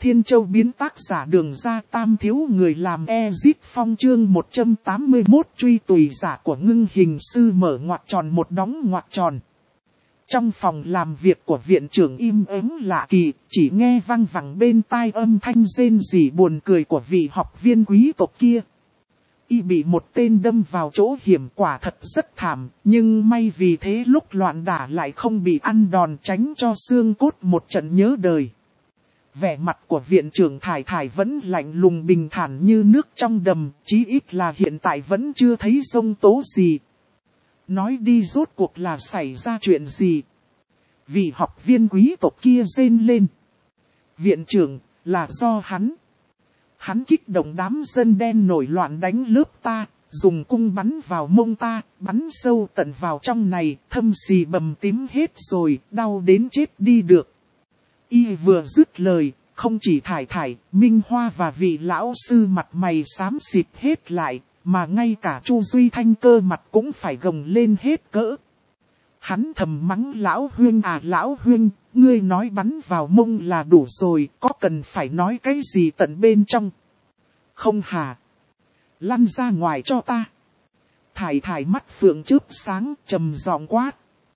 Thiên Châu biến tác giả Đường Ra Tam thiếu người làm Ezit Phong chương 181 truy tùy giả của Ngưng Hình Sư mở ngoặc tròn một đóng ngoặc tròn. Trong phòng làm việc của viện trưởng im ắng lạ kỳ, chỉ nghe vang vẳng bên tai âm thanh rên rỉ buồn cười của vị học viên quý tộc kia. Y bị một tên đâm vào chỗ hiểm, quả thật rất thảm, nhưng may vì thế lúc loạn đả lại không bị ăn đòn, tránh cho xương cốt một trận nhớ đời. Vẻ mặt của viện trưởng Thải Thải vẫn lạnh lùng bình thản như nước trong đầm, chí ít là hiện tại vẫn chưa thấy giông tố gì. Nói đi rốt cuộc là xảy ra chuyện gì? Vị học viên quý tộc kia rên lên. Viện trưởng, là do hắn. Hắn kích động đám dân đen nổi loạn đánh lớp ta, dùng cung bắn vào mông ta, bắn sâu tận vào trong này, thâm xì bầm tím hết rồi, đau đến chết đi được. Y vừa dứt lời, không chỉ Thải Thải, Minh Hoa và vị lão sư mặt mày xám xịt hết lại, mà ngay cả Chu Duy Thanh cơ mặt cũng phải gồng lên hết cỡ. Hắn thầm mắng lão huynh à, lão huynh, ngươi nói bắn vào mông là đủ rồi, có cần phải nói cái gì tận bên trong? Không hả? Lăn ra ngoài cho ta. Thải Thải mắt phượng chớp sáng, trầm giọng quát.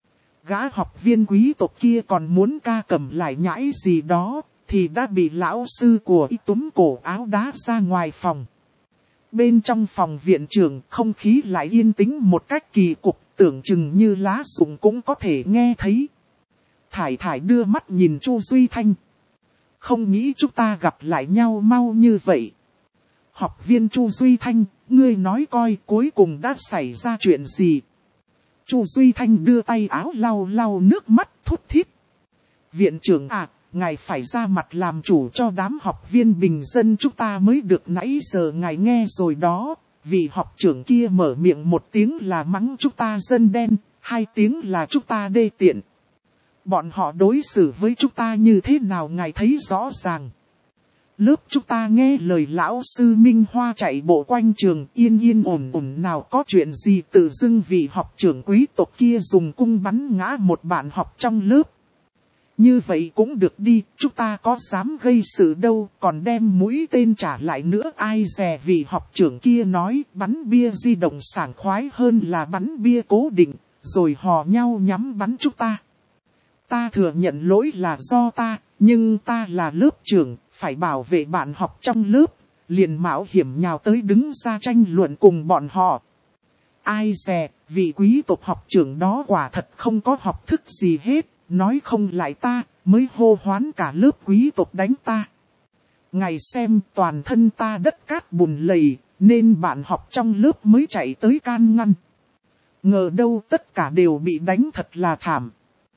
Gã học viên quý tộc kia còn muốn ca cầm lại nhãi gì đó, thì đã bị lão sư của y túm cổ áo đá ra ngoài phòng. Bên trong phòng viện trưởng, không khí lại yên tĩnh một cách kỳ cục, tưởng chừng như lá rụng cũng có thể nghe thấy. Thải Thải đưa mắt nhìn Chu Duy Thanh. Không nghĩ chúng ta gặp lại nhau mau như vậy. Học viên Chu Duy Thanh, ngươi nói coi cuối cùng đã xảy ra chuyện gì? Chu Duy Thanh đưa tay áo lau lau nước mắt thút thít. Viện trưởng à, ngài phải ra mặt làm chủ cho đám học viên bình dân chúng ta mới được, nãy giờ ngài nghe rồi đó. Vị học trưởng kia mở miệng một tiếng là mắng chúng ta dân đen, hai tiếng là chúng ta đê tiện. Bọn họ đối xử với chúng ta như thế nào ngài thấy rõ ràng. Lớp chúng ta nghe lời lão sư Minh Hoa chạy bộ quanh trường yên yên ổn ổn, nào có chuyện gì tự dưng vị học trưởng quý tộc kia dùng cung bắn ngã một bạn học trong lớp. Như vậy cũng được đi, chúng ta có dám gây sự đâu, còn đem mũi tên trả lại nữa ai dè. Vị học trưởng kia nói bắn bia di động sảng khoái hơn là bắn bia cố định, rồi hò nhau nhắm bắn chúng ta. Ta thừa nhận lỗi là do ta, nhưng ta là lớp trưởng, phải bảo vệ bạn học trong lớp, liền mạo hiểm nhào tới đứng ra tranh luận cùng bọn họ. Ai dè, vị quý tộc học trưởng đó quả thật không có học thức gì hết, nói không lại ta, mới hô hoán cả lớp quý tộc đánh ta. Ngài xem toàn thân ta đất cát bùn lầy, nên bạn học trong lớp mới chạy tới can ngăn. Ngờ đâu tất cả đều bị đánh thật là thảm.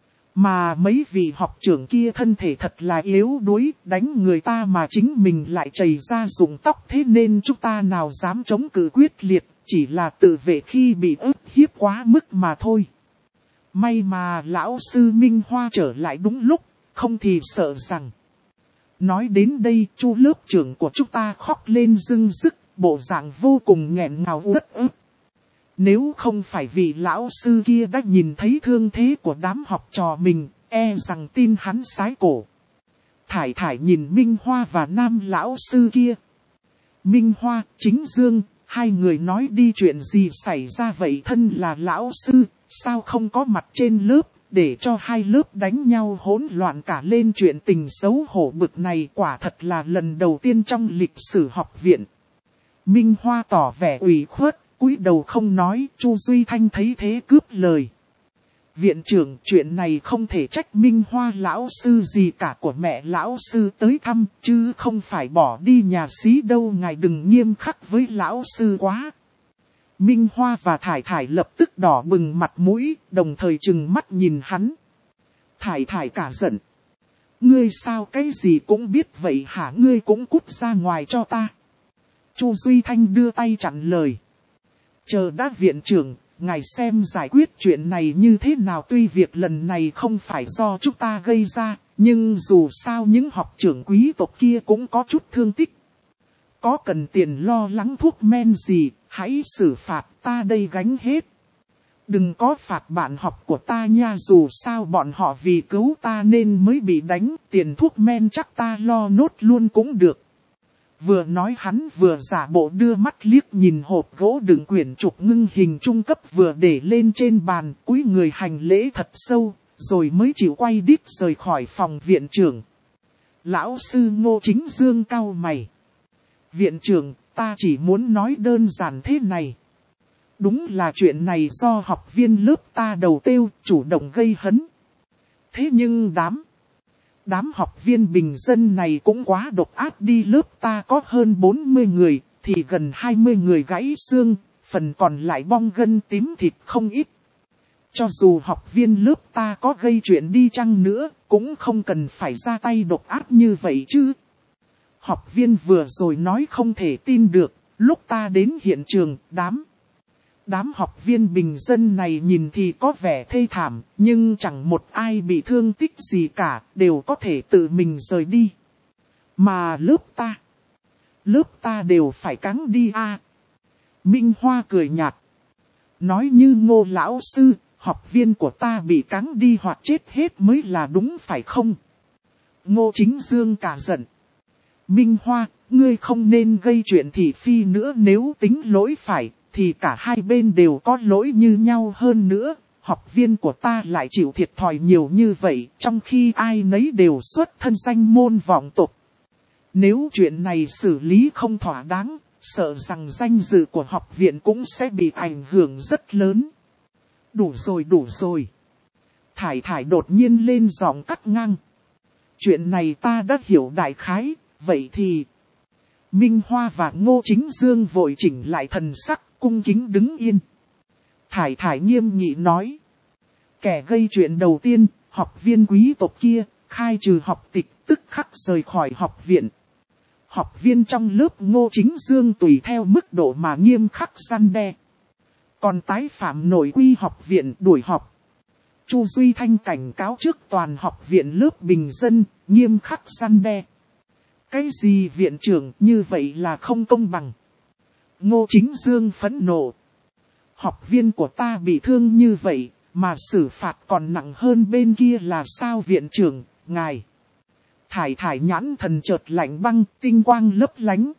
Mà mấy vị học trưởng kia thân thể thật là yếu đuối, đánh người ta mà chính mình lại chảy ra rụng tóc, thế nên chúng ta nào dám chống cự quyết liệt, chỉ là tự vệ khi bị ức hiếp quá mức mà thôi. May mà lão sư Minh Hoa trở lại đúng lúc, không thì sợ rằng. Nói đến đây, Chu lớp trưởng của chúng ta khóc lên rưng rức, bộ dạng vô cùng nghẹn ngào uất ức. Nếu không phải vì lão sư kia đã nhìn thấy thương thế của đám học trò mình, e rằng tin hắn sái cổ. Thải Thải nhìn Minh Hoa và nam lão sư kia. Minh Hoa, Chính Dương, hai người nói đi chuyện gì xảy ra vậy, thân là lão sư, sao không có mặt trên lớp, để cho hai lớp đánh nhau hỗn loạn cả lên, chuyện tình xấu hổ bực này quả thật là lần đầu tiên trong lịch sử học viện. Minh Hoa tỏ vẻ ủy khuất, cúi đầu không nói. Chu Duy Thanh thấy thế cướp lời. Viện trưởng, chuyện này không thể trách Minh Hoa lão sư gì cả, của mẹ lão sư tới thăm, chứ không phải bỏ đi nhà xí đâu, ngài đừng nghiêm khắc với lão sư quá. Minh Hoa và Thải Thải lập tức đỏ bừng mặt mũi, đồng thời trừng mắt nhìn hắn. Thải Thải cả giận. Ngươi sao cái gì cũng biết vậy hả, ngươi cũng cút ra ngoài cho ta. Chu Duy Thanh đưa tay chặn lời. Chờ đã viện trưởng, ngài xem giải quyết chuyện này như thế nào, tuy việc lần này không phải do chúng ta gây ra, nhưng dù sao những học trưởng quý tộc kia cũng có chút thương tích. Có cần tiền lo lắng thuốc men gì, hãy xử phạt, ta đây gánh hết. Đừng có phạt bạn học của ta nha, dù sao bọn họ vì cứu ta nên mới bị đánh, tiền thuốc men chắc ta lo nốt luôn cũng được. Vừa nói hắn vừa giả bộ đưa mắt liếc nhìn hộp gỗ đựng quyển trục ngưng hình trung cấp vừa để lên trên bàn, cúi người hành lễ thật sâu, rồi mới chịu quay đít rời khỏi phòng viện trưởng. Lão sư Ngô Chính Dương cau mày. Viện trưởng, ta chỉ muốn nói đơn giản thế này. Đúng là chuyện này do học viên lớp ta đầu têu, chủ động gây hấn. Thế nhưng đám học viên bình dân này cũng quá độc ác đi, lớp ta có hơn 40 người, thì gần 20 người gãy xương, phần còn lại bong gân tím thịt không ít. Cho dù học viên lớp ta có gây chuyện đi chăng nữa, cũng không cần phải ra tay độc ác như vậy chứ. Học viên vừa rồi nói không thể tin được, lúc ta đến hiện trường, đám học viên bình dân này nhìn thì có vẻ thê thảm, nhưng chẳng một ai bị thương tích gì cả, đều có thể tự mình rời đi. Mà lớp ta đều phải cắn đi à. Minh Hoa cười nhạt. Nói như Ngô lão sư, học viên của ta bị cắn đi hoặc chết hết mới là đúng phải không? Ngô Chính Dương cả giận. Minh Hoa, ngươi không nên gây chuyện thị phi nữa, nếu tính lỗi phải, thì cả hai bên đều có lỗi như nhau, hơn nữa. Học viên của ta lại chịu thiệt thòi nhiều như vậy, trong khi ai nấy đều xuất thân danh môn vọng tộc. Nếu chuyện này xử lý không thỏa đáng, sợ rằng danh dự của học viện cũng sẽ bị ảnh hưởng rất lớn. Đủ rồi. Thải Thải đột nhiên lên giọng cắt ngang. Chuyện này ta đã hiểu đại khái, vậy thì... Minh Hoa và Ngô Chính Dương vội chỉnh lại thần sắc, cung kính đứng yên. Thải Thải nghiêm nghị nói. Kẻ gây chuyện đầu tiên, học viên quý tộc kia, khai trừ học tịch, tức khắc rời khỏi học viện. Học viên trong lớp Ngô Chính Dương tùy theo mức độ mà nghiêm khắc răn đe. Còn tái phạm nội quy học viện đuổi học. Chu Duy Thanh cảnh cáo trước toàn học viện lớp bình dân, nghiêm khắc răn đe. Cái gì viện trưởng, như vậy là không công bằng. Ngô Chính Dương phẫn nộ. Học viên của ta bị thương như vậy, mà xử phạt còn nặng hơn bên kia là sao viện trưởng, ngài? Thải Thải nhãn thần chợt lạnh băng, tinh quang lấp lánh.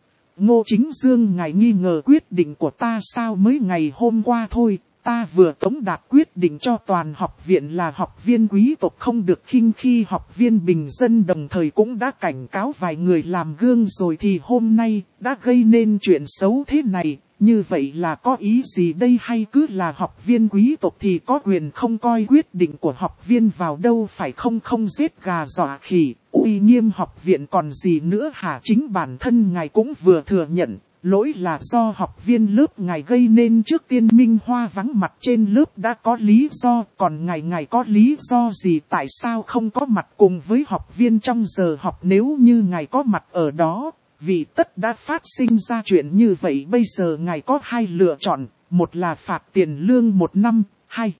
Ngô Chính Dương, ngài nghi ngờ quyết định của ta sao? Mới ngày hôm qua thôi, ta vừa tống đạt quyết định cho toàn học viện là học viên quý tộc không được khinh khi học viên bình dân, đồng thời cũng đã cảnh cáo vài người làm gương rồi, thì hôm nay đã gây nên chuyện xấu thế này. Như vậy là có ý gì đây? Hay cứ là học viên quý tộc thì có quyền không coi quyết định của học viên vào đâu phải không? Không giết gà dọa khỉ, uy nghiêm học viện còn gì nữa hả? Chính bản thân ngài cũng vừa thừa nhận, lỗi là do học viên lớp ngài gây nên. Trước tiên Minh Hoa vắng mặt trên lớp đã có lý do, còn ngài có lý do gì tại sao không có mặt cùng với học viên trong giờ học? Nếu như ngài có mặt ở đó, vì tất đã phát sinh ra chuyện như vậy. Bây giờ ngài có hai lựa chọn, một là phạt tiền lương 1 năm, hai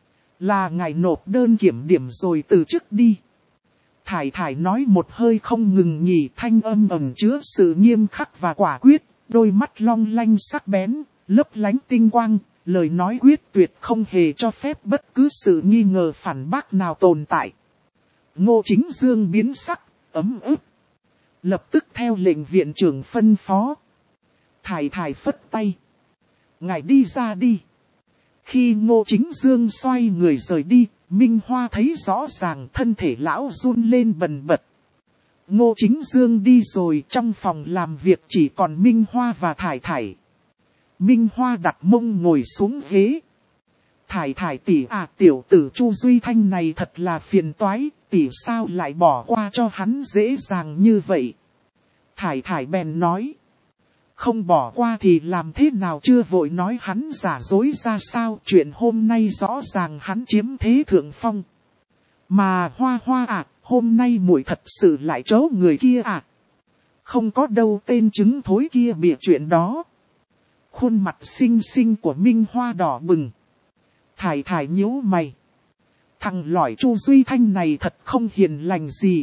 là ngài nộp đơn kiểm điểm rồi từ chức đi. Thải Thải nói một hơi không ngừng nghỉ, thanh âm ẩn chứa sự nghiêm khắc và quả quyết, đôi mắt long lanh sắc bén, lấp lánh tinh quang, lời nói quyết tuyệt không hề cho phép bất cứ sự nghi ngờ phản bác nào tồn tại. Ngô Chính Dương biến sắc, ấm ức. Lập tức theo lệnh viện trưởng phân phó. Thải Thải phất tay. Ngài đi ra đi. Khi Ngô Chính Dương xoay người rời đi, Minh Hoa thấy rõ ràng thân thể lão run lên bần bật. Ngô Chính Dương đi rồi, trong phòng làm việc chỉ còn Minh Hoa và Thải Thải. Minh Hoa đặt mông ngồi xuống ghế. Thải Thải tỷ à, tiểu tử Chu Duy Thanh này thật là phiền toái, tỷ sao lại bỏ qua cho hắn dễ dàng như vậy? Thải Thải bèn nói. Không bỏ qua thì làm thế nào? Chưa vội nói hắn giả dối ra sao? Chuyện hôm nay rõ ràng hắn chiếm thế thượng phong. Mà Hoa Hoa à, hôm nay muội thật sự lại chớ người kia à? Không có đâu, tên chứng thối kia bịa chuyện đó. Khuôn mặt xinh xinh của Minh Hoa đỏ bừng. Thải Thải nhíu mày. Thằng lỏi Chu Duy Thanh này thật không hiền lành gì.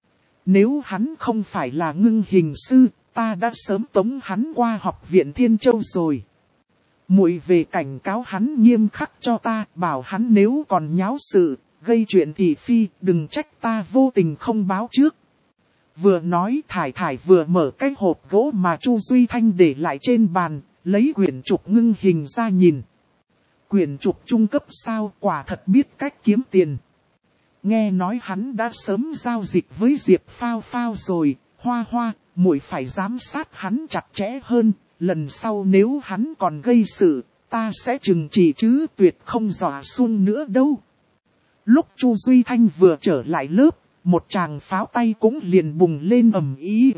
Nếu hắn không phải là ngưng hình sư, ta đã sớm tống hắn qua học viện Thiên Châu rồi. Muội về cảnh cáo hắn nghiêm khắc cho ta, bảo hắn nếu còn nháo sự, gây chuyện thị phi, đừng trách ta vô tình không báo trước. Vừa nói Thải Thải vừa mở cái hộp gỗ mà Chu Duy Thanh để lại trên bàn, lấy quyển trục ngưng hình ra nhìn. Quyển trục trung cấp sao, quả thật biết cách kiếm tiền. Nghe nói hắn đã sớm giao dịch với Diệp Phao Phao rồi, Hoa Hoa, muội phải giám sát hắn chặt chẽ hơn, lần sau nếu hắn còn gây sự, ta sẽ trừng trị chứ tuyệt không dọa xuông nữa đâu. Lúc Chu Duy Thanh vừa trở lại lớp, một tràng pháo tay cũng liền bùng lên ầm ĩ.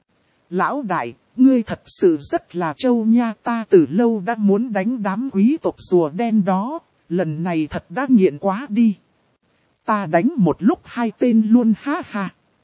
Lão đại, ngươi thật sự rất là trâu nha, ta từ lâu đã muốn đánh đám quý tộc rùa đen đó, lần này thật đã nghiện quá đi. Ta đánh một lúc 2 tên luôn ha ha.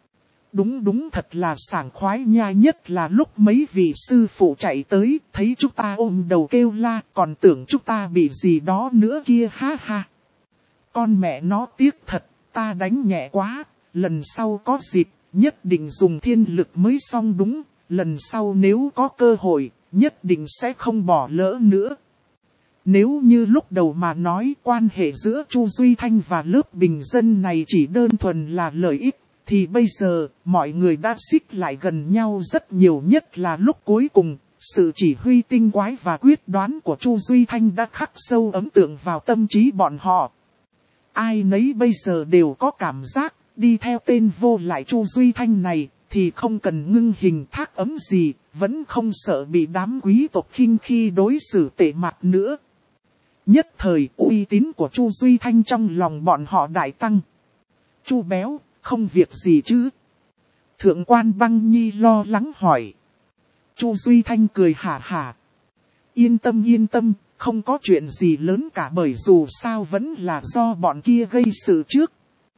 Đúng thật là sảng khoái nha, nhất là lúc mấy vị sư phụ chạy tới, thấy chúng ta ôm đầu kêu la, còn tưởng chúng ta bị gì đó nữa kia ha ha. Con mẹ nó tiếc thật, ta đánh nhẹ quá, lần sau có dịp, nhất định dùng thiên lực mới xong đúng, lần sau nếu có cơ hội, nhất định sẽ không bỏ lỡ nữa. Nếu như lúc đầu mà nói quan hệ giữa Chu Duy Thanh và lớp bình dân này chỉ đơn thuần là lợi ích, thì bây giờ mọi người đã xích lại gần nhau rất nhiều, nhất là lúc cuối cùng, sự chỉ huy tinh quái và quyết đoán của Chu Duy Thanh đã khắc sâu ấn tượng vào tâm trí bọn họ. Ai nấy bây giờ đều có cảm giác, đi theo tên vô lại Chu Duy Thanh này, thì không cần ngưng hình thác ấm gì, vẫn không sợ bị đám quý tộc khinh khi đối xử tệ mặt nữa. Nhất thời uy tín của Chu Duy Thanh trong lòng bọn họ đại tăng. Chu béo, không việc gì chứ? Thượng quan Băng Nhi lo lắng hỏi. Chu Duy Thanh cười hả hả. Yên tâm, không có chuyện gì lớn cả, bởi dù sao vẫn là do bọn kia gây sự trước.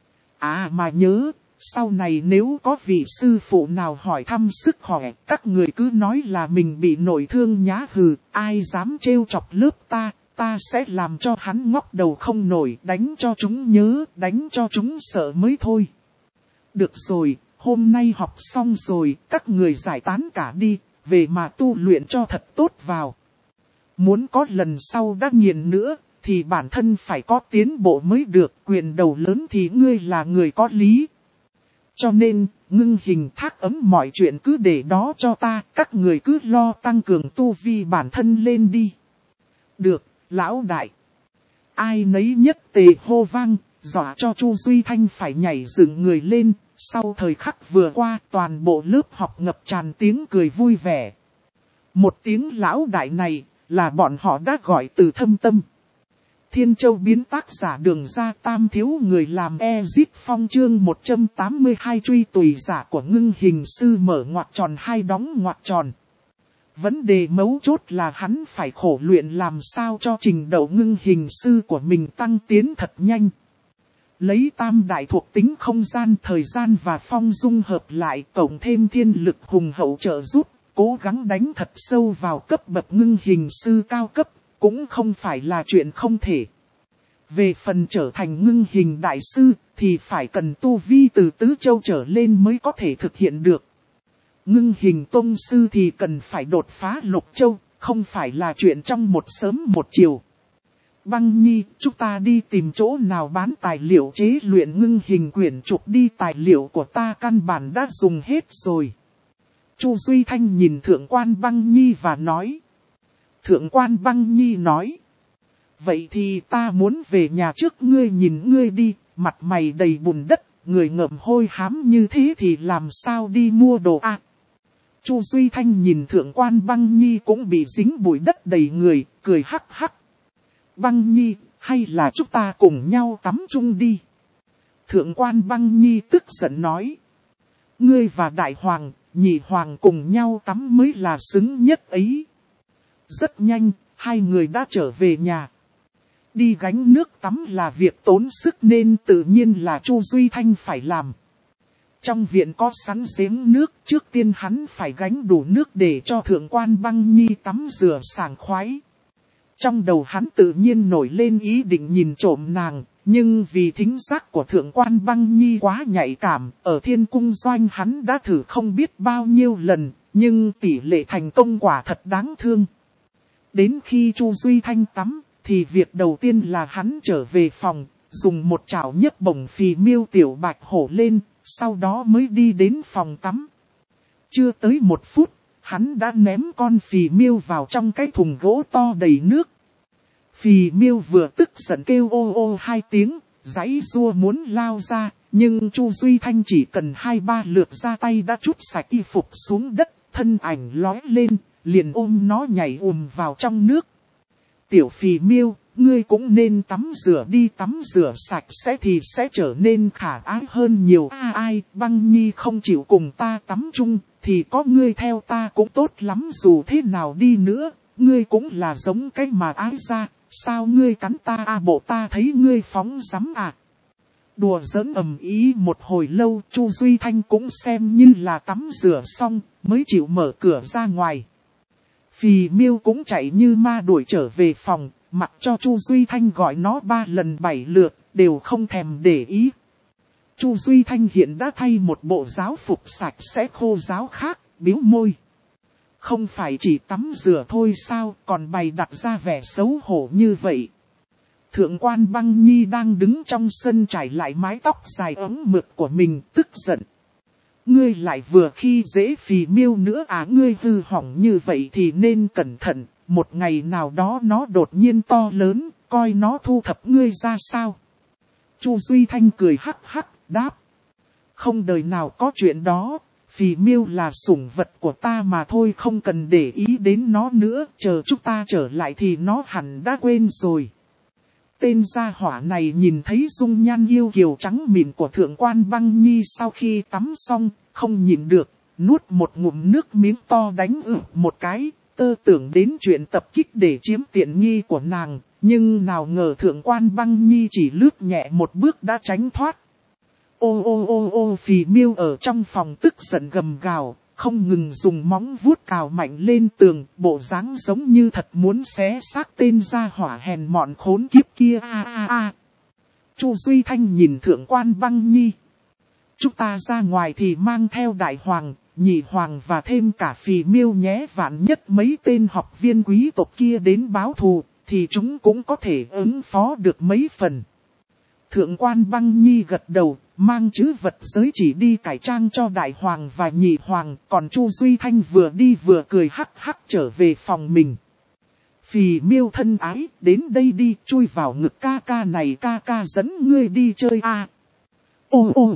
À mà nhớ, sau này nếu có vị sư phụ nào hỏi thăm sức khỏe, các người cứ nói là mình bị nội thương nhá hừ, ai dám trêu chọc lớp ta sẽ làm cho hắn ngóc đầu không nổi, đánh cho chúng nhớ, đánh cho chúng sợ mới thôi. Được rồi, hôm nay học xong rồi, các người giải tán cả đi, về mà tu luyện cho thật tốt vào. Muốn có lần sau đắc nghiền nữa, thì bản thân phải có tiến bộ mới được, quyền đầu lớn thì ngươi là người có lý. Cho nên, ngưng hình thác ấm mọi chuyện cứ để đó cho ta, các người cứ lo tăng cường tu vi bản thân lên đi. Được, lão đại. Ai nấy nhất tề hô vang, dọa cho Chu Duy Thanh phải nhảy dựng người lên, sau thời khắc vừa qua toàn bộ lớp học ngập tràn tiếng cười vui vẻ. Một tiếng lão đại này, là bọn họ đã gọi từ thâm tâm. Thiên Châu biến tác giả Đường Ra Tam thiếu người làm Ezit Phong chương 182 truy tùy giả của ngưng hình sư mở ngoặc tròn hai đóng ngoặc tròn. Vấn đề mấu chốt là hắn phải khổ luyện làm sao cho trình độ ngưng hình sư của mình tăng tiến thật nhanh. Lấy tam đại thuộc tính không gian, thời gian và phong dung hợp lại, cộng thêm thiên lực hùng hậu trợ giúp, cố gắng đánh thật sâu vào cấp bậc ngưng hình sư cao cấp, cũng không phải là chuyện không thể. Về phần trở thành ngưng hình đại sư, thì phải cần tu vi từ tứ châu trở lên mới có thể thực hiện được. Ngưng hình tông sư thì cần phải đột phá lục châu, không phải là chuyện trong một sớm một chiều. Băng Nhi, chúng ta đi tìm chỗ nào bán tài liệu chế luyện ngưng hình quyển trục đi, tài liệu của ta căn bản đã dùng hết rồi. Chu Duy Thanh nhìn Thượng quan Băng Nhi và nói. Thượng quan Băng Nhi nói. Vậy thì ta muốn về nhà trước ngươi, nhìn ngươi đi, mặt mày đầy bùn đất, người ngậm hôi hám như thế thì làm sao đi mua đồ à? Chu Duy Thanh nhìn Thượng quan Băng Nhi cũng bị dính bụi đất đầy người, cười hắc hắc. Băng Nhi, hay là chúng ta cùng nhau tắm chung đi? Thượng quan Băng Nhi tức giận nói. Ngươi và Đại Hoàng, Nhị Hoàng cùng nhau tắm mới là xứng nhất ấy. Rất nhanh, hai người đã trở về nhà. Đi gánh nước tắm là việc tốn sức nên tự nhiên là Chu Duy Thanh phải làm. Trong viện có sẵn giếng nước, trước tiên hắn phải gánh đủ nước để cho Thượng quan Băng Nhi tắm rửa sảng khoái. Trong đầu hắn tự nhiên nổi lên ý định nhìn trộm nàng, nhưng vì thính giác của Thượng quan Băng Nhi quá nhạy cảm, ở Thiên Cung Doanh hắn đã thử không biết bao nhiêu lần, nhưng tỷ lệ thành công quả thật đáng thương. Đến khi Chu Duy Thanh tắm, thì việc đầu tiên là hắn trở về phòng, dùng một chảo nhấc bổng Phì Miêu tiểu bạch hổ lên, sau đó mới đi đến phòng tắm. Chưa tới 1 phút, hắn đã ném con Phì Miêu vào trong cái thùng gỗ to đầy nước. Phì Miêu vừa tức giận kêu ô ô 2 tiếng, giãy giụa muốn lao ra, nhưng Chu Duy Thanh chỉ cần 2-3 lượt ra tay đã trút sạch y phục xuống đất, thân ảnh lói lên, liền ôm nó nhảy vào trong nước. Tiểu Phì Miêu, ngươi cũng nên tắm rửa đi, tắm rửa sạch sẽ thì sẽ trở nên khả ái hơn nhiều. Ai, Băng Nhi không chịu cùng ta tắm chung, thì có ngươi theo ta cũng tốt lắm, dù thế nào đi nữa, ngươi cũng là giống cái mà ái ra, sao ngươi cắn ta bộ ta thấy ngươi phóng rắm à. Đùa giỡn ầm ý một hồi lâu, Chu Duy Thanh cũng xem như là tắm rửa xong, mới chịu mở cửa ra ngoài. Phì Miêu cũng chạy như ma đuổi trở về phòng, mặc cho Chu Duy Thanh gọi nó 3 lần 7 lượt, đều không thèm để ý. Chu Duy Thanh hiện đã thay một bộ giáo phục sạch sẽ khô ráo khác, bĩu môi. Không phải chỉ tắm rửa thôi sao, còn bày đặt ra vẻ xấu hổ như vậy. Thượng quan Băng Nhi đang đứng trong sân trải lại mái tóc dài ấm mượt của mình, tức giận. Ngươi lại vừa khi dễ Phì Miêu nữa à, ngươi hư hỏng như vậy thì nên cẩn thận, một ngày nào đó nó đột nhiên to lớn, coi nó thu thập ngươi ra sao. Chu Duy Thanh cười hắc hắc, đáp. Không đời nào có chuyện đó, Phì Miêu là sủng vật của ta mà thôi, không cần để ý đến nó nữa, chờ chúng ta trở lại thì nó hẳn đã quên rồi. Tên gia hỏa này nhìn thấy dung nhan yêu kiều trắng mịn của thượng quan Băng Nhi sau khi tắm xong, không nhịn được, nuốt một ngụm nước miếng to đánh một cái, tơ tưởng đến chuyện tập kích để chiếm tiện nghi của nàng, nhưng nào ngờ thượng quan Băng Nhi chỉ lướt nhẹ một bước đã tránh thoát. Ô ô ô ô, Phì Miêu ở trong phòng tức giận gầm gào, không ngừng dùng móng vuốt cào mạnh lên tường, bộ dáng giống như thật muốn xé xác tên gia hỏa hèn mọn khốn kiếp kia. Chu Duy Thanh nhìn thượng quan Băng Nhi. Chúng ta ra ngoài thì mang theo đại hoàng, nhị hoàng và thêm cả Phì Miêu nhé, vạn nhất mấy tên học viên quý tộc kia đến báo thù, thì chúng cũng có thể ứng phó được mấy phần. Thượng quan Băng Nhi gật đầu, mang chữ vật giới chỉ đi cải trang cho đại hoàng và nhị hoàng, còn Chu Duy Thanh vừa đi vừa cười hắc hắc trở về phòng mình. Phì Miêu thân ái, đến đây đi, chui vào ngực ca ca này, ca ca dẫn ngươi đi chơi a. Ô ô.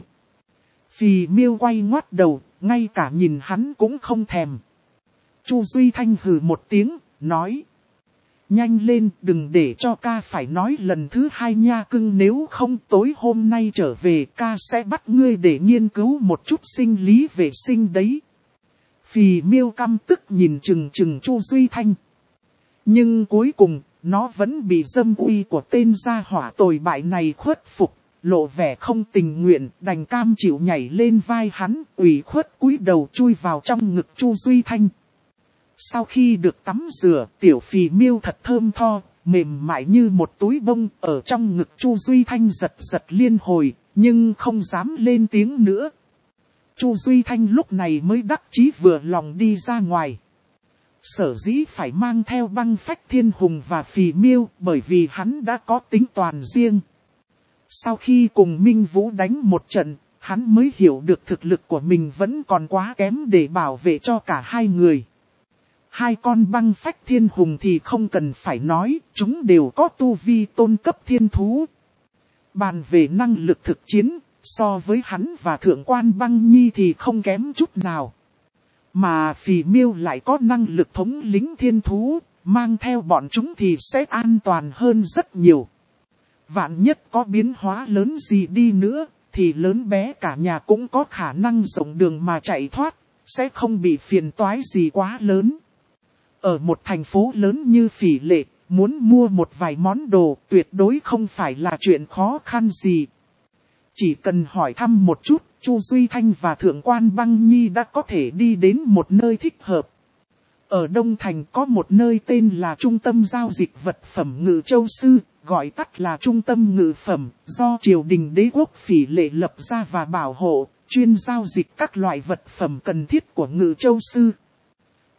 Phì Miêu quay ngoắt đầu, ngay cả nhìn hắn cũng không thèm. Chu Duy Thanh hừ một tiếng, nói. Nhanh lên, đừng để cho ca phải nói lần thứ 2 nha cưng, nếu không tối hôm nay trở về ca sẽ bắt ngươi để nghiên cứu một chút sinh lý vệ sinh đấy. Phì Miêu căm tức nhìn chừng Chu Duy Thanh. Nhưng cuối cùng, nó vẫn bị dâm uy của tên gia hỏa tồi bại này khuất phục, lộ vẻ không tình nguyện, đành cam chịu nhảy lên vai hắn, ủy khuất cúi đầu chui vào trong ngực Chu Duy Thanh. Sau khi được tắm rửa, tiểu Phì Miêu thật thơm tho, mềm mại như một túi bông, ở trong ngực Chu Duy Thanh giật giật liên hồi, nhưng không dám lên tiếng nữa. Chu Duy Thanh lúc này mới đắc chí vừa lòng đi ra ngoài. Sở dĩ phải mang theo Băng Phách Thiên Hùng và Phì Miêu, bởi vì hắn đã có tính toán riêng. Sau khi cùng Minh Vũ đánh một trận, hắn mới hiểu được thực lực của mình vẫn còn quá kém để bảo vệ cho cả hai người. Hai con Băng Phách Thiên Hùng thì không cần phải nói, chúng đều có tu vi tôn cấp thiên thú. Bàn về năng lực thực chiến, so với hắn và thượng quan Băng Nhi thì không kém chút nào. Mà Phì Miêu lại có năng lực thống lĩnh thiên thú, mang theo bọn chúng thì sẽ an toàn hơn rất nhiều. Vạn nhất có biến hóa lớn gì đi nữa, thì lớn bé cả nhà cũng có khả năng rộng đường mà chạy thoát, sẽ không bị phiền toái gì quá lớn. Ở một thành phố lớn như Phỉ Lệ, muốn mua một vài món đồ tuyệt đối không phải là chuyện khó khăn gì. Chỉ cần hỏi thăm một chút, Chu Duy Thanh và thượng quan Băng Nhi đã có thể đi đến một nơi thích hợp. Ở Đông Thành có một nơi tên là Trung tâm Giao dịch Vật phẩm Ngự Châu Sư, gọi tắt là Trung tâm Ngự Phẩm, do triều đình đế quốc Phỉ Lệ lập ra và bảo hộ, chuyên giao dịch các loại vật phẩm cần thiết của Ngự Châu Sư.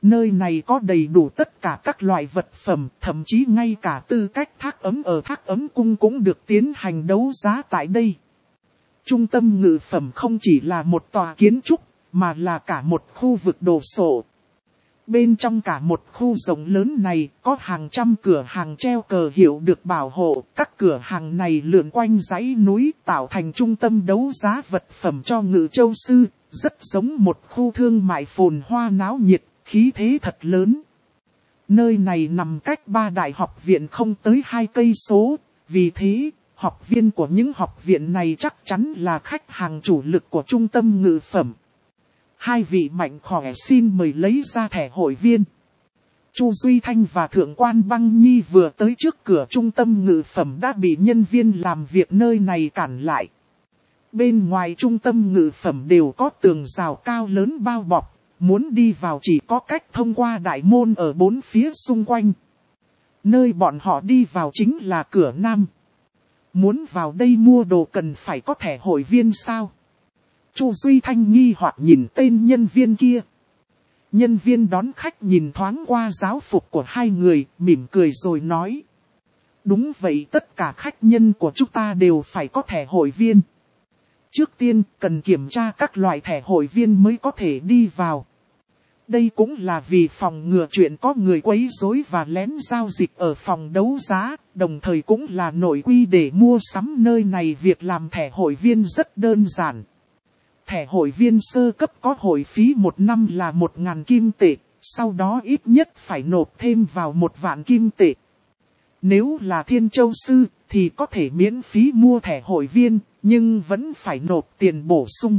Nơi này có đầy đủ tất cả các loại vật phẩm, thậm chí ngay cả tư cách thác ấm ở thác ấm cung cũng được tiến hành đấu giá tại đây. Trung tâm ngự phẩm không chỉ là một tòa kiến trúc, mà là cả một khu vực đồ sộ. Bên trong cả một khu rộng lớn này có hàng trăm cửa hàng treo cờ hiệu được bảo hộ. Các cửa hàng này lượn quanh dãy núi tạo thành trung tâm đấu giá vật phẩm cho Ngự Châu Sư, rất giống một khu thương mại phồn hoa náo nhiệt, khí thế thật lớn. Nơi này nằm cách 3 đại học viện không tới 2 cây số, vì thế, học viên của những học viện này chắc chắn là khách hàng chủ lực của trung tâm ngự phẩm. Hai vị mạnh khỏe xin mời lấy ra thẻ hội viên. Chu Duy Thanh và Thượng quan Băng Nhi vừa tới trước cửa trung tâm ngự phẩm đã bị nhân viên làm việc nơi này cản lại. Bên ngoài trung tâm ngự phẩm đều có tường rào cao lớn bao bọc, muốn đi vào chỉ có cách thông qua đại môn ở 4 phía xung quanh. Nơi bọn họ đi vào chính là cửa nam. Muốn vào đây mua đồ cần phải có thẻ hội viên sao? Chu Duy Thanh nghi hoặc nhìn tên nhân viên kia. Nhân viên đón khách nhìn thoáng qua giáo phục của hai người, mỉm cười rồi nói. Đúng vậy, tất cả khách nhân của chúng ta đều phải có thẻ hội viên. Trước tiên, cần kiểm tra các loại thẻ hội viên mới có thể đi vào. Đây cũng là vì phòng ngừa chuyện có người quấy rối và lén giao dịch ở phòng đấu giá, đồng thời cũng là nội quy để mua sắm nơi này. Việc làm thẻ hội viên rất đơn giản. Thẻ hội viên sơ cấp có hội phí 1 năm là 1.000 kim tệ, sau đó ít nhất phải nộp thêm vào 1 vạn kim tệ. Nếu là Thiên Châu Sư thì có thể miễn phí mua thẻ hội viên, nhưng vẫn phải nộp tiền bổ sung.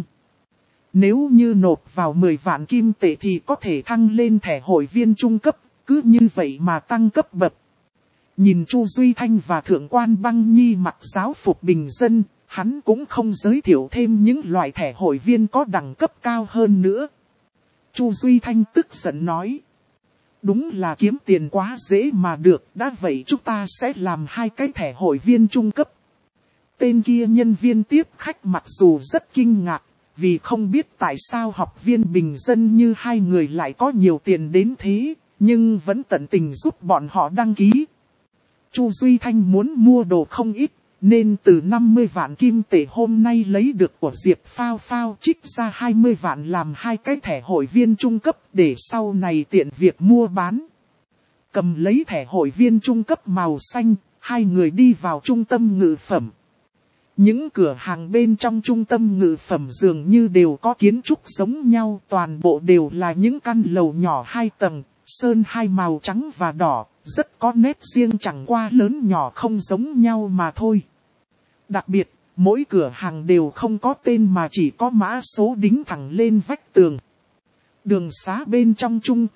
Nếu như nộp vào 10 vạn kim tệ thì có thể thăng lên thẻ hội viên trung cấp, cứ như vậy mà tăng cấp bậc. Nhìn Chu Duy Thanh và Thượng quan Băng Nhi mặc giáo phục bình dân, hắn cũng không giới thiệu thêm những loại thẻ hội viên có đẳng cấp cao hơn nữa. Chu Duy Thanh tức giận nói. Đúng là kiếm tiền quá dễ mà được, đã vậy chúng ta sẽ làm 2 cái thẻ hội viên trung cấp. Tên kia nhân viên tiếp khách mặc dù rất kinh ngạc, vì không biết tại sao học viên bình dân như hai người lại có nhiều tiền đến thế, nhưng vẫn tận tình giúp bọn họ đăng ký. Chu Duy Thanh muốn mua đồ không ít, nên từ 50 vạn kim tệ hôm nay lấy được của Diệp Phao Phao trích ra 20 vạn làm 2 cái thẻ hội viên trung cấp để sau này tiện việc mua bán. Cầm lấy thẻ hội viên trung cấp màu xanh, hai người đi vào trung tâm ngự phẩm. Những cửa hàng bên trong trung tâm ngự phẩm dường như đều có kiến trúc giống nhau, toàn bộ đều là những căn lầu nhỏ 2 tầng, sơn 2 màu trắng và đỏ, rất có nét riêng, chẳng qua lớn nhỏ không giống nhau mà thôi. Đặc biệt, mỗi cửa hàng đều không có tên mà chỉ có mã số đính thẳng lên vách tường. Đường xá bên trong trung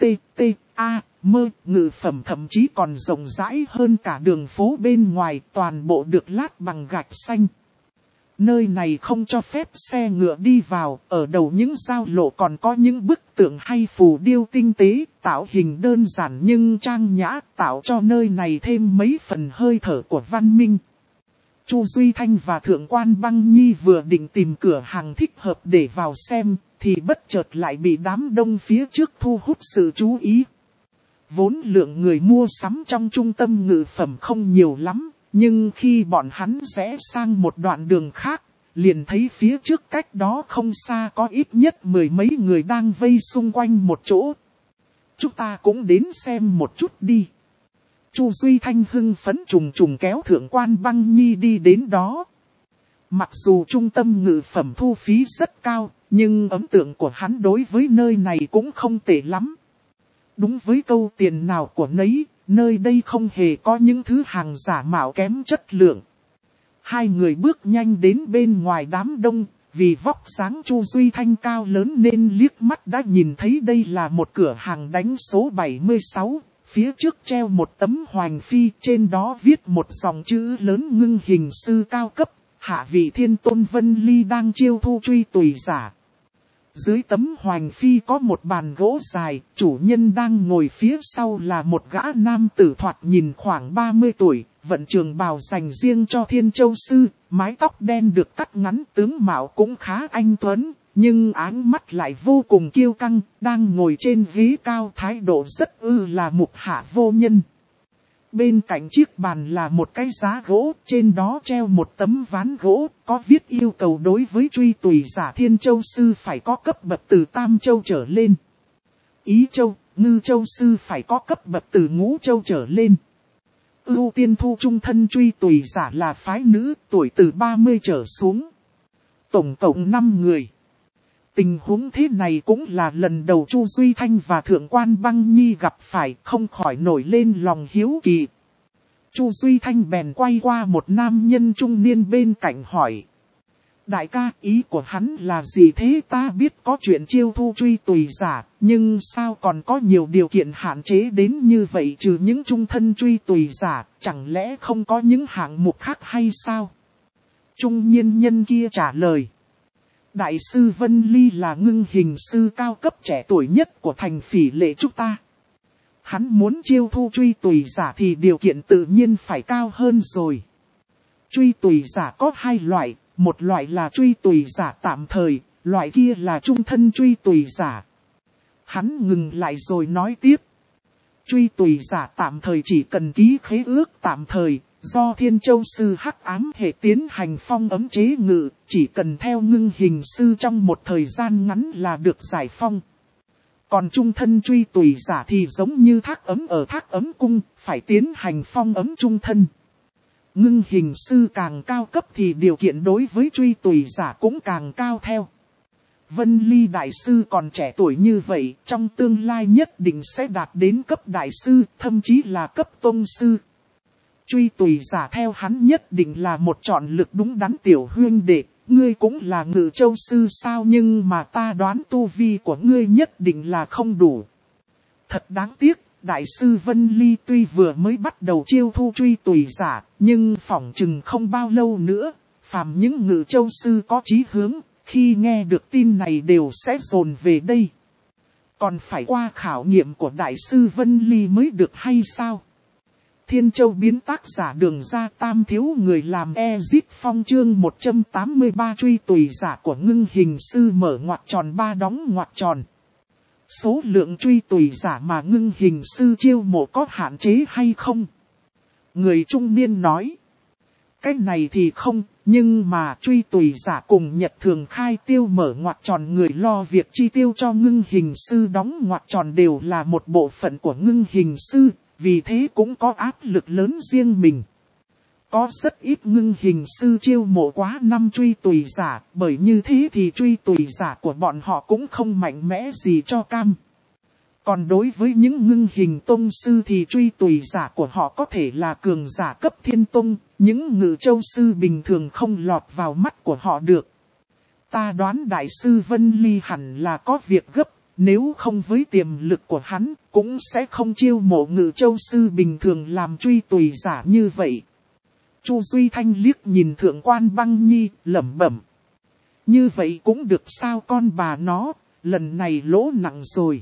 ngự phẩm thậm chí còn rộng rãi hơn cả đường phố bên ngoài, toàn bộ được lát bằng gạch xanh. Nơi này không cho phép xe ngựa đi vào, ở đầu những giao lộ còn có những bức tượng hay phù điêu tinh tế, tạo hình đơn giản nhưng trang nhã, tạo cho nơi này thêm mấy phần hơi thở của văn minh. Chu Duy Thanh và Thượng quan Băng Nhi vừa định tìm cửa hàng thích hợp để vào xem, thì bất chợt lại bị đám đông phía trước thu hút sự chú ý. Vốn lượng người mua sắm trong trung tâm ngự phẩm không nhiều lắm, nhưng khi bọn hắn rẽ sang một đoạn đường khác, liền thấy phía trước cách đó không xa có ít nhất 10 mấy người đang vây xung quanh một chỗ. Chúng ta cũng đến xem một chút đi. Chu Duy Thanh hưng phấn trùng kéo Thượng quan Băng Nhi đi đến đó. Mặc dù trung tâm ngự phẩm thu phí rất cao, nhưng ấn tượng của hắn đối với nơi này cũng không tệ lắm. Đúng với câu tiền nào của nấy, nơi đây không hề có những thứ hàng giả mạo kém chất lượng. Hai người bước nhanh đến bên ngoài đám đông, vì vóc dáng Chu Duy Thanh cao lớn nên liếc mắt đã nhìn thấy đây là một cửa hàng đánh số 76. Phía trước treo một tấm hoành phi, trên đó viết một dòng chữ lớn Ngưng Hình Sư cao cấp, hạ vị Thiên Tôn Vân Ly đang chiêu thu truy tùy giả. Dưới tấm hoành phi có một bàn gỗ dài, chủ nhân đang ngồi phía sau là một gã nam tử thoạt nhìn khoảng 30 tuổi, vận trường bào dành riêng cho Thiên Châu Sư, mái tóc đen được cắt ngắn, tướng mạo cũng khá anh tuấn, nhưng áng mắt lại vô cùng kiêu căng, đang ngồi trên ghế cao thái độ rất là mục hạ vô nhân. Bên cạnh chiếc bàn là một cái giá gỗ, trên đó treo một tấm ván gỗ, có viết yêu cầu đối với truy tùy giả Thiên Châu Sư phải có cấp bậc từ Tam Châu trở lên. Ý Châu, Ngư Châu Sư phải có cấp bậc từ Ngũ Châu trở lên. Ưu tiên thu chung thân truy tùy giả là phái nữ, tuổi từ 30 trở xuống. Tổng cộng 5 người. Tình huống thế này cũng là lần đầu Chu Duy Thanh và Thượng quan Băng Nhi gặp phải, không khỏi nổi lên lòng hiếu kỳ. Chu Duy Thanh bèn quay qua một nam nhân trung niên bên cạnh hỏi. Đại ca, ý của hắn là gì thế? Ta biết có chuyện chiêu thu truy tùy giả, nhưng sao còn có nhiều điều kiện hạn chế đến như vậy? Trừ những trung thân truy tùy giả, chẳng lẽ không có những hạng mục khác hay sao? Trung niên nhân kia trả lời. Đại sư Vân Ly là ngưng hình sư cao cấp trẻ tuổi nhất của thành Phỉ Lệ chúng ta. Hắn muốn chiêu thu truy tùy giả thì điều kiện tự nhiên phải cao hơn rồi. Truy tùy giả có 2 loại, một loại là truy tùy giả tạm thời, loại kia là trung thân truy tùy giả. Hắn ngừng lại rồi nói tiếp. Truy tùy giả tạm thời chỉ cần ký khế ước tạm thời, do Thiên Châu Sư Hắc Ám hệ tiến hành phong ấm chế ngự, chỉ cần theo ngưng hình sư trong một thời gian ngắn là được giải phong. Còn trung thân truy tùy giả thì giống như thác ấm ở thác ấm cung, phải tiến hành phong ấm trung thân. Ngưng hình sư càng cao cấp thì điều kiện đối với truy tùy giả cũng càng cao theo. Vân Ly đại sư còn trẻ tuổi như vậy, trong tương lai nhất định sẽ đạt đến cấp đại sư, thậm chí là cấp tôn sư. Truy tùy giả theo hắn nhất định là một chọn lực đúng đắn. Tiểu huynh đệ, ngươi cũng là Ngự Châu Sư sao? Nhưng mà ta đoán tu vi của ngươi nhất định là không đủ. Thật đáng tiếc, đại sư Vân Ly tuy vừa mới bắt đầu chiêu thu truy tùy giả, nhưng phỏng chừng không bao lâu nữa, phàm những Ngự Châu Sư có chí hướng, khi nghe được tin này đều sẽ dồn về đây. Còn phải qua khảo nghiệm của đại sư Vân Ly mới được hay sao? Thiên Châu biến tác giả Đường Ra Tam thiếu người làm Ezit Phong chương 183 truy tùy giả của ngưng hình sư mở ngoặc tròn 3 đóng ngoặc tròn. Số lượng truy tùy giả mà ngưng hình sư chiêu mộ có hạn chế hay không? Người trung niên nói. Cái này thì không, nhưng mà truy tùy giả cùng Nhật Thường khai tiêu mở ngoặc tròn người lo việc chi tiêu cho ngưng hình sư đóng ngoặc tròn đều là một bộ phận của ngưng hình sư. Vì thế cũng có áp lực lớn riêng mình. Có rất ít ngưng hình sư chiêu mộ quá 5 truy tùy giả, bởi như thế thì truy tùy giả của bọn họ cũng không mạnh mẽ gì cho cam. Còn đối với những ngưng hình tông sư thì truy tùy giả của họ có thể là cường giả cấp thiên tông, những Ngự Châu Sư bình thường không lọt vào mắt của họ được. Ta đoán đại sư Vân Ly hẳn là có việc gấp. Nếu không với tiềm lực của hắn, cũng sẽ không chiêu mộ Ngự Châu Sư bình thường làm truy tùy giả như vậy. Chu Duy Thanh liếc nhìn Thượng quan Băng Nhi, lẩm bẩm. Như vậy cũng được sao con bà nó, lần này lỗ nặng rồi.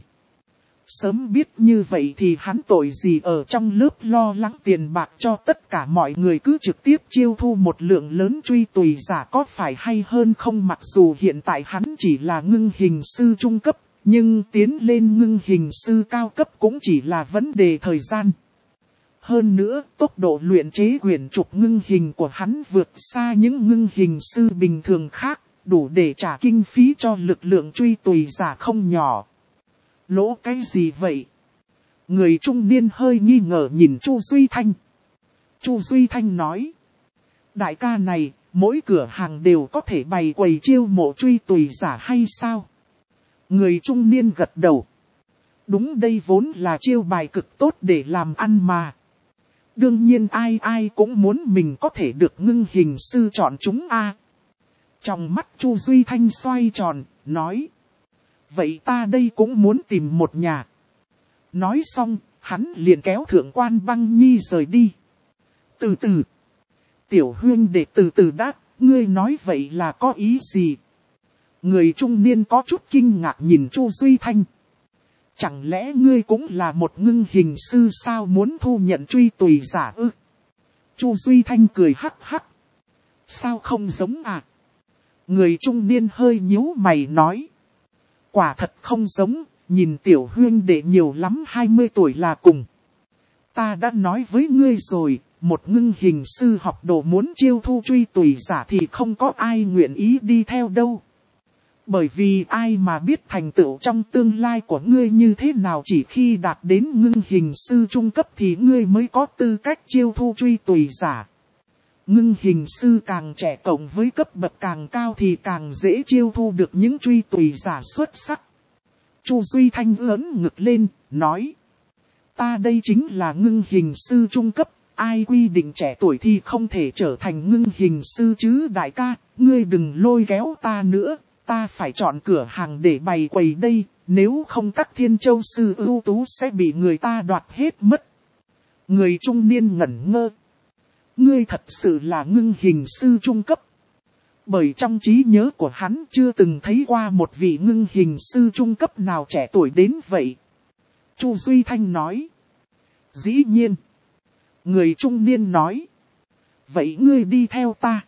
Sớm biết như vậy thì hắn tội gì ở trong lớp lo lắng tiền bạc cho tất cả mọi người, cứ trực tiếp chiêu thu một lượng lớn truy tùy giả có phải hay hơn không? Mặc dù hiện tại hắn chỉ là ngưng hình sư trung cấp. Nhưng tiến lên ngưng hình sư cao cấp cũng chỉ là vấn đề thời gian. Hơn nữa, tốc độ luyện chế quyển trục ngưng hình của hắn vượt xa những ngưng hình sư bình thường khác, đủ để trả kinh phí cho lực lượng truy tùy giả không nhỏ. Lỗ cái gì vậy? Người trung niên hơi nghi ngờ nhìn Chu Duy Thanh. Chu Duy Thanh nói. Đại ca này, mỗi cửa hàng đều có thể bày quầy chiêu mộ truy tùy giả hay sao? Người trung niên gật đầu. Đúng, đây vốn là chiêu bài cực tốt để làm ăn mà. Đương nhiên ai cũng muốn mình có thể được ngưng hình sư chọn chúng a. Trong mắt Chu Duy Thanh xoay tròn, nói. Vậy ta đây cũng muốn tìm một nhà. Nói xong, hắn liền kéo Thượng quan Băng Nhi rời đi. Từ từ. Tiểu huynh đệ từ từ đã, ngươi nói vậy là có ý gì? Người trung niên có chút kinh ngạc nhìn Chu Duy Thanh. Chẳng lẽ ngươi cũng là một ngưng hình sư sao, muốn thu nhận truy tùy giả ư? Chu Duy Thanh cười hắc hắc. Sao không giống à? Người trung niên hơi nhíu mày nói. Quả thật không giống, nhìn tiểu huynh đệ nhiều lắm 20 tuổi là cùng. Ta đã nói với ngươi rồi, một ngưng hình sư học đồ muốn chiêu thu truy tùy giả thì không có ai nguyện ý đi theo đâu. Bởi vì ai mà biết thành tựu trong tương lai của ngươi như thế nào, chỉ khi đạt đến ngưng hình sư trung cấp thì ngươi mới có tư cách chiêu thu truy tùy giả. Ngưng hình sư càng trẻ cộng với cấp bậc càng cao thì càng dễ chiêu thu được những truy tùy giả xuất sắc. Chu Duy Thanh ưỡn ngực lên, nói. Ta đây chính là ngưng hình sư trung cấp, ai quy định trẻ tuổi thì không thể trở thành ngưng hình sư chứ đại ca, ngươi đừng lôi kéo ta nữa, ta phải chọn cửa hàng để bày quầy đây, nếu không các thiên châu sư ưu tú sẽ bị người ta đoạt hết mất. Người trung niên ngẩn ngơ. Ngươi thật sự là ngưng hình sư trung cấp. Bởi trong trí nhớ của hắn chưa từng thấy qua một vị ngưng hình sư trung cấp nào trẻ tuổi đến vậy. Chu Duy Thanh nói. Dĩ nhiên. Người trung niên nói. Vậy ngươi đi theo ta.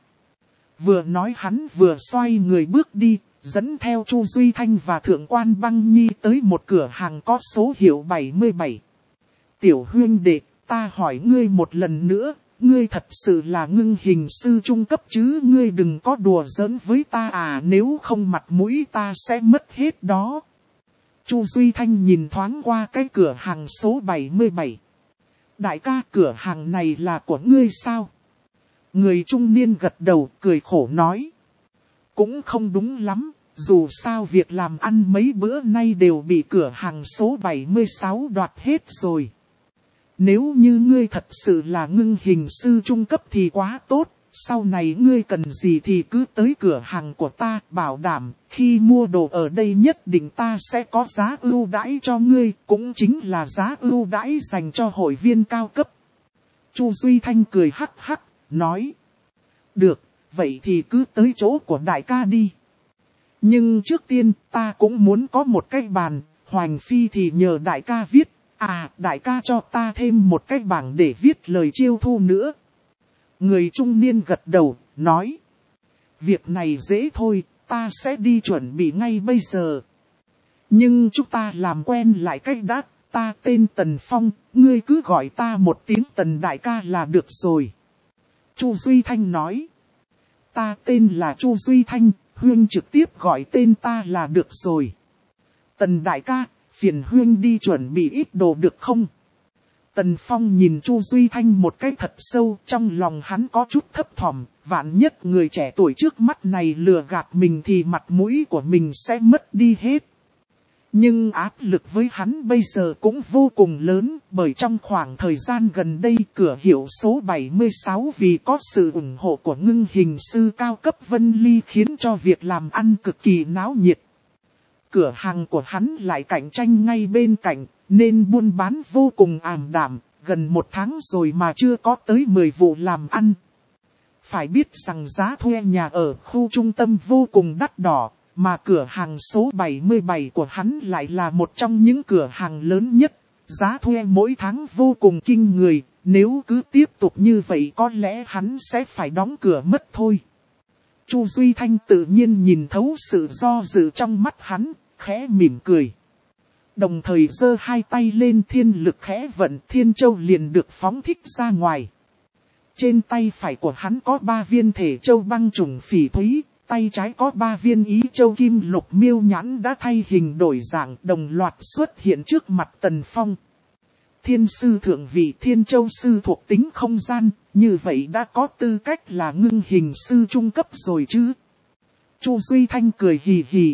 Vừa nói hắn vừa xoay người bước đi, dẫn theo Chu Duy Thanh và Thượng quan Băng Nhi tới một cửa hàng có số hiệu 77. Tiểu huynh đệ, ta hỏi ngươi một lần nữa. Ngươi thật sự là ngưng hình sư trung cấp chứ, ngươi đừng có đùa giỡn với ta à, nếu không mặt mũi ta sẽ mất hết đó. Chu Duy Thanh nhìn thoáng qua cái cửa hàng số 77. Đại ca, cửa hàng này là của ngươi sao? Người trung niên gật đầu cười khổ nói. Cũng không đúng lắm, dù sao việc làm ăn mấy bữa nay đều bị cửa hàng số 76 đoạt hết rồi. Nếu như ngươi thật sự là ngưng hình sư trung cấp thì quá tốt, sau này ngươi cần gì thì cứ tới cửa hàng của ta, bảo đảm, khi mua đồ ở đây nhất định ta sẽ có giá ưu đãi cho ngươi, cũng chính là giá ưu đãi dành cho hội viên cao cấp. Chu Duy Thanh cười hắc hắc, nói. Được, vậy thì cứ tới chỗ của đại ca đi. Nhưng trước tiên ta cũng muốn có một cái bàn, hoành phi thì nhờ đại ca viết. À, đại ca cho ta thêm một cái bảng để viết lời chiêu thu nữa. Người trung niên gật đầu, nói. Việc này dễ thôi, ta sẽ đi chuẩn bị ngay bây giờ. Nhưng chúng ta làm quen lại cách đã, ta tên Tần Phong, ngươi cứ gọi ta một tiếng Tần đại ca là được rồi. Chu Duy Thanh nói. Ta tên là Chu Duy Thanh, huynh trực tiếp gọi tên ta là được rồi. Tần đại ca. Phiền huynh đi chuẩn bị ít đồ được không? Tần Phong nhìn Chu Duy Thanh một cái thật sâu, trong lòng hắn có chút thấp thỏm, vạn nhất người trẻ tuổi trước mắt này lừa gạt mình thì mặt mũi của mình sẽ mất đi hết. Nhưng áp lực với hắn bây giờ cũng vô cùng lớn, bởi trong khoảng thời gian gần đây cửa hiệu số 76 vì có sự ủng hộ của ngưng hình sư cao cấp Vân Ly khiến cho việc làm ăn cực kỳ náo nhiệt. Cửa hàng của hắn lại cạnh tranh ngay bên cạnh, nên buôn bán vô cùng ảm đạm, gần 1 tháng rồi mà chưa có tới 10 vụ làm ăn. Phải biết rằng giá thuê nhà ở khu trung tâm vô cùng đắt đỏ, mà cửa hàng số 77 của hắn lại là một trong những cửa hàng lớn nhất. Giá thuê mỗi tháng vô cùng kinh người, nếu cứ tiếp tục như vậy có lẽ hắn sẽ phải đóng cửa mất thôi. Chu Duy Thanh tự nhiên nhìn thấu sự do dự trong mắt hắn, khẽ mỉm cười. Đồng thời giơ hai tay lên, thiên lực khẽ vận, thiên châu liền được phóng thích ra ngoài. Trên tay phải của hắn có 3 viên thể châu băng trùng phỉ thúy, tay trái có 3 viên ý châu kim lục miêu nhãn đã thay hình đổi dạng, đồng loạt xuất hiện trước mặt Tần Phong. Thiên sư thượng vị thiên châu sư thuộc tính không gian, như vậy đã có tư cách là ngưng hình sư trung cấp rồi chứ. Chu Duy Thanh cười hì hì.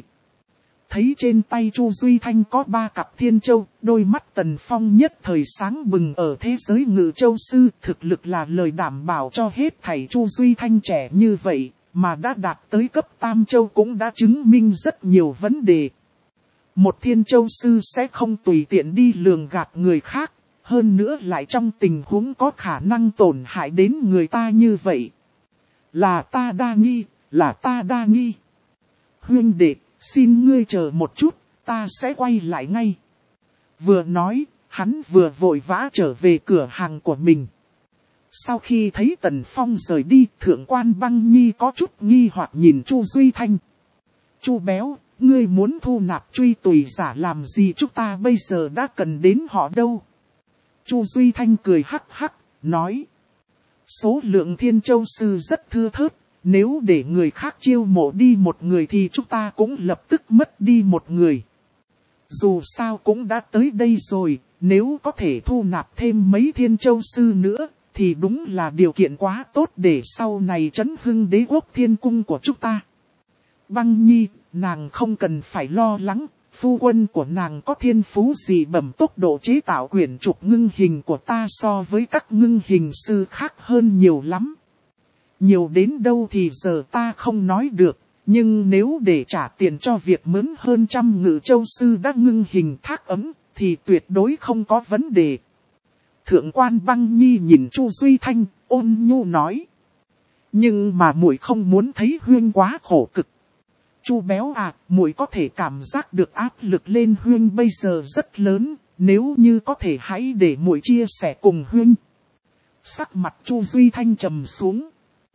Thấy trên tay Chu Duy Thanh có 3 cặp thiên châu, đôi mắt Tần Phong nhất thời sáng bừng. Ở thế giới ngự châu sư, thực lực là lời đảm bảo cho hết thảy. Chu Duy Thanh trẻ như vậy, mà đã đạt tới cấp tam châu cũng đã chứng minh rất nhiều vấn đề. Một thiên châu sư sẽ không tùy tiện đi lường gạt người khác, hơn nữa lại trong tình huống có khả năng tổn hại đến người ta như vậy. Là ta đa nghi. Huynh đệ, xin ngươi chờ một chút, ta sẽ quay lại ngay. Vừa nói, hắn vừa vội vã trở về cửa hàng của mình. Sau khi thấy Tần Phong rời đi, Thượng quan Băng Nhi có chút nghi hoặc nhìn Chu Duy Thanh. Chu béo, ngươi muốn thu nạp truy tùy giả làm gì, chúng ta bây giờ đã cần đến họ đâu? Chu Duy Thanh cười hắc hắc, nói. Số lượng Thiên Châu Sư rất thưa thớt, nếu để người khác chiêu mộ đi một người thì chúng ta cũng lập tức mất đi một người. Dù sao cũng đã tới đây rồi, nếu có thể thu nạp thêm mấy Thiên Châu Sư nữa, thì đúng là điều kiện quá tốt để sau này trấn hưng đế quốc Thiên Cung của chúng ta. Băng Nhi, nàng không cần phải lo lắng, phu quân của nàng có thiên phú dị bẩm, tốc độ chế tạo quyển trục ngưng hình của ta so với các ngưng hình sư khác hơn nhiều lắm. Nhiều đến đâu thì giờ ta không nói được, nhưng nếu để trả tiền cho việc mướn hơn 100 ngự châu sư đã ngưng hình thác ấm, thì tuyệt đối không có vấn đề. Thượng quan Băng Nhi nhìn Chu Duy Thanh, ôn nhu nói. Nhưng mà muội không muốn thấy Huyên quá khổ cực. Chu béo à, muội có thể cảm giác được áp lực lên Huyên bây giờ rất lớn, nếu như có thể hãy để muội chia sẻ cùng Huyên. Sắc mặt Chu Duy Thanh trầm xuống.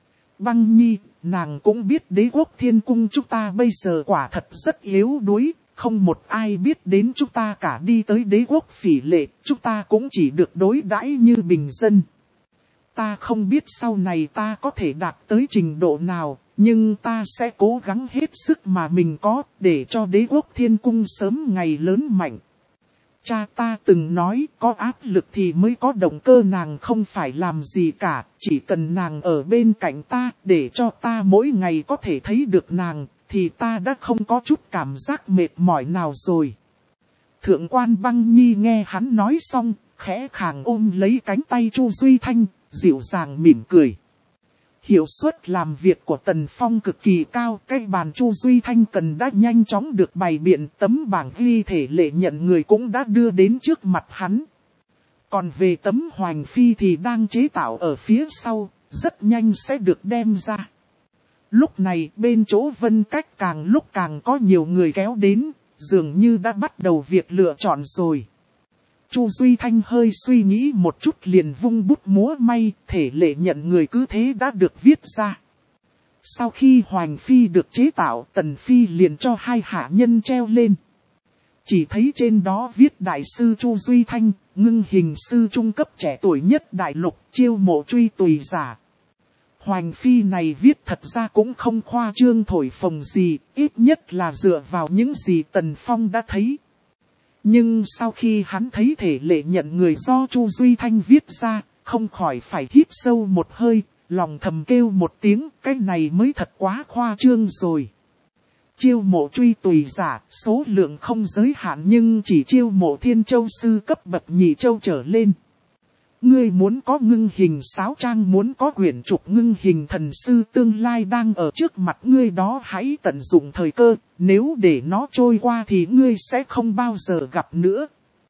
Băng Nhi, nàng cũng biết đế quốc Thiên Cung chúng ta bây giờ quả thật rất yếu đuối, không một ai biết đến chúng ta cả, đi tới đế quốc Phỉ Lệ, chúng ta cũng chỉ được đối đãi như bình dân. Ta không biết sau này ta có thể đạt tới trình độ nào, nhưng ta sẽ cố gắng hết sức mà mình có, để cho đế quốc Thiên Cung sớm ngày lớn mạnh. Cha ta từng nói, có áp lực thì mới có động cơ, nàng không phải làm gì cả, chỉ cần nàng ở bên cạnh ta, để cho ta mỗi ngày có thể thấy được nàng, thì ta đã không có chút cảm giác mệt mỏi nào rồi. Thượng quan Băng Nhi nghe hắn nói xong, khẽ khàng ôm lấy cánh tay Chu Duy Thanh, dịu dàng mỉm cười. Hiệu suất làm việc của Tần Phong cực kỳ cao, cái bàn Chu Duy Thanh cần đã nhanh chóng được bày biện, tấm bảng ghi thể lệ nhận người cũng đã đưa đến trước mặt hắn. Còn về tấm hoành phi thì đang chế tạo ở phía sau, rất nhanh sẽ được đem ra. Lúc này bên chỗ Vân Cách càng lúc càng có nhiều người kéo đến, dường như đã bắt đầu việc lựa chọn rồi. Chu Duy Thanh hơi suy nghĩ một chút liền vung bút múa may, thể lệ nhận người cứ thế đã được viết ra. Sau khi hoành phi được chế tạo, Tần Phi liền cho hai hạ nhân treo lên. Chỉ thấy trên đó viết đại sư Chu Duy Thanh, ngưng hình sư trung cấp trẻ tuổi nhất đại lục, chiêu mộ truy tùy giả. Hoành phi này viết thật ra cũng không khoa trương thổi phồng gì, ít nhất là dựa vào những gì Tần Phong đã thấy. Nhưng sau khi hắn thấy thể lệ nhận người do Chu Duy Thanh viết ra, không khỏi phải hít sâu một hơi, lòng thầm kêu một tiếng, cái này mới thật quá khoa trương rồi. Chiêu mộ truy tùy giả, số lượng không giới hạn nhưng chỉ chiêu mộ Thiên Châu Sư cấp bậc nhị châu trở lên. Ngươi muốn có ngưng hình sáo trang, muốn có quyển trục ngưng hình thần sư tương lai đang ở trước mặt ngươi đó, hãy tận dụng thời cơ, nếu để nó trôi qua thì ngươi sẽ không bao giờ gặp nữa.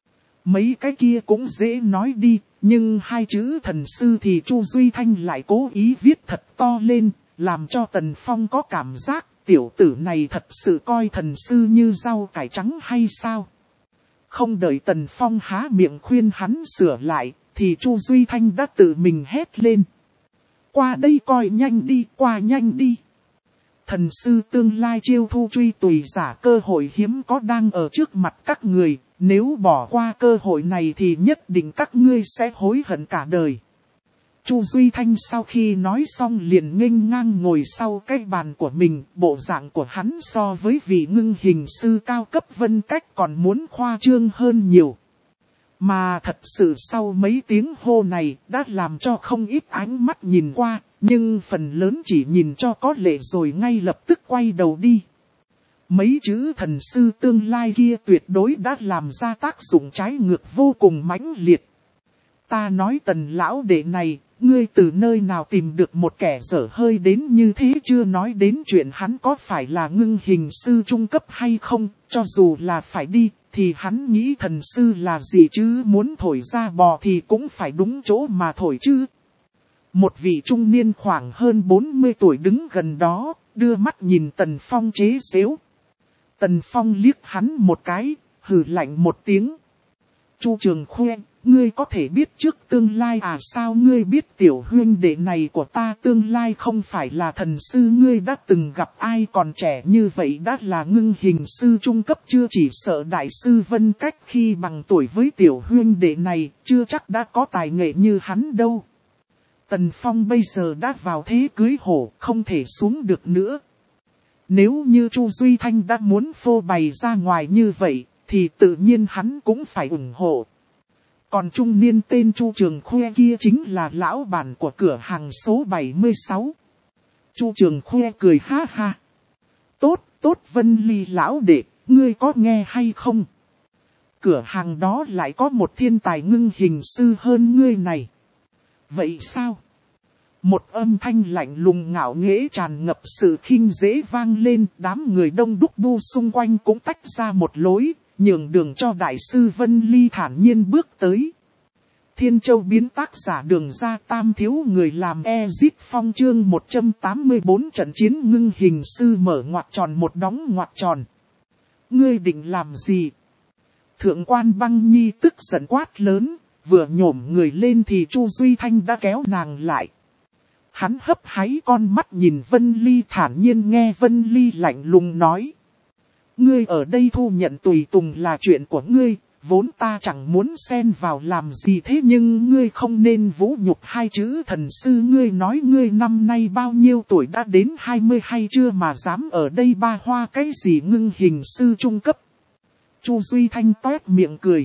Mấy cái kia cũng dễ nói đi, nhưng hai chữ thần sư thì Chu Duy Thanh lại cố ý viết thật to lên, làm cho Tần Phong có cảm giác tiểu tử này thật sự coi thần sư như rau cải trắng hay sao. Không đợi Tần Phong há miệng khuyên hắn sửa lại, thì Chu Duy Thanh đã tự mình hét lên. Qua đây coi nhanh đi, qua nhanh đi. Thần sư tương lai chiêu thu truy tùy giả cơ hội hiếm có đang ở trước mặt các người, nếu bỏ qua cơ hội này thì nhất định các ngươi sẽ hối hận cả đời. Chu Duy Thanh sau khi nói xong liền nghênh ngang ngồi sau cái bàn của mình, bộ dạng của hắn so với vị ngưng hình sư cao cấp Vân Cách còn muốn khoa trương hơn nhiều. Mà thật sự sau mấy tiếng hô này đã làm cho không ít ánh mắt nhìn qua, nhưng phần lớn chỉ nhìn cho có lệ rồi ngay lập tức quay đầu đi. Mấy chữ thần sư tương lai kia tuyệt đối đã làm ra tác dụng trái ngược vô cùng mãnh liệt. Ta nói Tần lão đệ này, ngươi từ nơi nào tìm được một kẻ dở hơi đến như thế, chưa nói đến chuyện hắn có phải là ngưng hình sư trung cấp hay không, cho dù là phải đi, thì hắn nghĩ thần sư là gì chứ, muốn thổi ra bò thì cũng phải đúng chỗ mà thổi chứ. Một vị trung niên khoảng hơn 40 tuổi đứng gần đó, đưa mắt nhìn Tần Phong chế giễu. Tần Phong liếc hắn một cái, hừ lạnh một tiếng. Chu Trường Khuê, ngươi có thể biết trước tương lai à? Sao ngươi biết tiểu huynh đệ này của ta tương lai không phải là thần sư? Ngươi đã từng gặp ai còn trẻ như vậy đã là ngưng hình sư trung cấp chưa? Chỉ sợ đại sư Vân Cách khi bằng tuổi với tiểu huynh đệ này, chưa chắc đã có tài nghệ như hắn đâu. Tần Phong bây giờ đã vào thế cưới hổ, không thể xuống được nữa. Nếu như Chu Duy Thanh đã muốn phô bày ra ngoài như vậy, thì tự nhiên hắn cũng phải ủng hộ. Còn trung niên tên Chu Trường Khuê kia chính là lão bản của cửa hàng số 76. Chu Trường Khuê cười ha ha. Tốt Vân Ly lão đệ, ngươi có nghe hay không? Cửa hàng đó lại có một thiên tài ngưng hình sư hơn ngươi này. Vậy sao? Một âm thanh lạnh lùng ngạo nghễ tràn ngập sự khinh dễ vang lên, đám người đông đúc bu xung quanh cũng tách ra một lối, nhường đường cho đại sư Vân Ly thản nhiên bước tới. Thiên Châu biến tác giả Đường Ra Tam thiếu người làm Ezit Phong chương 184 trận chiến ngưng hình sư mở ngoặc tròn một đóng ngoặc tròn. Ngươi định làm gì? Thượng quan Băng Nhi tức giận quát lớn, vừa nhổm người lên thì Chu Duy Thanh đã kéo nàng lại. Hắn hấp háy con mắt nhìn Vân Ly thản nhiên nghe Vân Ly lạnh lùng nói. Ngươi ở đây thu nhận tùy tùng là chuyện của ngươi, vốn ta chẳng muốn xen vào làm gì thế nhưng ngươi không nên vũ nhục hai chữ thần sư. Ngươi nói ngươi năm nay bao nhiêu tuổi đã đến 20 hay chưa mà dám ở đây ba hoa cái gì ngưng hình sư trung cấp. Chu Duy Thanh toét miệng cười.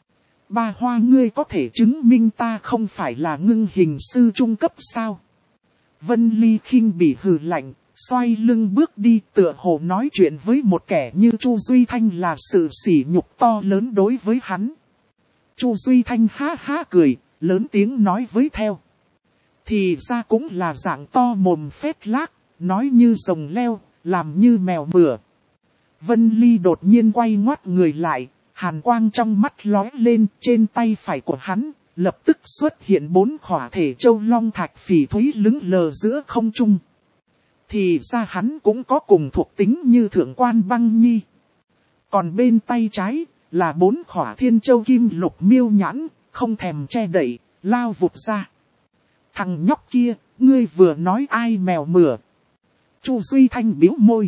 Ba hoa ngươi có thể chứng minh ta không phải là ngưng hình sư trung cấp sao? Vân Ly khinh bỉ hừ lạnh, xoay lưng bước đi tựa hồ nói chuyện với một kẻ như Chu Duy Thanh là sự sỉ nhục to lớn đối với hắn. Chu Duy Thanh ha ha cười, lớn tiếng nói với theo. Thì ra cũng là dạng to mồm phét lác, nói như rồng leo, làm như mèo mửa. Vân Ly đột nhiên quay ngoắt người lại, hàn quang trong mắt lóe lên trên tay phải của hắn. Lập tức xuất hiện 4 khỏa thể châu long thạch phỉ thúy lững lờ giữa không trung. Thì ra hắn cũng có cùng thuộc tính như Thượng quan Băng Nhi. Còn bên tay trái là 4 khỏa thiên châu kim lục miêu nhãn, không thèm che đậy, lao vụt ra. Thằng nhóc kia, ngươi vừa nói ai mèo mửa? Chu Duy Thanh bĩu môi.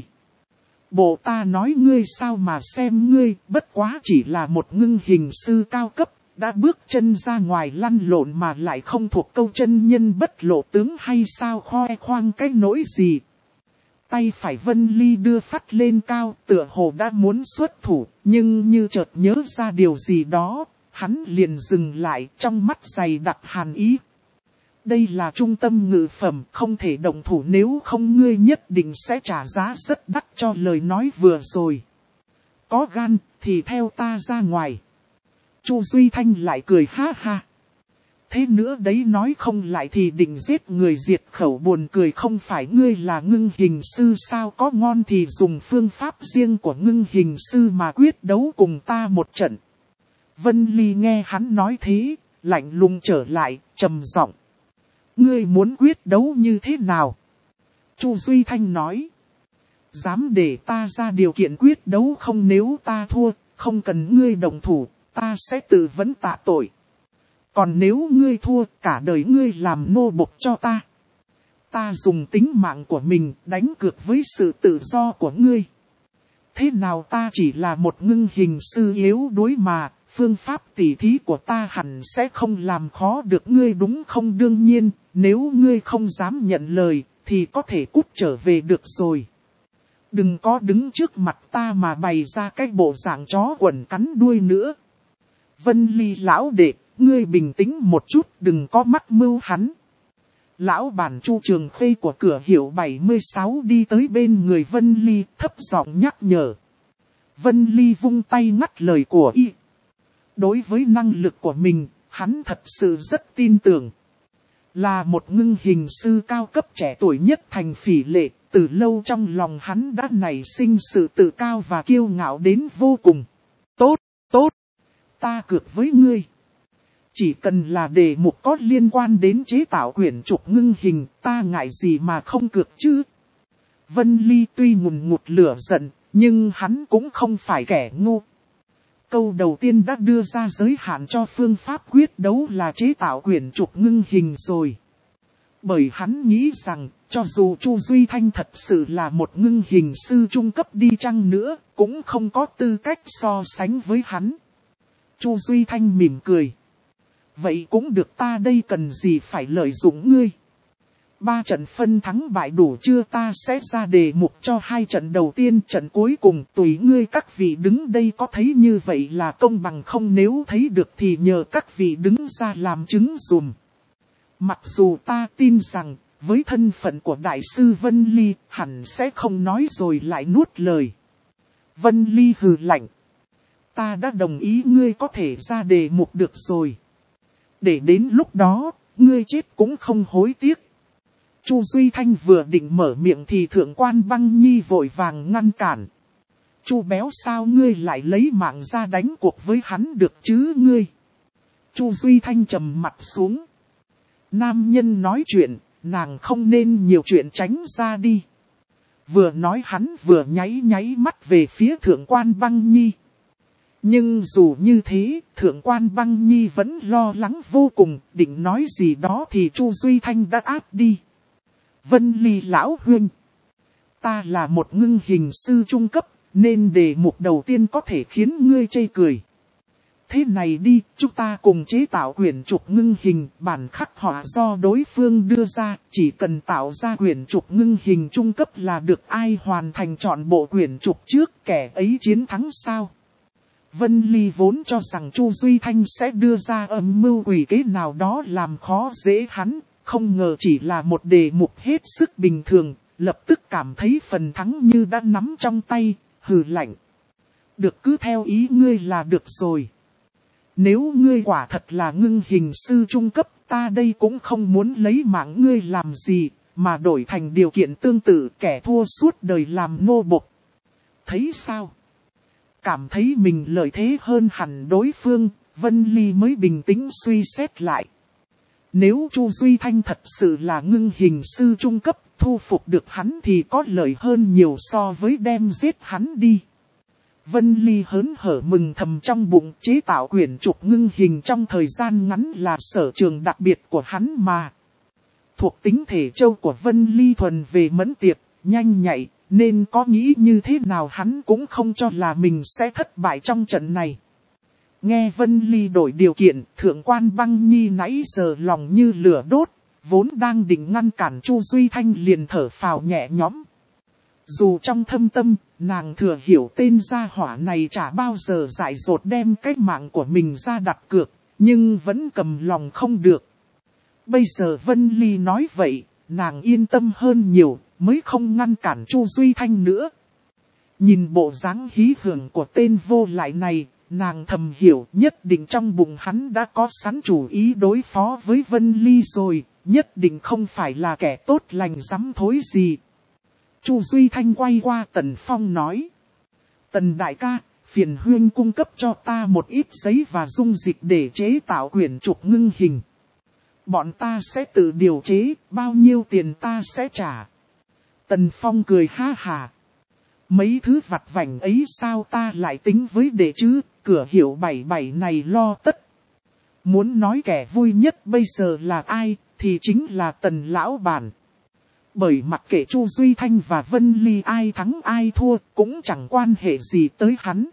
Bộ ta nói ngươi sao mà xem ngươi, bất quá chỉ là một ngưng hình sư cao cấp. Đã bước chân ra ngoài lăn lộn mà lại không thuộc câu chân nhân bất lộ tướng hay sao khoe khoang cái nỗi gì. Tay phải Vân Ly đưa phát lên cao tựa hồ đã muốn xuất thủ, nhưng như chợt nhớ ra điều gì đó, hắn liền dừng lại trong mắt dày đặc hàn ý. Đây là trung tâm ngự phẩm, không thể động thủ nếu không ngươi nhất định sẽ trả giá rất đắt cho lời nói vừa rồi. Có gan thì theo ta ra ngoài. Chu Duy Thanh lại cười ha ha. Thế nữa đấy nói không lại thì định giết người diệt khẩu buồn cười không phải ngươi là ngưng hình sư sao có ngon thì dùng phương pháp riêng của ngưng hình sư mà quyết đấu cùng ta một trận. Vân Ly nghe hắn nói thế, lạnh lùng trở lại, trầm giọng. Ngươi muốn quyết đấu như thế nào? Chu Duy Thanh nói. Dám để ta ra điều kiện quyết đấu không? Nếu ta thua, không cần ngươi đồng thủ. Ta sẽ tự vấn tạ tội. Còn nếu ngươi thua, cả đời ngươi làm nô bộc cho ta. Ta dùng tính mạng của mình đánh cược với sự tự do của ngươi. Thế nào ta chỉ là một ngưng hình sư yếu đuối mà, phương pháp tỉ thí của ta hẳn sẽ không làm khó được ngươi đúng không? Đương nhiên, nếu ngươi không dám nhận lời, thì có thể cút trở về được rồi. Đừng có đứng trước mặt ta mà bày ra cái bộ dạng chó quần cắn đuôi nữa. Vân Ly lão đệ, ngươi bình tĩnh một chút, đừng có mắc mưu hắn. Lão bản Chu Trường Khuê của cửa hiệu 76 đi tới bên người Vân Ly, thấp giọng nhắc nhở. Vân Ly vung tay ngắt lời của y. Đối với năng lực của mình, hắn thật sự rất tin tưởng. Là một ngưng hình sư cao cấp trẻ tuổi nhất thành Phỉ Lệ, từ lâu trong lòng hắn đã nảy sinh sự tự cao và kiêu ngạo đến vô cùng. Tốt. Ta cược với ngươi. Chỉ cần là đề mục có liên quan đến chế tạo quyển trục ngưng hình, ta ngại gì mà không cược chứ. Vân Ly tuy ngùn ngụt lửa giận, nhưng hắn cũng không phải kẻ ngu. Câu đầu tiên đã đưa ra giới hạn cho phương pháp quyết đấu là chế tạo quyển trục ngưng hình rồi. Bởi hắn nghĩ rằng, cho dù Chu Duy Thanh thật sự là một ngưng hình sư trung cấp đi chăng nữa, cũng không có tư cách so sánh với hắn. Chu Duy Thanh mỉm cười. Vậy cũng được, ta đây cần gì phải lợi dụng ngươi. 3 trận phân thắng bại đủ chưa, ta sẽ ra đề mục cho 2 trận đầu tiên, trận cuối cùng tùy ngươi. Các vị đứng đây có thấy như vậy là công bằng không? Nếu thấy được thì nhờ các vị đứng ra làm chứng dùm. Mặc dù ta tin rằng, với thân phận của Đại sư Vân Ly, hẳn sẽ không nói rồi lại nuốt lời. Vân Ly hừ lạnh. Ta đã đồng ý, ngươi có thể ra đề mục được rồi. Để đến lúc đó, ngươi chết cũng không hối tiếc. Chu Duy Thanh vừa định mở miệng thì Thượng quan Băng Nhi vội vàng ngăn cản. Chu béo, sao ngươi lại lấy mạng ra đánh cuộc với hắn được chứ ngươi? Chu Duy Thanh trầm mặt xuống. Nam nhân nói chuyện, nàng không nên nhiều chuyện, tránh ra đi. Vừa nói hắn vừa nháy mắt về phía Thượng quan Băng Nhi. Nhưng dù như thế, Thượng quan Băng Nhi vẫn lo lắng vô cùng, định nói gì đó thì Chu Duy Thanh đã áp đi. Vân Ly lão huynh, ta là một ngưng hình sư trung cấp, nên đề mục đầu tiên có thể khiến ngươi chê cười. Thế này đi, chúng ta cùng chế tạo quyển trục ngưng hình, bản khắc họa do đối phương đưa ra, chỉ cần tạo ra quyển trục ngưng hình trung cấp là được, ai hoàn thành trọn bộ quyển trục trước, kẻ ấy chiến thắng sao? Vân Ly vốn cho rằng Chu Duy Thanh sẽ đưa ra âm mưu quỷ kế nào đó làm khó dễ hắn, không ngờ chỉ là một đề mục hết sức bình thường, lập tức cảm thấy phần thắng như đã nắm trong tay, hừ lạnh. Được, cứ theo ý ngươi là được rồi. Nếu ngươi quả thật là ngưng hình sư trung cấp, ta đây cũng không muốn lấy mạng ngươi làm gì, mà đổi thành điều kiện tương tự, kẻ thua suốt đời làm nô bộc. Thấy sao? Cảm thấy mình lợi thế hơn hẳn đối phương, Vân Ly mới bình tĩnh suy xét lại. Nếu Chu Duy Thanh thật sự là ngưng hình sư trung cấp, thu phục được hắn thì có lợi hơn nhiều so với đem giết hắn đi. Vân Ly hớn hở mừng thầm trong bụng, chế tạo quyển trục ngưng hình trong thời gian ngắn là sở trường đặc biệt của hắn mà. Thuộc tính thể châu của Vân Ly thuần về mẫn tiệp, nhanh nhạy, nên có nghĩ như thế nào hắn cũng không cho là mình sẽ thất bại trong trận này. Nghe Vân Ly đổi điều kiện, Thượng quan Băng Nhi nãy giờ lòng như lửa đốt, vốn đang định ngăn cản Chu Duy Thanh liền thở phào nhẹ nhõm. Dù trong thâm tâm, nàng thừa hiểu tên gia hỏa này chả bao giờ dại dột đem cái mạng của mình ra đặt cược, nhưng vẫn cầm lòng không được. Bây giờ Vân Ly nói vậy, nàng yên tâm hơn nhiều, mới không ngăn cản Chu Duy Thanh nữa. Nhìn bộ dáng hí hưởng của tên vô lại này, nàng thầm hiểu nhất định trong bụng hắn đã có sẵn chủ ý đối phó với Vân Ly rồi, nhất định không phải là kẻ tốt lành dám thối gì. Chu Duy Thanh quay qua Tần Phong nói. Tần đại ca, phiền huyên cung cấp cho ta một ít giấy và dung dịch để chế tạo quyển trục ngưng hình. Bọn ta sẽ tự điều chế, bao nhiêu tiền ta sẽ trả. Tần Phong cười ha hà. Mấy thứ vặt vảnh ấy sao ta lại tính với đệ chứ, cửa hiệu 77 này lo tất. Muốn nói kẻ vui nhất bây giờ là ai, thì chính là Tần lão bản. Bởi mặc kệ Chu Duy Thanh và Vân Ly ai thắng ai thua, cũng chẳng quan hệ gì tới hắn.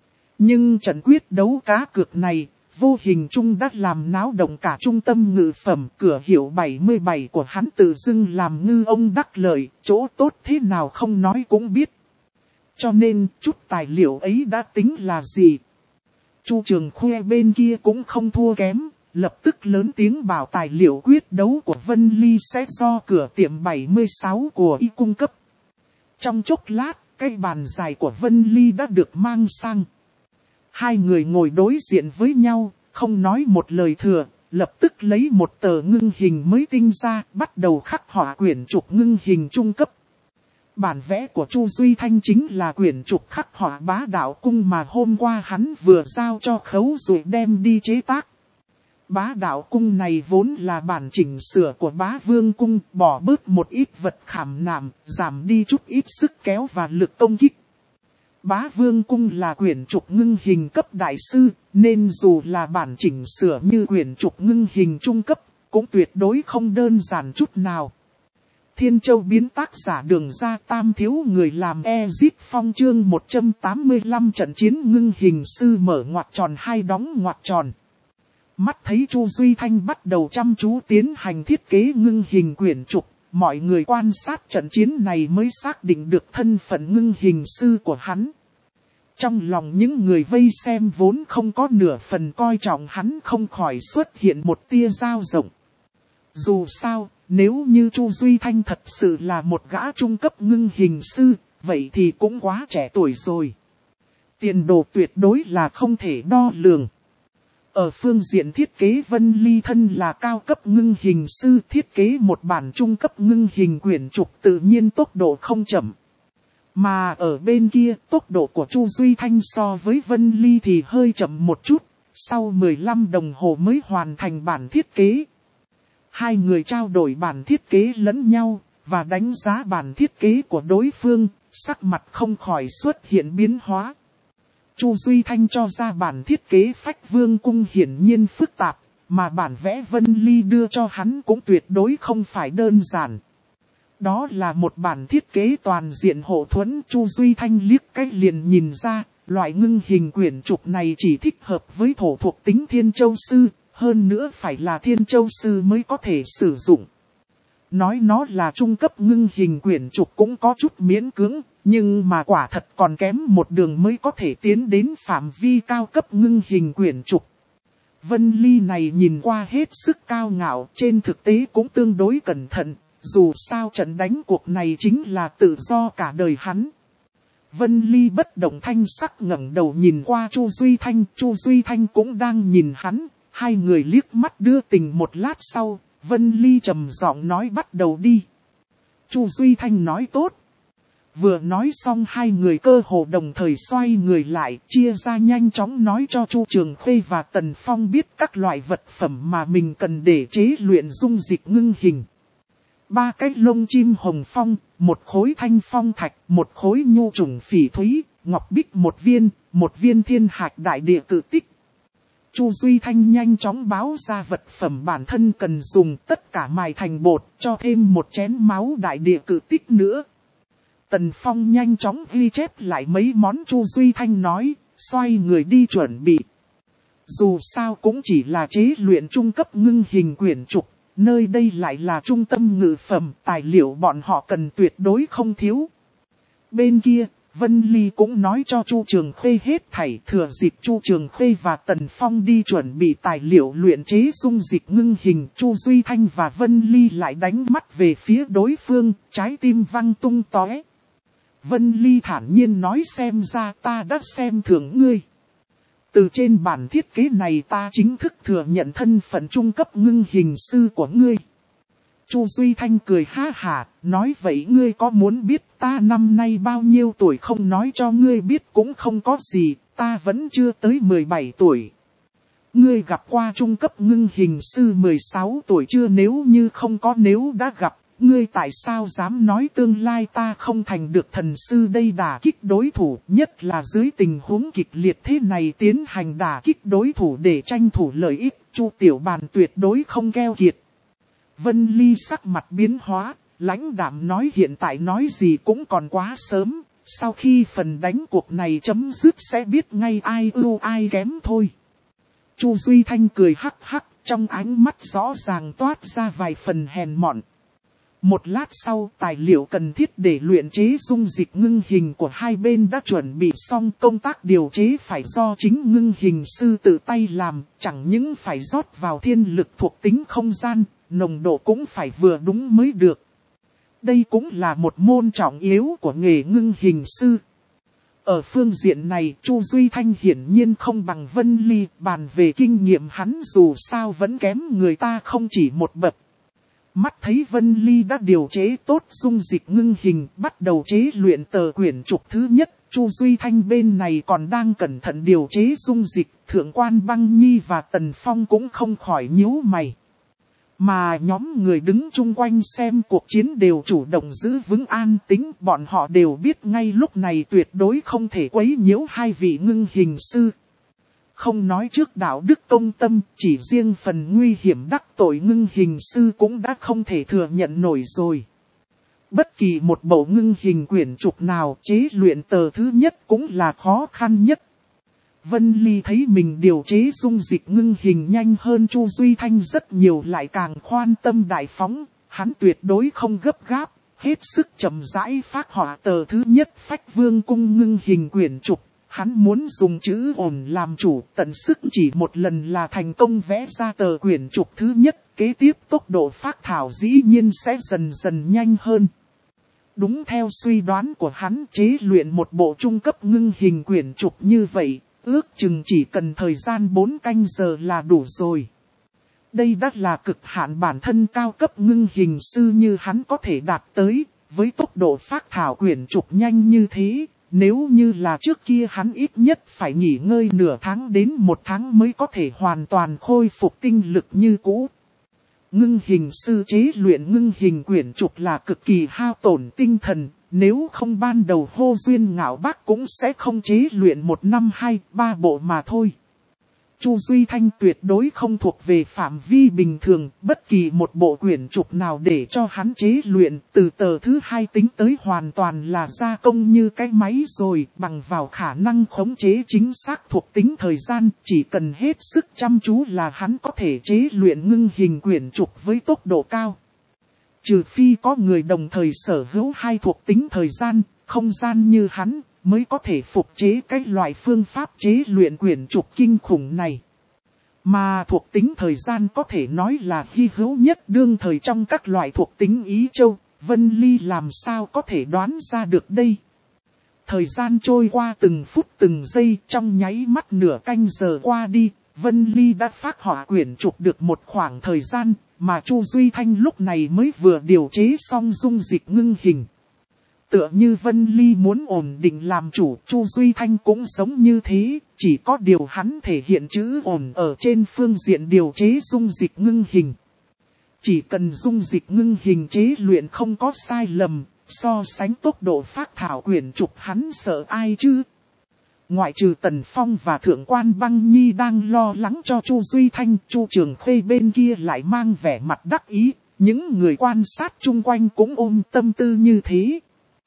Nhưng trận quyết đấu cá cược này, vô hình chung đã làm náo động cả trung tâm ngự phẩm, cửa hiệu 77 của hắn tự dưng làm ngư ông đắc lợi, chỗ tốt thế nào không nói cũng biết. Cho nên, chút tài liệu ấy đã tính là gì? Chu Trường Khuê bên kia cũng không thua kém, lập tức lớn tiếng bảo tài liệu quyết đấu của Vân Ly sẽ do cửa tiệm 76 của y cung cấp. Trong chốc lát, cái bàn dài của Vân Ly đã được mang sang. Hai người ngồi đối diện với nhau, không nói một lời thừa, lập tức lấy một tờ ngưng hình mới tinh ra, bắt đầu khắc họa quyển trục ngưng hình trung cấp. Bản vẽ của Chu Duy Thanh chính là quyển trục khắc họa Bá Đạo Cung mà hôm qua hắn vừa giao cho Khấu rồi đem đi chế tác. Bá Đạo Cung này vốn là bản chỉnh sửa của Bá Vương Cung, bỏ bớt một ít vật khảm nạm, giảm đi chút ít sức kéo và lực công kích. Bá Vương Cung là quyển trục ngưng hình cấp đại sư, nên dù là bản chỉnh sửa như quyển trục ngưng hình trung cấp, cũng tuyệt đối không đơn giản chút nào. Thiên Châu biến tác giả Đường Ra Tam thiếu người làm Ezit Phong chương 185 trận chiến ngưng hình sư mở ngoặc tròn hai đóng ngoặc tròn. Mắt thấy Chu Duy Thanh bắt đầu chăm chú tiến hành thiết kế ngưng hình quyển trục, mọi người quan sát trận chiến này mới xác định được thân phận ngưng hình sư của hắn. Trong lòng những người vây xem vốn không có nửa phần coi trọng hắn không khỏi xuất hiện một tia dao rộng. Dù sao, nếu như Chu Duy Thanh thật sự là một gã trung cấp ngưng hình sư, vậy thì cũng quá trẻ tuổi rồi. Tiền đồ tuyệt đối là không thể đo lường. Ở phương diện thiết kế Vân Ly thân là cao cấp ngưng hình sư thiết kế một bản trung cấp ngưng hình quyển trục tự nhiên tốc độ không chậm. Mà ở bên kia tốc độ của Chu Duy Thanh so với Vân Ly thì hơi chậm một chút, sau 15 đồng hồ mới hoàn thành bản thiết kế. Hai người trao đổi bản thiết kế lẫn nhau, và đánh giá bản thiết kế của đối phương, sắc mặt không khỏi xuất hiện biến hóa. Chu Duy Thanh cho ra bản thiết kế Phách Vương Cung hiển nhiên phức tạp, mà bản vẽ Vân Ly đưa cho hắn cũng tuyệt đối không phải đơn giản. Đó là một bản thiết kế toàn diện hộ thuẫn. Chu Duy Thanh liếc cách liền nhìn ra, loại ngưng hình quyển trục này chỉ thích hợp với thổ thuộc tính Thiên Châu Sư, hơn nữa phải là Thiên Châu Sư mới có thể sử dụng. Nói nó là trung cấp ngưng hình quyển trục cũng có chút miễn cưỡng, nhưng mà quả thật còn kém một đường mới có thể tiến đến phạm vi cao cấp ngưng hình quyển trục. Vân Ly này nhìn qua hết sức cao ngạo, trên thực tế cũng tương đối cẩn thận, dù sao trận đánh cuộc này chính là tự do cả đời hắn. Vân Ly bất động thanh sắc ngẩng đầu nhìn qua Chu Duy Thanh, Chu Duy Thanh cũng đang nhìn hắn, hai người liếc mắt đưa tình một lát sau, Vân Ly trầm giọng nói bắt đầu đi. Chu Duy Thanh nói tốt. Vừa nói xong hai người cơ hồ đồng thời xoay người lại, chia ra nhanh chóng nói cho Chu Trường Khê và Tần Phong biết các loại vật phẩm mà mình cần để chế luyện dung dịch ngưng hình. 3 cái lông chim hồng phong, 1 khối thanh phong thạch, 1 khối nhu trùng phỉ thúy, ngọc bích 1 viên thiên hạch đại địa cự tích. Chu Duy Thanh nhanh chóng báo ra vật phẩm bản thân cần dùng, tất cả mài thành bột, cho thêm 1 chén máu đại địa cự tích nữa. Tần Phong nhanh chóng ghi chép lại mấy món Chu Duy Thanh nói, xoay người đi chuẩn bị. Dù sao cũng chỉ là chế luyện trung cấp ngưng hình quyển trục, nơi đây lại là trung tâm ngự phẩm, tài liệu bọn họ cần tuyệt đối không thiếu. Bên kia, Vân Ly cũng nói cho Chu Trường Khê hết thảy, thừa dịp Chu Trường Khê và Tần Phong đi chuẩn bị tài liệu luyện chế dung dịch ngưng hình. Chu Duy Thanh và Vân Ly lại đánh mắt về phía đối phương, trái tim văng tung tóe. Vân Ly thản nhiên nói xem ra ta đã xem thường ngươi. Từ trên bản thiết kế này ta chính thức thừa nhận thân phận trung cấp ngưng hình sư của ngươi. Chu Duy Thanh cười ha hả, nói vậy ngươi có muốn biết ta năm nay bao nhiêu tuổi không nói cho ngươi biết cũng không có gì, ta vẫn chưa tới 17 tuổi. Ngươi gặp qua trung cấp ngưng hình sư 16 tuổi chưa? Nếu như không có, nếu đã gặp, ngươi tại sao dám nói tương lai ta không thành được thần sư? Đây đả kích đối thủ, nhất là dưới tình huống kịch liệt thế này tiến hành đả kích đối thủ để tranh thủ lợi ích, Chu Tiểu Bàn tuyệt đối không keo kiệt. Vân Ly sắc mặt biến hóa, lãnh đạm nói hiện tại nói gì cũng còn quá sớm, sau khi phần đánh cuộc này chấm dứt sẽ biết ngay ai ưu ai kém thôi. Chu Duy Thanh cười hắc hắc, trong ánh mắt rõ ràng toát ra vài phần hèn mọn. Một lát sau, tài liệu cần thiết để luyện chế dung dịch ngưng hình của hai bên đã chuẩn bị xong. Công tác điều chế phải do chính ngưng hình sư tự tay làm, chẳng những phải rót vào thiên lực thuộc tính không gian, nồng độ cũng phải vừa đúng mới được. Đây cũng là một môn trọng yếu của nghề ngưng hình sư. Ở phương diện này, Chu Duy Thanh hiển nhiên không bằng Vân Ly, bàn về kinh nghiệm hắn dù sao vẫn kém người ta không chỉ một bậc. Mắt thấy Vân Ly đã điều chế tốt dung dịch ngưng hình, bắt đầu chế luyện tờ quyển trục thứ nhất, Chu Duy Thanh bên này còn đang cẩn thận điều chế dung dịch, Thượng quan Băng Nhi và Tần Phong cũng không khỏi nhíu mày. Mà nhóm người đứng chung quanh xem cuộc chiến đều chủ động giữ vững an tĩnh, bọn họ đều biết ngay lúc này tuyệt đối không thể quấy nhiễu hai vị ngưng hình sư. Không nói trước đạo đức công tâm, chỉ riêng phần nguy hiểm đắc tội ngưng hình sư cũng đã không thể thừa nhận nổi rồi. Bất kỳ một bộ ngưng hình quyển trục nào chế luyện tờ thứ nhất cũng là khó khăn nhất. Vân Ly thấy mình điều chế dung dịch ngưng hình nhanh hơn Chu Duy Thanh rất nhiều, lại càng khoan tâm đại phóng, hắn tuyệt đối không gấp gáp, hết sức chậm rãi phác họa tờ thứ nhất Phách Vương cung ngưng hình quyển trục. Hắn muốn dùng chữ ổn làm chủ, tận sức chỉ một lần là thành công vẽ ra tờ quyển trục thứ nhất, kế tiếp tốc độ phác thảo dĩ nhiên sẽ dần dần nhanh hơn. Đúng theo suy đoán của hắn, chế luyện một bộ trung cấp ngưng hình quyển trục như vậy, ước chừng chỉ cần thời gian 4 canh giờ là đủ rồi. Đây đã là cực hạn bản thân cao cấp ngưng hình sư như hắn có thể đạt tới, với tốc độ phác thảo quyển trục nhanh như thế. Nếu như là trước kia hắn ít nhất phải nghỉ ngơi nửa tháng đến 1 tháng mới có thể hoàn toàn khôi phục tinh lực như cũ. Ngưng hình sư chế luyện ngưng hình quyển trục là cực kỳ hao tổn tinh thần, nếu không ban đầu Hô Duyên Ngạo Bác cũng sẽ không chế luyện 1 năm 2-3 bộ mà thôi. Chu Duy Thanh tuyệt đối không thuộc về phạm vi bình thường, bất kỳ một bộ quyển trục nào để cho hắn chế luyện, từ tờ thứ 2 tính tới hoàn toàn là gia công như cái máy rồi, bằng vào khả năng khống chế chính xác thuộc tính thời gian, chỉ cần hết sức chăm chú là hắn có thể chế luyện ngưng hình quyển trục với tốc độ cao. Trừ phi có người đồng thời sở hữu 2 thuộc tính thời gian, không gian như hắn, mới có thể phục chế cái loại phương pháp chế luyện quyển trục kinh khủng này. Mà thuộc tính thời gian có thể nói là hy hữu nhất đương thời trong các loại thuộc tính Ý Châu, Vân Ly làm sao có thể đoán ra được đây. Thời gian trôi qua từng phút từng giây, trong nháy mắt nửa canh giờ qua đi, Vân Ly đã phác họa quyển trục được một khoảng thời gian, mà Chu Duy Thanh lúc này mới vừa điều chế xong dung dịch ngưng hình. Tựa như Vân Ly muốn ổn định làm chủ, Chu Duy Thanh cũng giống như thế, chỉ có điều hắn thể hiện chữ ổn ở trên phương diện điều chế dung dịch ngưng hình. Chỉ cần dung dịch ngưng hình chế luyện không có sai lầm, so sánh tốc độ phác thảo quyển trục hắn sợ ai chứ? Ngoại trừ Tần Phong và Thượng quan Băng Nhi đang lo lắng cho Chu Duy Thanh, Chu Trường Khê bên kia lại mang vẻ mặt đắc ý, những người quan sát chung quanh cũng ôm tâm tư như thế.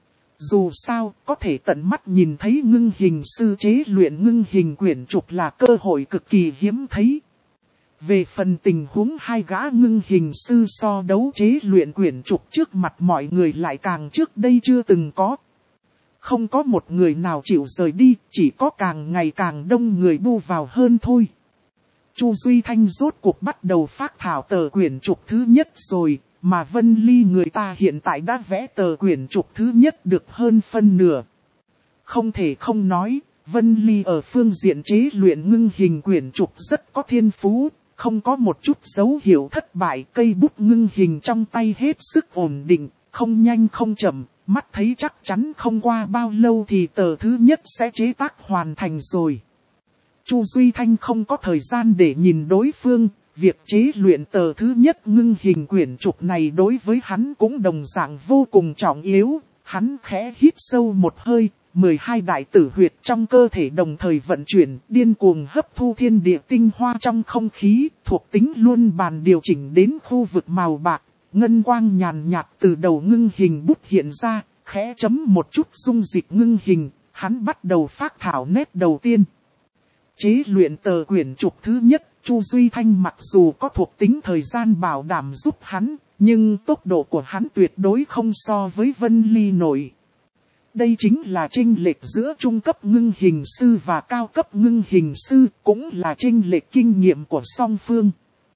Dù sao, có thể tận mắt nhìn thấy ngưng hình sư chế luyện ngưng hình quyển trục là cơ hội cực kỳ hiếm thấy. Về phần tình huống 2 gã ngưng hình sư so đấu chế luyện quyển trục trước mặt mọi người lại càng trước đây chưa từng có. Không có một người nào chịu rời đi, chỉ có càng ngày càng đông người bu vào hơn thôi. Chu Duy Thanh rốt cuộc bắt đầu phác thảo tờ quyển trục thứ nhất rồi. Mà Vân Ly người ta hiện tại đã vẽ tờ quyển trục thứ nhất được hơn phân nửa. Không thể không nói, Vân Ly ở phương diện chế luyện ngưng hình quyển trục rất có thiên phú, không có một chút dấu hiệu thất bại, cây bút ngưng hình trong tay hết sức ổn định, không nhanh không chậm, mắt thấy chắc chắn không qua bao lâu thì tờ thứ nhất sẽ chế tác hoàn thành rồi. Chu Duy Thanh không có thời gian để nhìn đối phương. Việc chế luyện tờ thứ nhất ngưng hình quyển trục này đối với hắn cũng đồng dạng vô cùng trọng yếu. Hắn khẽ hít sâu một hơi, 12 đại tử huyệt trong cơ thể đồng thời vận chuyển, điên cuồng hấp thu thiên địa tinh hoa trong không khí, thuộc tính luôn bàn điều chỉnh đến khu vực màu bạc, ngân quang nhàn nhạt từ đầu ngưng hình bút hiện ra, khẽ chấm một chút dung dịch ngưng hình, hắn bắt đầu phác thảo nét đầu tiên. Chế luyện tờ quyển trục thứ nhất. Chu Duy Thanh mặc dù có thuộc tính thời gian bảo đảm giúp hắn, nhưng tốc độ của hắn tuyệt đối không so với Vân Ly nổi. Đây chính là chênh lệch giữa trung cấp ngưng hình sư và cao cấp ngưng hình sư, cũng là chênh lệch kinh nghiệm của song phương.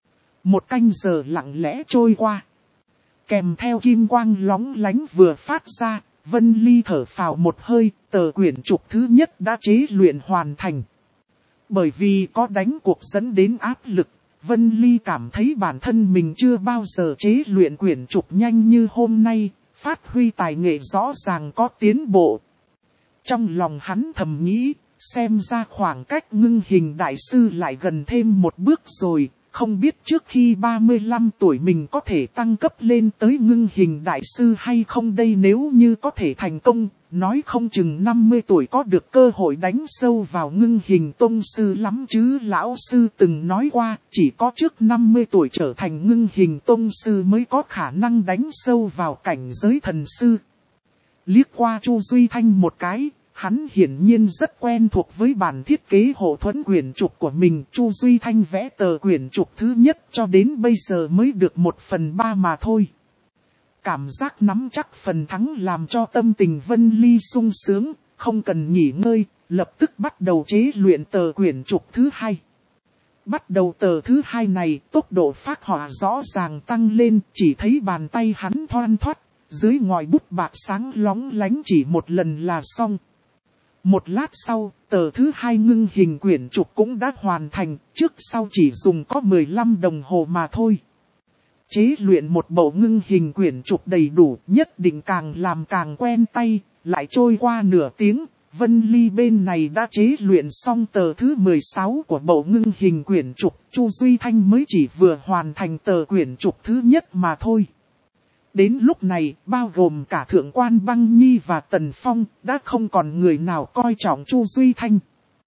1 canh giờ lặng lẽ trôi qua. Kèm theo kim quang lóng lánh vừa phát ra, Vân Ly thở phào một hơi, tờ quyển trục thứ nhất đã chế luyện hoàn thành. Bởi vì có đánh cuộc dẫn đến áp lực, Vân Ly cảm thấy bản thân mình chưa bao giờ chế luyện quyển trục nhanh như hôm nay, phát huy tài nghệ rõ ràng có tiến bộ. Trong lòng hắn thầm nghĩ, xem ra khoảng cách ngưng hình đại sư lại gần thêm một bước rồi, không biết trước khi 35 tuổi mình có thể tăng cấp lên tới ngưng hình đại sư hay không đây, nếu như có thể thành công, nói không chừng 50 tuổi có được cơ hội đánh sâu vào ngưng hình tông sư lắm chứ. Lão sư từng nói qua, chỉ có trước 50 tuổi trở thành ngưng hình tông sư mới có khả năng đánh sâu vào cảnh giới thần sư. Liếc qua Chu Duy Thanh một cái, hắn hiển nhiên rất quen thuộc với bản thiết kế hộ thuẫn quyển trục của mình. Chu Duy Thanh vẽ tờ quyển trục thứ nhất cho đến bây giờ mới được 1/3 mà thôi. Cảm giác nắm chắc phần thắng làm cho tâm tình Vân Ly sung sướng, không cần nghỉ ngơi, lập tức bắt đầu chế luyện tờ quyển trục thứ hai. Bắt đầu tờ thứ hai này, tốc độ phác họa rõ ràng tăng lên, chỉ thấy bàn tay hắn thoăn thoắt, dưới ngòi bút bạc sáng lóng lánh chỉ một lần là xong. Một lát sau, tờ thứ hai ngưng hình quyển trục cũng đã hoàn thành, trước sau chỉ dùng có 15 đồng hồ mà thôi. Chế luyện một bộ ngưng hình quyển trục đầy đủ, nhất định càng làm càng quen tay, lại trôi qua nửa tiếng, Vân Ly bên này đã chế luyện xong tờ thứ 16 của bộ ngưng hình quyển trục, Chu Duy Thanh mới chỉ vừa hoàn thành tờ quyển trục thứ nhất mà thôi. Đến lúc này, bao gồm cả Thượng quan Băng Nhi và Tần Phong, đã không còn người nào coi trọng Chu Duy Thanh.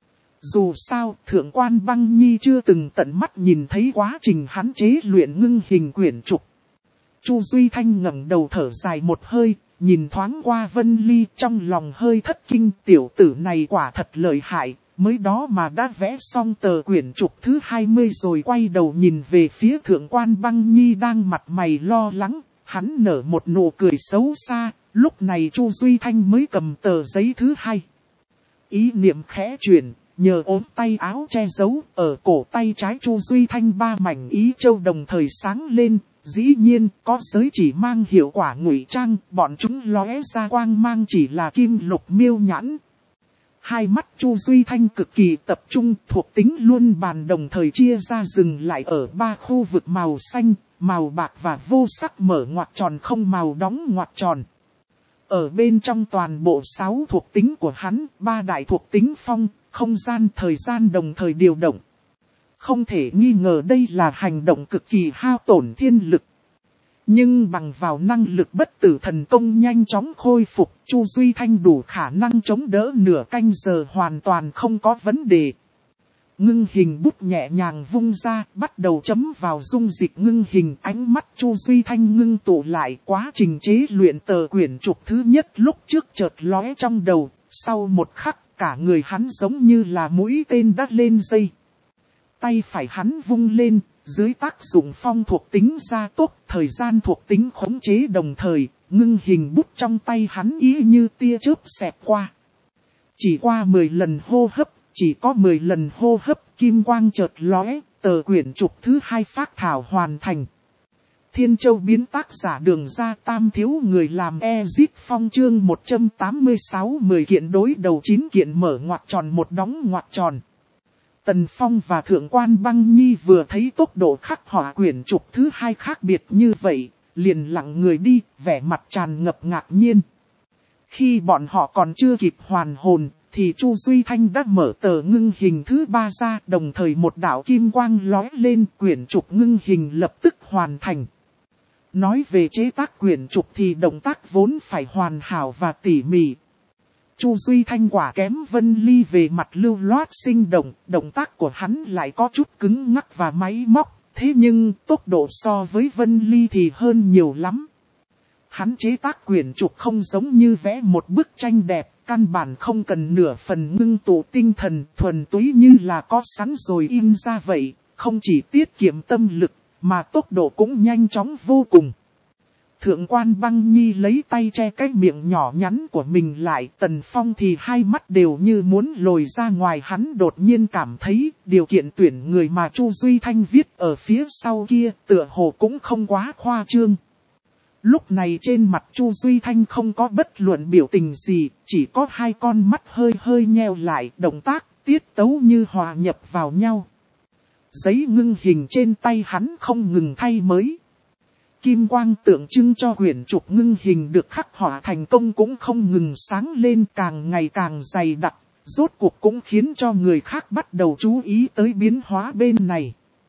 Dù sao, Thượng quan Băng Nhi chưa từng tận mắt nhìn thấy quá trình hắn chế luyện ngưng hình quyển trục. Chu Duy Thanh ngẩng đầu thở dài một hơi, nhìn thoáng qua Vân Ly trong lòng hơi thất kinh, tiểu tử này quả thật lợi hại, mới đó mà đã vẽ xong tờ quyển trục thứ 20 rồi. Quay đầu nhìn về phía Thượng quan Băng Nhi đang mặt mày lo lắng, hắn nở một nụ cười xấu xa, lúc này Chu Duy Thanh mới cầm tờ giấy thứ hai. Ý niệm khẽ chuyển, nhờ ốm tay áo che giấu, ở cổ tay trái Chu Duy Thanh 3 mảnh ý châu đồng thời sáng lên, dĩ nhiên có giới chỉ mang hiệu quả ngụy trang, bọn chúng lóe ra quang mang chỉ là kim lục miêu nhãn. Hai mắt Chu Duy Thanh cực kỳ tập trung, thuộc tính luân bàn đồng thời chia ra dừng lại ở 3 khu vực màu xanh, màu bạc và vô sắc mở ngoặc tròn không màu đóng ngoặc tròn. Ở bên trong toàn bộ 6 thuộc tính của hắn, 3 đại thuộc tính phong, không gian, thời gian đồng thời điều động. Không thể nghi ngờ đây là hành động cực kỳ hao tổn thiên lực. Nhưng bằng vào năng lực bất tử thần công nhanh chóng khôi phục, Chu Duy Thanh đủ khả năng chống đỡ nửa canh giờ hoàn toàn không có vấn đề. Ngưng hình bút nhẹ nhàng vung ra, bắt đầu chấm vào dung dịch ngưng hình. Ánh mắt Chu Duy Thanh ngưng tụ lại, quá trình chế luyện tờ quyển trục thứ nhất lúc trước chợt lóe trong đầu, sau một khắc cả người hắn giống như là mũi tên đắt lên dây. Tay phải hắn vung lên, dưới tác dụng phong thuộc tính gia tốc, thời gian thuộc tính khống chế đồng thời, ngưng hình bút trong tay hắn ý như tia chớp xẹt qua. Chỉ qua 10 lần hô hấp, chỉ có 10 lần hô hấp, kim quang chợt lóe, tờ quyển trục thứ hai phác thảo hoàn thành. Thiên Châu biến tác giả Đường Ra Tam thiếu người làm Ezit Phong chương 186 10 kiện đối đầu 9 kiện mở ngoặc tròn một đóng ngoặc tròn. Tần Phong và Thượng quan Băng Nhi vừa thấy tốc độ khắc họa quyển trục thứ hai khác biệt như vậy, liền lặng người đi, vẻ mặt tràn ngập ngạc nhiên. Khi bọn họ còn chưa kịp hoàn hồn, thì Chu Duy Thanh đã mở tờ ngưng hình thứ 3 ra, đồng thời một đạo kim quang lóe lên, quyển trục ngưng hình lập tức hoàn thành. Nói về chế tác quyển trục thì động tác vốn phải hoàn hảo và tỉ mỉ. Chu Duy Thanh quả kém Vân Ly về mặt lưu loát sinh động, động tác của hắn lại có chút cứng ngắc và máy móc, thế nhưng tốc độ so với Vân Ly thì hơn nhiều lắm. Hắn chế tác quyển trục không giống như vẽ một bức tranh đẹp, căn bản không cần nửa phần ngưng tụ tinh thần, thuần túy như là có sẵn rồi in ra vậy, không chỉ tiết kiệm tâm lực, mà tốc độ cũng nhanh chóng vô cùng. Thượng quan Băng Nhi lấy tay che cái miệng nhỏ nhắn của mình lại, Tần Phong thì hai mắt đều như muốn lồi ra ngoài. Hắn đột nhiên cảm thấy điều kiện tuyển người mà Chu Duy Thanh viết ở phía sau kia tựa hồ cũng không quá khoa trương. Lúc này trên mặt Chu Duy Thanh không có bất luận biểu tình gì, chỉ có hai con mắt hơi hơi nheo lại, động tác, tiết tấu như hòa nhập vào nhau. Giấy ngưng hình trên tay hắn không ngừng thay mới. Kim quang tượng trưng cho quyển trục ngưng hình được khắc họa thành công cũng không ngừng sáng lên, càng ngày càng dày đặc, rốt cuộc cũng khiến cho người khác bắt đầu chú ý tới biến hóa bên này.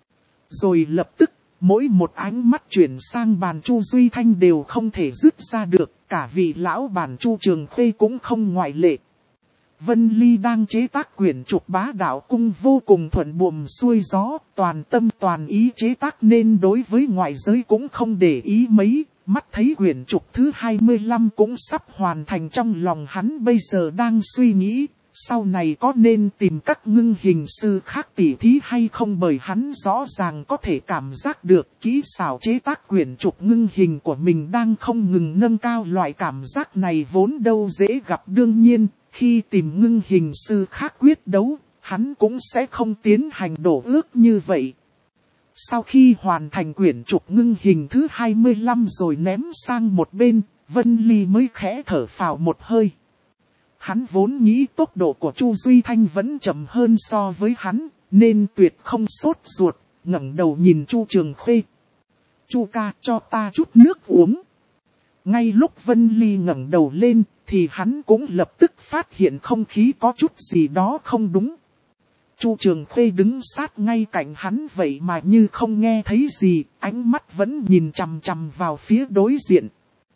Rồi lập tức, mỗi một ánh mắt chuyển sang bàn Chu Duy Thanh đều không thể dứt ra được, cả vị lão bản Chu Trường Khuê cũng không ngoại lệ. Vân Ly đang chế tác quyển trục Bá Đạo Cung vô cùng thuận buồm xuôi gió, toàn tâm toàn ý chế tác nên đối với ngoại giới cũng không để ý mấy. Mắt thấy quyển trục thứ 25 cũng sắp hoàn thành, trong lòng hắn bây giờ đang suy nghĩ, sau này có nên tìm các ngưng hình sư khác tỉ thí hay không, bởi hắn rõ ràng có thể cảm giác được kỹ xảo chế tác quyển trục ngưng hình của mình đang không ngừng nâng cao. Loại cảm giác này vốn đâu dễ gặp, đương nhiên, khi tìm ngưng hình sư khác quyết đấu, hắn cũng sẽ không tiến hành đổ ước như vậy. Sau khi hoàn thành quyển trục ngưng hình thứ 25 rồi ném sang một bên, Vân Ly mới khẽ thở phào một hơi. Hắn vốn nghĩ tốc độ của Chu Duy Thanh vẫn chậm hơn so với hắn, nên tuyệt không sốt ruột, ngẩng đầu nhìn Chu Trường Khuê. Chu ca, cho ta chút nước uống. Ngay lúc Vân Ly ngẩng đầu lên, thì hắn cũng lập tức phát hiện không khí có chút gì đó không đúng. Chu Trường Khuê đứng sát ngay cạnh hắn vậy mà như không nghe thấy gì, ánh mắt vẫn nhìn chằm chằm vào phía đối diện.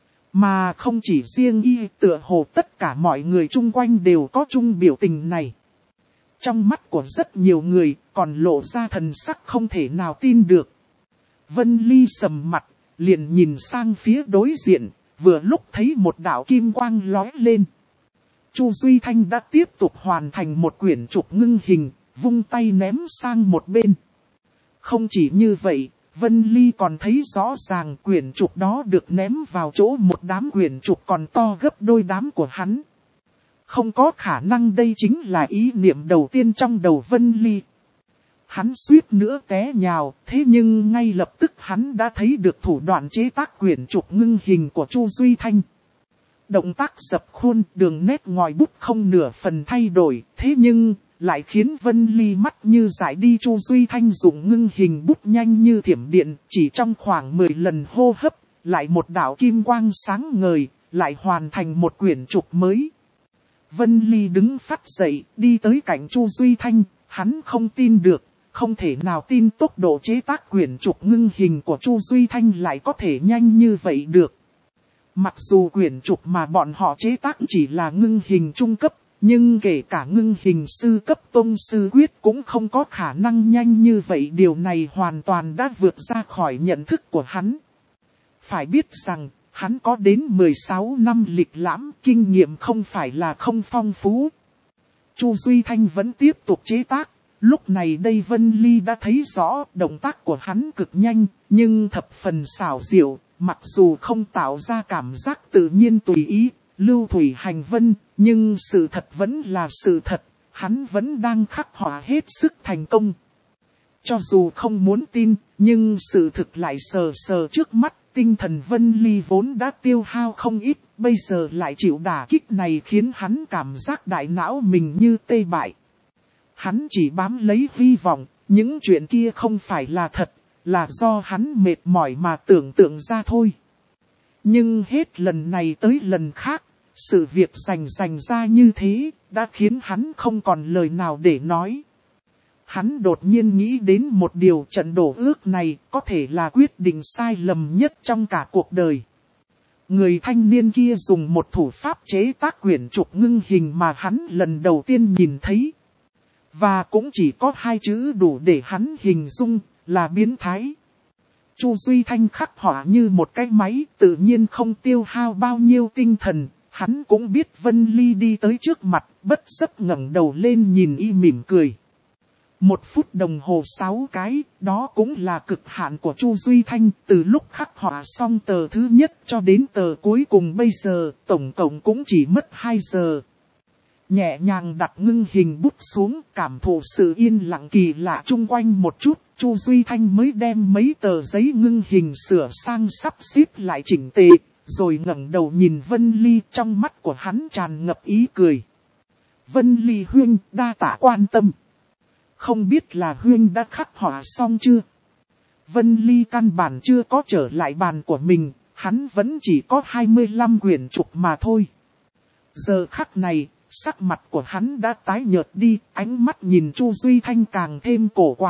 Mà không chỉ riêng y, tựa hồ tất cả mọi người chung quanh đều có chung biểu tình này. Trong mắt của rất nhiều người còn lộ ra thần sắc không thể nào tin được. Vân Ly sầm mặt, liền nhìn sang phía đối diện, vừa lúc thấy một đạo kim quang lóe lên. Chu Duy Thanh đã tiếp tục hoàn thành một quyển trục ngưng hình, vung tay ném sang một bên. Không chỉ như vậy, Vân Ly còn thấy rõ ràng quyển trục đó được ném vào chỗ một đám quyển trục còn to gấp đôi đám của hắn. Không có khả năng đây chính là ý niệm đầu tiên trong đầu Vân Ly. Hắn suýt nữa té nhào, thế nhưng ngay lập tức hắn đã thấy được thủ đoạn chế tác quyển trục ngưng hình của Chu Duy Thanh. Động tác dập khuôn, đường nét ngòi bút không nửa phần thay đổi, thế nhưng lại khiến Vân Ly mắt như dại đi. Chu Duy Thanh dùng ngưng hình bút nhanh như thiểm điện, chỉ trong khoảng 10 lần hô hấp, lại một đạo kim quang sáng ngời, lại hoàn thành một quyển trục mới. Vân Ly đứng phắt dậy, đi tới cạnh Chu Duy Thanh, hắn không tin được, không thể nào tin tốc độ chế tác quyển trục ngưng hình của Chu Duy Thanh lại có thể nhanh như vậy được. Mặc dù quyển trục mà bọn họ chế tác chỉ là ngưng hình trung cấp, nhưng kể cả ngưng hình sư cấp tông sư quyết cũng không có khả năng nhanh như vậy. Điều này hoàn toàn đã vượt ra khỏi nhận thức của hắn. Phải biết rằng, hắn có đến 16 năm lịch lãm, kinh nghiệm không phải là không phong phú. Chu Duy Thanh vẫn tiếp tục chế tác. Lúc này đây Vân Ly đã thấy rõ động tác của hắn cực nhanh, nhưng thập phần xảo diệu, mặc dù không tạo ra cảm giác tự nhiên tùy ý, lưu thủy hành vân, nhưng sự thật vẫn là sự thật, hắn vẫn đang khắc họa hết sức thành công. Cho dù không muốn tin, nhưng sự thực lại sờ sờ trước mắt, tinh thần Vân Ly vốn đã tiêu hao không ít, bây giờ lại chịu đả kích này khiến hắn cảm giác đại não mình như tê bại. Hắn chỉ bám lấy hy vọng, những chuyện kia không phải là thật, là do hắn mệt mỏi mà tưởng tượng ra thôi. Nhưng hết lần này tới lần khác, sự việc rành ra như thế, đã khiến hắn không còn lời nào để nói. Hắn đột nhiên nghĩ đến một điều, trận đổ ước này có thể là quyết định sai lầm nhất trong cả cuộc đời. Người thanh niên kia dùng một thủ pháp chế tác quyển trục ngưng hình mà hắn lần đầu tiên nhìn thấy. Và cũng chỉ có 2 chữ đủ để hắn hình dung, là biến thái. Chu Duy Thanh khắc họa như một cái máy, tự nhiên không tiêu hao bao nhiêu tinh thần. Hắn cũng biết Vân Ly đi tới trước mặt, bất giác ngẩng đầu lên nhìn y mỉm cười. 1 phút đồng hồ 6 cái, đó cũng là cực hạn của Chu Duy Thanh. Từ lúc khắc họa xong tờ thứ nhất cho đến tờ cuối cùng bây giờ, tổng cộng cũng chỉ mất 2 giờ. Nhẹ nhàng đặt ngưng hình bút xuống, cảm thụ sự yên lặng kỳ lạ chung quanh một chút, Chu Duy Thanh mới đem mấy tờ giấy ngưng hình sửa sang sắp xếp lại chỉnh tề, rồi ngẩng đầu nhìn Vân Ly, trong mắt của hắn tràn ngập ý cười. Vân Ly huynh, đa tạ quan tâm. Không biết là huynh đã khắc họa xong chưa? Vân Ly căn bản chưa có trở lại bàn của mình, hắn vẫn chỉ có 25 quyển trục mà thôi. Giờ khắc này, sắc mặt của hắn đã tái nhợt đi, ánh mắt nhìn Chu Duy Thanh càng thêm cổ quái,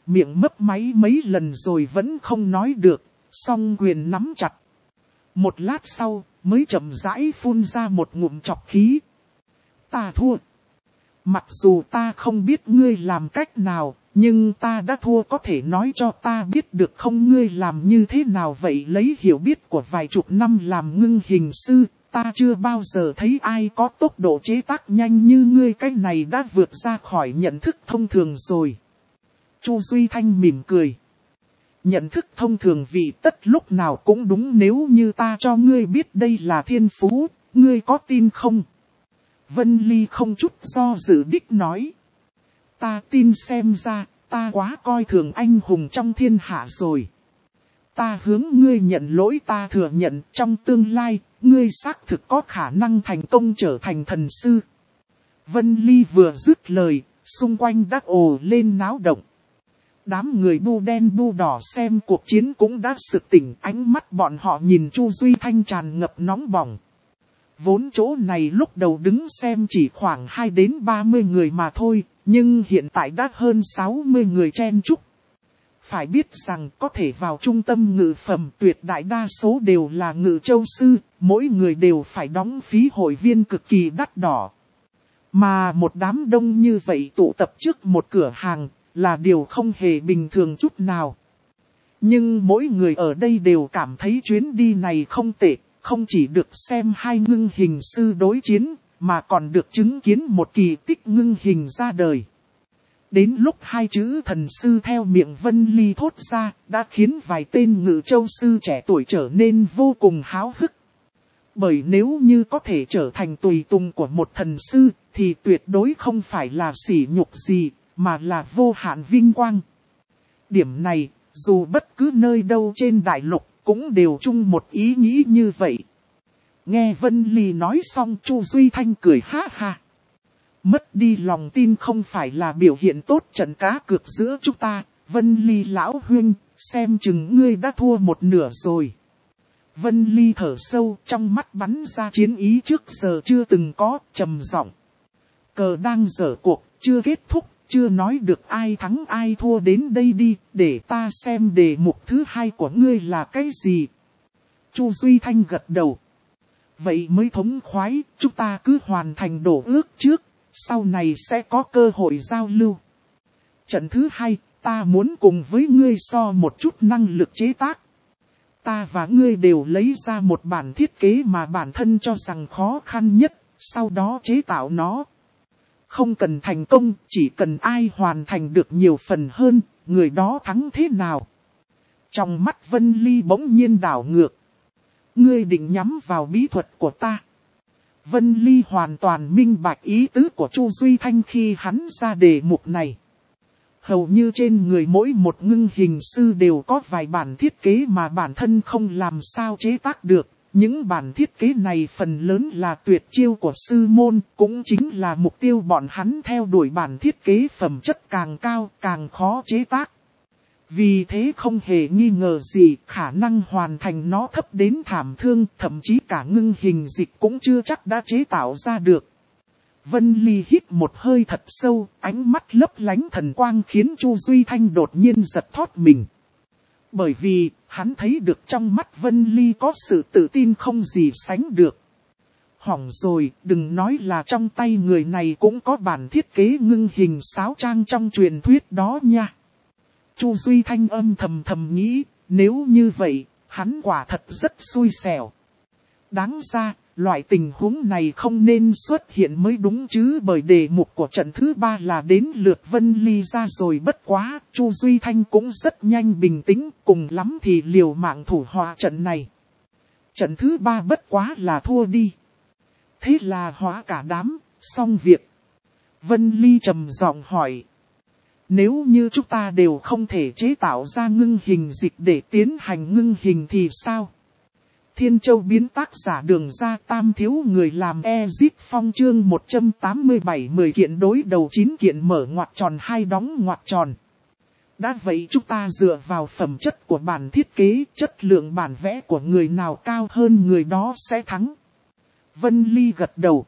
miệng mấp máy mấy lần rồi vẫn không nói được, song quyền nắm chặt. Một lát sau, mới chậm rãi phun ra một ngụm trọc khí. Ta thua. Mặc dù ta không biết ngươi làm cách nào, nhưng ta đã thua, có thể nói cho ta biết được không ngươi làm như thế nào vậy? Lấy hiểu biết của vài chục năm làm ngưng hình sư, ta chưa bao giờ thấy ai có tốc độ chế tác nhanh như ngươi, cái này đã vượt ra khỏi nhận thức thông thường rồi. Chu Duy Thanh mỉm cười. Nhận thức thông thường vì tất lúc nào cũng đúng, nếu như ta cho ngươi biết đây là thiên phú, ngươi có tin không? Vân Ly không chút do dự đích nói. Ta tin, xem ra, ta quá coi thường anh hùng trong thiên hạ rồi. Ta hướng ngươi nhận lỗi, ta thừa nhận trong tương lai, ngươi xác thực có khả năng thành công trở thành thần sư. Vân Ly vừa dứt lời, xung quanh đã ồ lên náo động. Đám người bu đen bu đỏ xem cuộc chiến cũng đã sực tỉnh, ánh mắt bọn họ nhìn Chu Duy Thanh tràn ngập nóng bỏng. Vốn chỗ này lúc đầu đứng xem chỉ khoảng 2 đến 30 người mà thôi, nhưng hiện tại đã hơn 60 người chen chúc. Phải biết rằng có thể vào trung tâm ngự phẩm tuyệt đại đa số đều là ngự châu sư, mỗi người đều phải đóng phí hội viên cực kỳ đắt đỏ. Mà một đám đông như vậy tụ tập trước một cửa hàng là điều không hề bình thường chút nào. Nhưng mỗi người ở đây đều cảm thấy chuyến đi này không tệ, không chỉ được xem hai ngưng hình sư đối chiến, mà còn được chứng kiến một kỳ tích ngưng hình ra đời. Đến lúc hai chữ thần sư theo miệng Vân Ly thốt ra, đã khiến vài tên ngự châu sư trẻ tuổi trở nên vô cùng háo hức. Bởi nếu như có thể trở thành tùy tùng của một thần sư, thì tuyệt đối không phải là sỉ nhục gì, mà là vô hạn vinh quang. Điểm này, dù bất cứ nơi đâu trên đại lục, cũng đều chung một ý nghĩ như vậy. Nghe Vân Ly nói xong, Chu Duy Thanh cười ha ha. Mất đi lòng tin không phải là biểu hiện tốt trận cá cược giữa chúng ta, Vân Ly lão huynh, xem chừng ngươi đã thua một nửa rồi. Vân Ly thở sâu, trong mắt bắn ra chiến ý trước giờ chưa từng có, trầm giọng. Cờ đang dở cuộc, chưa kết thúc, chưa nói được ai thắng ai thua, đến đây đi, để ta xem đề mục thứ 2 của ngươi là cái gì. Chu Duy Thanh gật đầu. Vậy mới thống khoái, chúng ta cứ hoàn thành đổ ước trước, sau này sẽ có cơ hội giao lưu. Trận thứ 2, ta muốn cùng với ngươi so một chút năng lực chế tác. Ta và ngươi đều lấy ra một bản thiết kế mà bản thân cho rằng khó khăn nhất, sau đó chế tạo nó. Không cần thành công, chỉ cần ai hoàn thành được nhiều phần hơn, người đó thắng thế nào. Trong mắt Vân Ly bỗng nhiên đảo ngược. Ngươi định nhắm vào bí thuật của ta. Vân Ly hoàn toàn minh bạch ý tứ của Chu Duy Thanh khi hắn ra đề mục này. Hầu như trên người mỗi một ngưng hình sư đều có vài bản thiết kế mà bản thân không làm sao chế tác được. Những bản thiết kế này phần lớn là tuyệt chiêu của sư môn, cũng chính là mục tiêu bọn hắn theo đuổi. Bản thiết kế phẩm chất càng cao càng khó chế tác. Vì thế không hề nghi ngờ gì, khả năng hoàn thành nó thấp đến thảm thương, thậm chí cả ngưng hình dịch cũng chưa chắc đã chế tạo ra được. Vân Ly hít một hơi thật sâu, ánh mắt lấp lánh thần quang khiến Chu Duy Thanh đột nhiên giật thót mình. Bởi vì, hắn thấy được trong mắt Vân Ly có sự tự tin không gì sánh được. Hỏng rồi, đừng nói là trong tay người này cũng có bản thiết kế ngưng hình sáo trang trong truyền thuyết đó nha. Chu Duy Thanh âm thầm nghĩ, nếu như vậy, hắn quả thật rất xui xẻo. Đáng ra, loại tình huống này không nên xuất hiện mới đúng chứ, bởi đề mục của trận thứ 3 là đến lượt Vân Ly ra rồi. Bất quá, Chu Duy Thanh cũng rất nhanh bình tĩnh, cùng lắm thì liều mạng thủ hòa trận này. Trận thứ 3 bất quá là thua đi. Thế là hóa cả đám, xong việc. Vân Ly trầm giọng hỏi. Nếu như chúng ta đều không thể chế tạo ra ngưng hình dịch để tiến hành ngưng hình thì sao? Thiên Châu biến tác giả Đường Ra Tam thiếu người làm Ezip Phong chương 187 10 kiện đối đầu 9 kiện mở ngoặc tròn 2 đóng ngoặc tròn. Đã vậy chúng ta dựa vào phẩm chất của bản thiết kế, chất lượng bản vẽ của người nào cao hơn người đó sẽ thắng. Vân Ly gật đầu.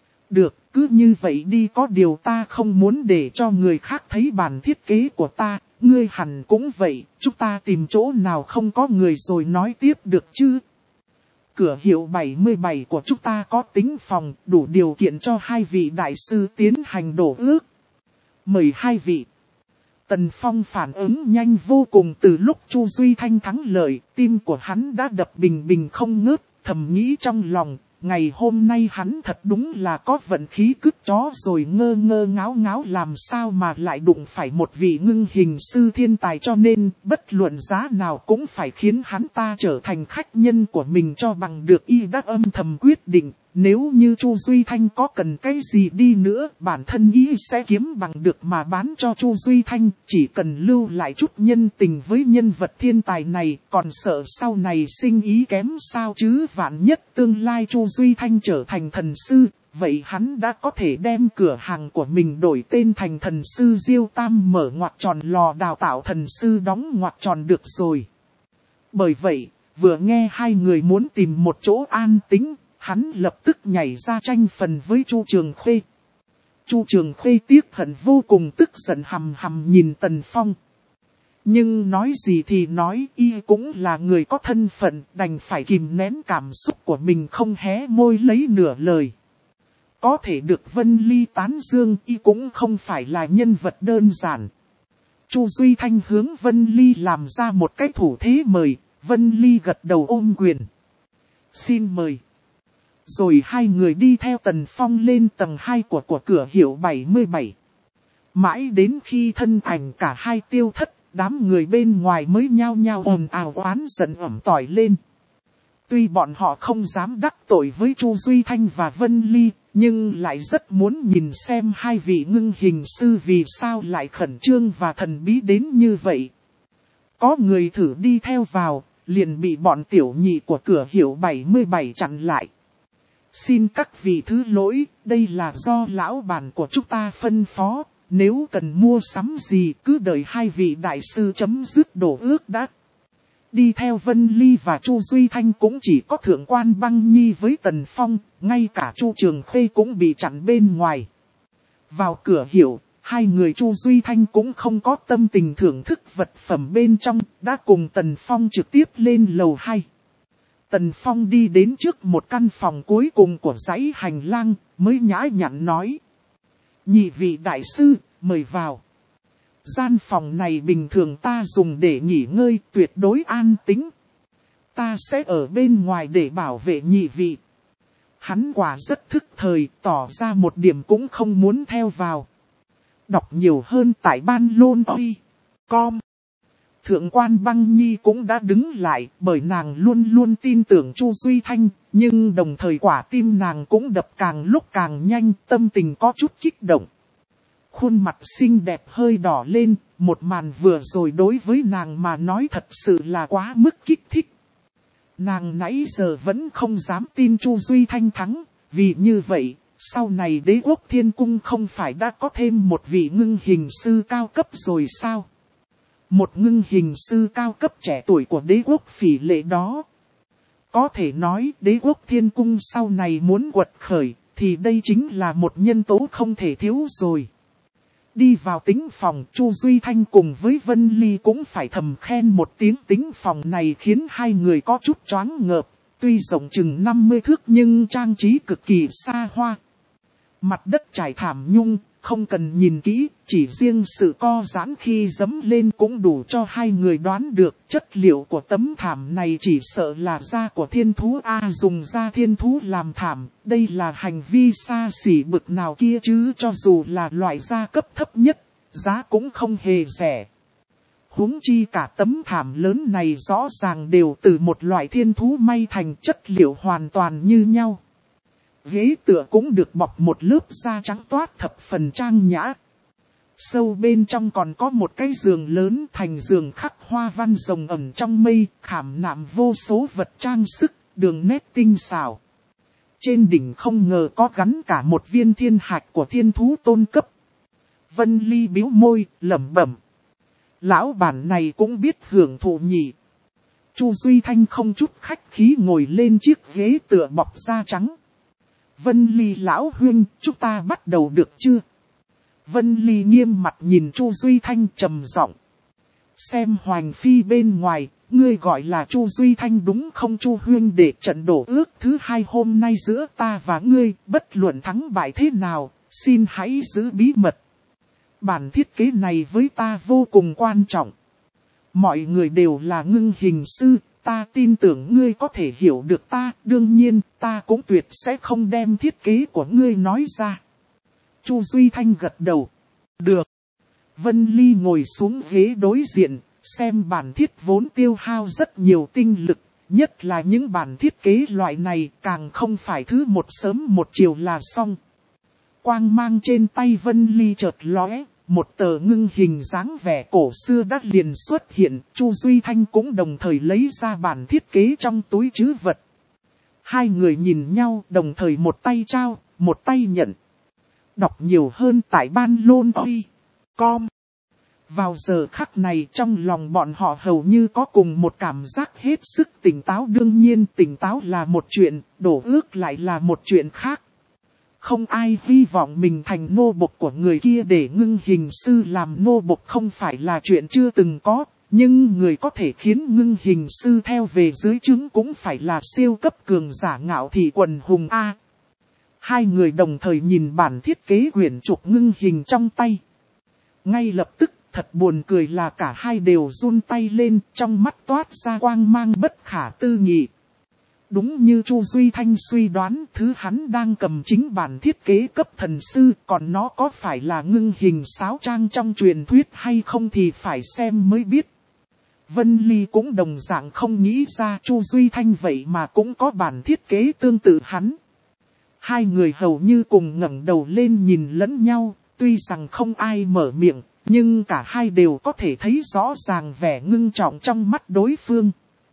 Được, cứ như vậy đi, có điều ta không muốn để cho người khác thấy bản thiết kế của ta, ngươi hẳn cũng vậy, chúng ta tìm chỗ nào không có người rồi nói tiếp được chứ. Cửa hiệu 77 của chúng ta có tính phòng, đủ điều kiện cho 2 vị đại sư tiến hành đổ ước. Mời 2 vị. Tần Phong phản ứng nhanh vô cùng. Từ lúc Chu Duy Thanh thắng lợi, tim của hắn đã đập bình bình không ngớt, thầm nghĩ trong lòng. Ngày hôm nay hắn thật đúng là có vận khí cứt chó rồi, ngơ ngơ ngáo ngáo làm sao mà lại đụng phải một vị ngưng hình sư thiên tài, cho nên bất luận giá nào cũng phải khiến hắn ta trở thành khách nhân của mình cho bằng được. Y đã âm thầm quyết định, nếu như Chu Duy Thanh có cần cái gì đi nữa, bản thân y sẽ kiếm bằng được mà bán cho Chu Duy Thanh, chỉ cần lưu lại chút nhân tình với nhân vật thiên tài này, còn sợ sau này sinh ý kém sao chứ. Vạn nhất tương lai Chu Duy Thanh trở thành thần sư, vậy hắn đã có thể đem cửa hàng của mình đổi tên thành Thần Sư Diêu Tam, mở ngoặc tròn lò đào tạo thần sư đóng ngoặc tròn được rồi. Bởi vậy, vừa nghe 2 người muốn tìm một chỗ an tĩnh, hắn lập tức nhảy ra tranh phần với Chu Trường Khuê. Chu Trường Khuê tiếc hận vô cùng, tức giận hầm hầm nhìn Tần Phong. Nhưng nói gì thì nói, y cũng là người có thân phận, đành phải kìm nén cảm xúc của mình không hé môi lấy nửa lời. Có thể được Vân Ly tán dương, y cũng không phải là nhân vật đơn giản. Chu Duy Thanh hướng Vân Ly làm ra một cái thủ thế mời, Vân Ly gật đầu ôm quyền. Xin mời. Rồi 2 người đi theo Tần Phong lên tầng 2 của cửa hiệu 77. Mãi đến khi thân ảnh cả 2 tiêu thất, đám người bên ngoài mới nhao nhao ồn ào oán giận ẩm tỏi lên. Tuy bọn họ không dám đắc tội với Chu Duy Thanh và Vân Ly, nhưng lại rất muốn nhìn xem 2 vị ngưng hình sư vì sao lại khẩn trương và thần bí đến như vậy. Có người thử đi theo vào, liền bị bọn tiểu nhị của cửa hiệu 77 chặn lại. Xin các vị thứ lỗi, đây là do lão bản của chúng ta phân phó, nếu cần mua sắm gì cứ đợi 2 vị đại sư chấm dứt đổ ước đã. Đi theo Vân Ly và Chu Duy Thanh cũng chỉ có Thượng quan Băng Nhi với Tần Phong, ngay cả Chu Trường Khuê cũng bị chặn bên ngoài. Vào cửa hiệu, 2 người Chu Duy Thanh cũng không có tâm tình thưởng thức vật phẩm bên trong, đã cùng Tần Phong trực tiếp lên lầu 2. Tần Phong đi đến trước một căn phòng cuối cùng của dãy hành lang, mới nhã nhặn nói. Nhị vị đại sư, mời vào. Gian phòng này bình thường ta dùng để nghỉ ngơi, tuyệt đối an tĩnh. Ta sẽ ở bên ngoài để bảo vệ nhị vị. Hắn quả rất thức thời, tỏ ra một điểm cũng không muốn theo vào. Đọc nhiều hơn tại banlon.com. Thượng quan Băng Nhi cũng đã đứng lại, bởi nàng luôn luôn tin tưởng Chu Duy Thanh, nhưng đồng thời quả tim nàng cũng đập càng lúc càng nhanh, tâm tình có chút kích động. Khuôn mặt xinh đẹp hơi đỏ lên, một màn vừa rồi đối với nàng mà nói thật sự là quá mức kích thích. Nàng nãy giờ vẫn không dám tin Chu Duy Thanh thắng, vì như vậy, sau này Đế quốc Thiên Cung không phải đã có thêm một vị ngưng hình sư cao cấp rồi sao? Một ngưng hình sư cao cấp trẻ tuổi của Đế quốc Phỉ Lệ đó. Có thể nói Đế quốc Thiên Cung sau này muốn quật khởi, thì đây chính là một nhân tố không thể thiếu rồi. Đi vào tính phòng, Chu Duy Thanh cùng với Vân Ly cũng phải thầm khen một tiếng. Tính phòng này khiến 2 người có chút choáng ngợp, tuy rộng chừng 50 thước nhưng trang trí cực kỳ xa hoa. Mặt đất trải thảm nhung, không cần nhìn kỹ, chỉ riêng sự co giãn khi dẫm lên cũng đủ cho 2 người đoán được chất liệu của tấm thảm này chỉ sợ là da của thiên thú. Dùng da thiên thú làm thảm, đây là hành vi xa xỉ bực nào kia chứ, cho dù là loại da cấp thấp nhất, giá cũng không hề rẻ. Huống chi cả tấm thảm lớn này rõ ràng đều từ một loại thiên thú may thành, chất liệu hoàn toàn như nhau. Ghế tựa cũng được bọc một lớp da trắng toát thập phần trang nhã. Sâu bên trong còn có một cái giường lớn, thành giường khắc hoa văn rồng ẩn trong mây, khảm nạm vô số vật trang sức, đường nét tinh xảo. Trên đỉnh không ngờ có gắn cả một viên thiên hạch của thiên thú tôn cấp. Vân Ly bĩu môi, lẩm bẩm. Lão bản này cũng biết hưởng thụ nhỉ. Chu Duy Thanh không chút khách khí ngồi lên chiếc ghế tựa bọc da trắng. Vân Ly lão huynh, chúng ta bắt đầu được chưa? Vân Ly nghiêm mặt nhìn Chu Duy Thanh trầm giọng. Xem Hoành Phi bên ngoài, ngươi gọi là Chu Duy Thanh đúng không Chu huynh, để trận đổ ước thứ 2 hôm nay giữa ta và ngươi, bất luận thắng bại thế nào, xin hãy giữ bí mật. Bản thiết kế này với ta vô cùng quan trọng. Mọi người đều là Ngưng Hình sư, ta tin tưởng ngươi có thể hiểu được ta, đương nhiên ta cũng tuyệt sẽ không đem thiết kế của ngươi nói ra. Chu Duy Thanh gật đầu. Được. Vân Ly ngồi xuống ghế đối diện, xem bản thiết vốn tiêu hao rất nhiều tinh lực, nhất là những bản thiết kế loại này càng không phải thứ một sớm một chiều là xong. Quang mang trên tay Vân Ly chợt lóe, một tờ ngưng hình dáng vẻ cổ xưa đã liền xuất hiện, Chu Duy Thanh cũng đồng thời lấy ra bản thiết kế trong túi trữ vật. Hai người nhìn nhau đồng thời một tay trao, một tay nhận. Đọc nhiều hơn tại banlon.com. Vào giờ khắc này trong lòng bọn họ hầu như có cùng một cảm giác hết sức tỉnh táo, đương nhiên tỉnh táo là một chuyện, đổ ước lại là một chuyện khác. Không ai hy vọng mình thành nô bộc của người kia, để Ngưng Hình sư làm nô bộc không phải là chuyện chưa từng có, nhưng người có thể khiến Ngưng Hình sư theo về dưới trướng cũng phải là siêu cấp cường giả Ngạo Thị quần hùng A. Hai người đồng thời nhìn bản thiết kế quyển trục ngưng hình trong tay. Ngay lập tức, thật buồn cười là cả hai đều run tay lên, trong mắt toát ra quang mang bất khả tư nghị. Đúng như Chu Duy Thanh suy đoán, thứ hắn đang cầm chính bản thiết kế cấp thần sư, còn nó có phải là ngưng hình sáo trang trong truyền thuyết hay không thì phải xem mới biết. Vân Ly cũng đồng dạng không nghĩ ra Chu Duy Thanh vậy mà cũng có bản thiết kế tương tự hắn. Hai người hầu như cùng ngẩng đầu lên nhìn lẫn nhau, tuy rằng không ai mở miệng, nhưng cả hai đều có thể thấy rõ ràng vẻ ngưng trọng trong mắt đối phương.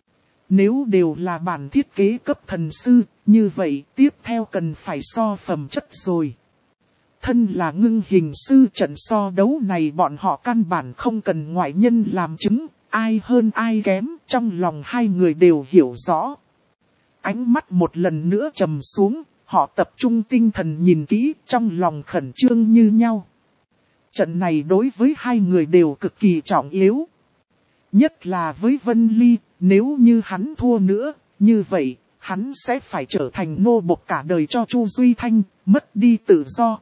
Nếu đều là bản thiết kế cấp thần sư, như vậy tiếp theo cần phải so phẩm chất rồi. Thân là ngưng hình sư, trận so đấu này bọn họ căn bản không cần ngoại nhân làm chứng, ai hơn ai kém, trong lòng hai người đều hiểu rõ. Ánh mắt một lần nữa trầm xuống, họ tập trung tinh thần nhìn kỹ, trong lòng khẩn trương như nhau. Trận này đối với hai người đều cực kỳ trọng yếu. Nhất là với Vân Ly, nếu như hắn thua nữa, như vậy, hắn sẽ phải trở thành nô bộc cả đời cho Chu Duy Thanh, mất đi tự do.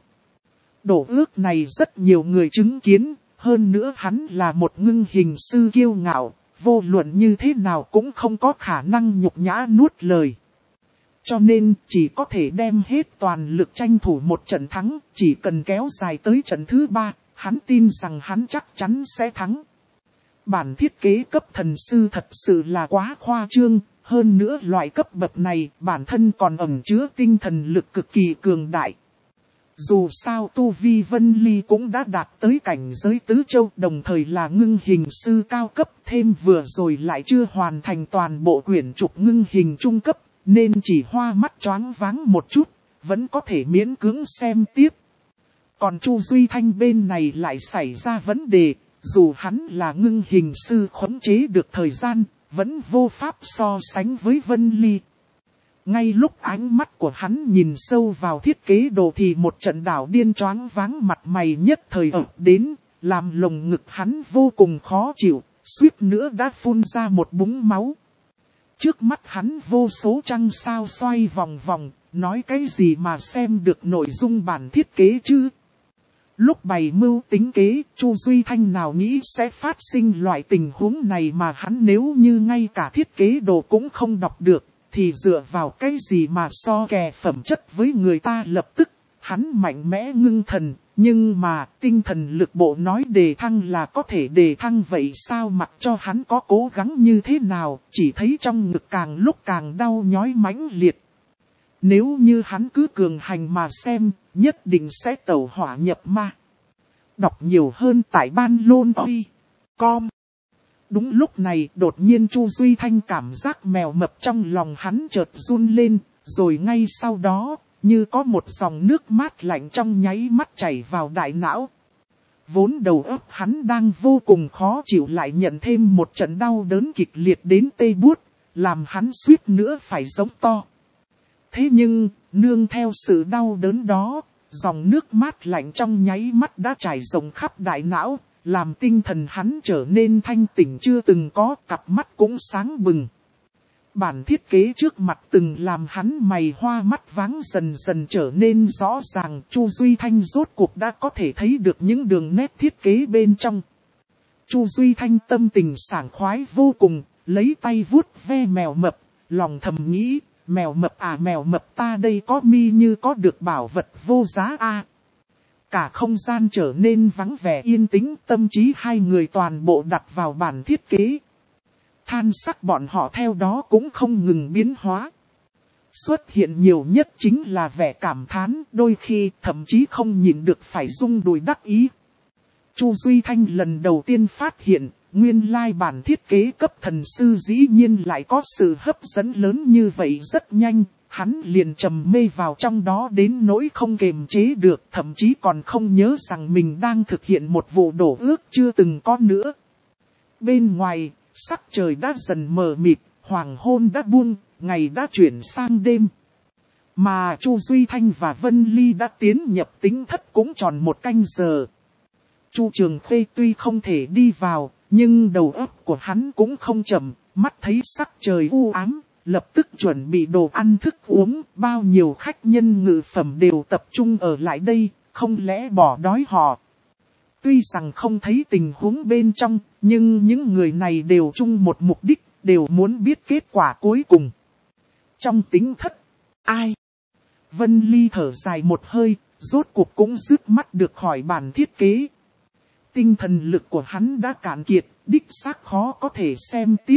Đổ ước này rất nhiều người chứng kiến, hơn nữa hắn là một ngưng hình sư kiêu ngạo, vô luận như thế nào cũng không có khả năng nhục nhã nuốt lời. Cho nên chỉ có thể đem hết toàn lực tranh thủ một trận thắng, chỉ cần kéo dài tới trận thứ 3, hắn tin rằng hắn chắc chắn sẽ thắng. Bản thiết kế cấp thần sư thật sự là quá khoa trương, hơn nữa loại cấp bậc này bản thân còn ẩn chứa tinh thần lực cực kỳ cường đại. Dù sao tu vi Vân Ly cũng đã đạt tới cảnh giới tứ châu, đồng thời là ngưng hình sư cao cấp, thêm vừa rồi lại chưa hoàn thành toàn bộ quyển trục ngưng hình trung cấp, nên chỉ hoa mắt choáng váng một chút, vẫn có thể miễn cưỡng xem tiếp. Còn Chu Duy Thanh bên này lại xảy ra vấn đề, dù hắn là ngưng hình sư khống chế được thời gian, vẫn vô pháp so sánh với Vân Ly. Ngay lúc ánh mắt của hắn nhìn sâu vào thiết kế đồ thì một trận đảo điên choáng váng mặt mày nhất thời ập đến, làm lồng ngực hắn vô cùng khó chịu, suýt nữa đã phun ra một búng máu. Trước mắt hắn vô số trăng sao xoay vòng vòng, nói cái gì mà xem được nội dung bản thiết kế chứ? Lúc bày mưu tính kế, Chu Duy Thanh nào nghĩ sẽ phát sinh loại tình huống này mà hắn nếu như ngay cả thiết kế đồ cũng không đọc được, thì dựa vào cái gì mà so kè phẩm chất với người ta lập tức, hắn mạnh mẽ ngưng thần, nhưng mà tinh thần lực bộ nói đề thăng là có thể đề thăng vậy sao mặc cho hắn có cố gắng như thế nào, chỉ thấy trong ngực càng lúc càng đau nhói mãnh liệt. Nếu như hắn cứ cường hành mà xem, nhất định sẽ tẩu hỏa nhập ma. Đọc nhiều hơn tại banlon.com. Đúng lúc này đột nhiên Chu Duy Thanh cảm giác mèo mập trong lòng hắn chợt run lên, rồi ngay sau đó, như có một dòng nước mát lạnh trong nháy mắt chảy vào đại não. Vốn đầu óc hắn đang vô cùng khó chịu lại nhận thêm một trận đau đớn kịch liệt đến tê buốt, làm hắn suýt nữa phải giống to. Thế nhưng, nương theo sự đau đớn đó, dòng nước mát lạnh trong nháy mắt đã chảy rộng khắp đại não, làm tinh thần hắn trở nên thanh tỉnh chưa từng có, cặp mắt cũng sáng bừng. Bản thiết kế trước mặt từng làm hắn mày hoa mắt váng dần dần trở nên rõ ràng. Chu Duy Thanh rốt cuộc đã có thể thấy được những đường nét thiết kế bên trong. Chu Duy Thanh tâm tình sảng khoái vô cùng, lấy tay vuốt ve mèo mập, lòng thầm nghĩ, mèo mập à mèo mập ta đây có mi như có được bảo vật vô giá a. Cả không gian trở nên vắng vẻ yên tĩnh, tâm trí hai người toàn bộ đặt vào bản thiết kế. Than sắc bọn họ theo đó cũng không ngừng biến hóa. Xuất hiện nhiều nhất chính là vẻ cảm thán, đôi khi thậm chí không nhịn được phải rung đùi đắc ý. Chu Duy Thanh lần đầu tiên phát hiện, nguyên lai bản thiết kế cấp thần sư dĩ nhiên lại có sự hấp dẫn lớn như vậy rất nhanh. Hắn liền trầm mê vào trong đó đến nỗi không kềm chế được, thậm chí còn không nhớ rằng mình đang thực hiện một vụ đổ ước chưa từng có nữa. Bên ngoài, sắc trời đã dần mờ mịt, hoàng hôn đã buông, ngày đã chuyển sang đêm. Mà Chu Duy Thanh và Vân Ly đã tiến nhập tính thất cũng tròn một canh giờ. Chu Trường Khê tuy không thể đi vào, nhưng đầu óc của hắn cũng không chậm, mắt thấy sắc trời u ám, lập tức chuẩn bị đồ ăn thức uống, bao nhiêu khách nhân ngự phẩm đều tập trung ở lại đây, không lẽ bỏ đói họ. Tuy rằng không thấy tình huống bên trong, nhưng những người này đều chung một mục đích, đều muốn biết kết quả cuối cùng. Trong tính thất, ai? Vân Ly thở dài một hơi, rốt cuộc cũng dứt mắt được khỏi bản thiết kế. Tinh thần lực của hắn đã cạn kiệt, đích xác khó có thể xem tiếp.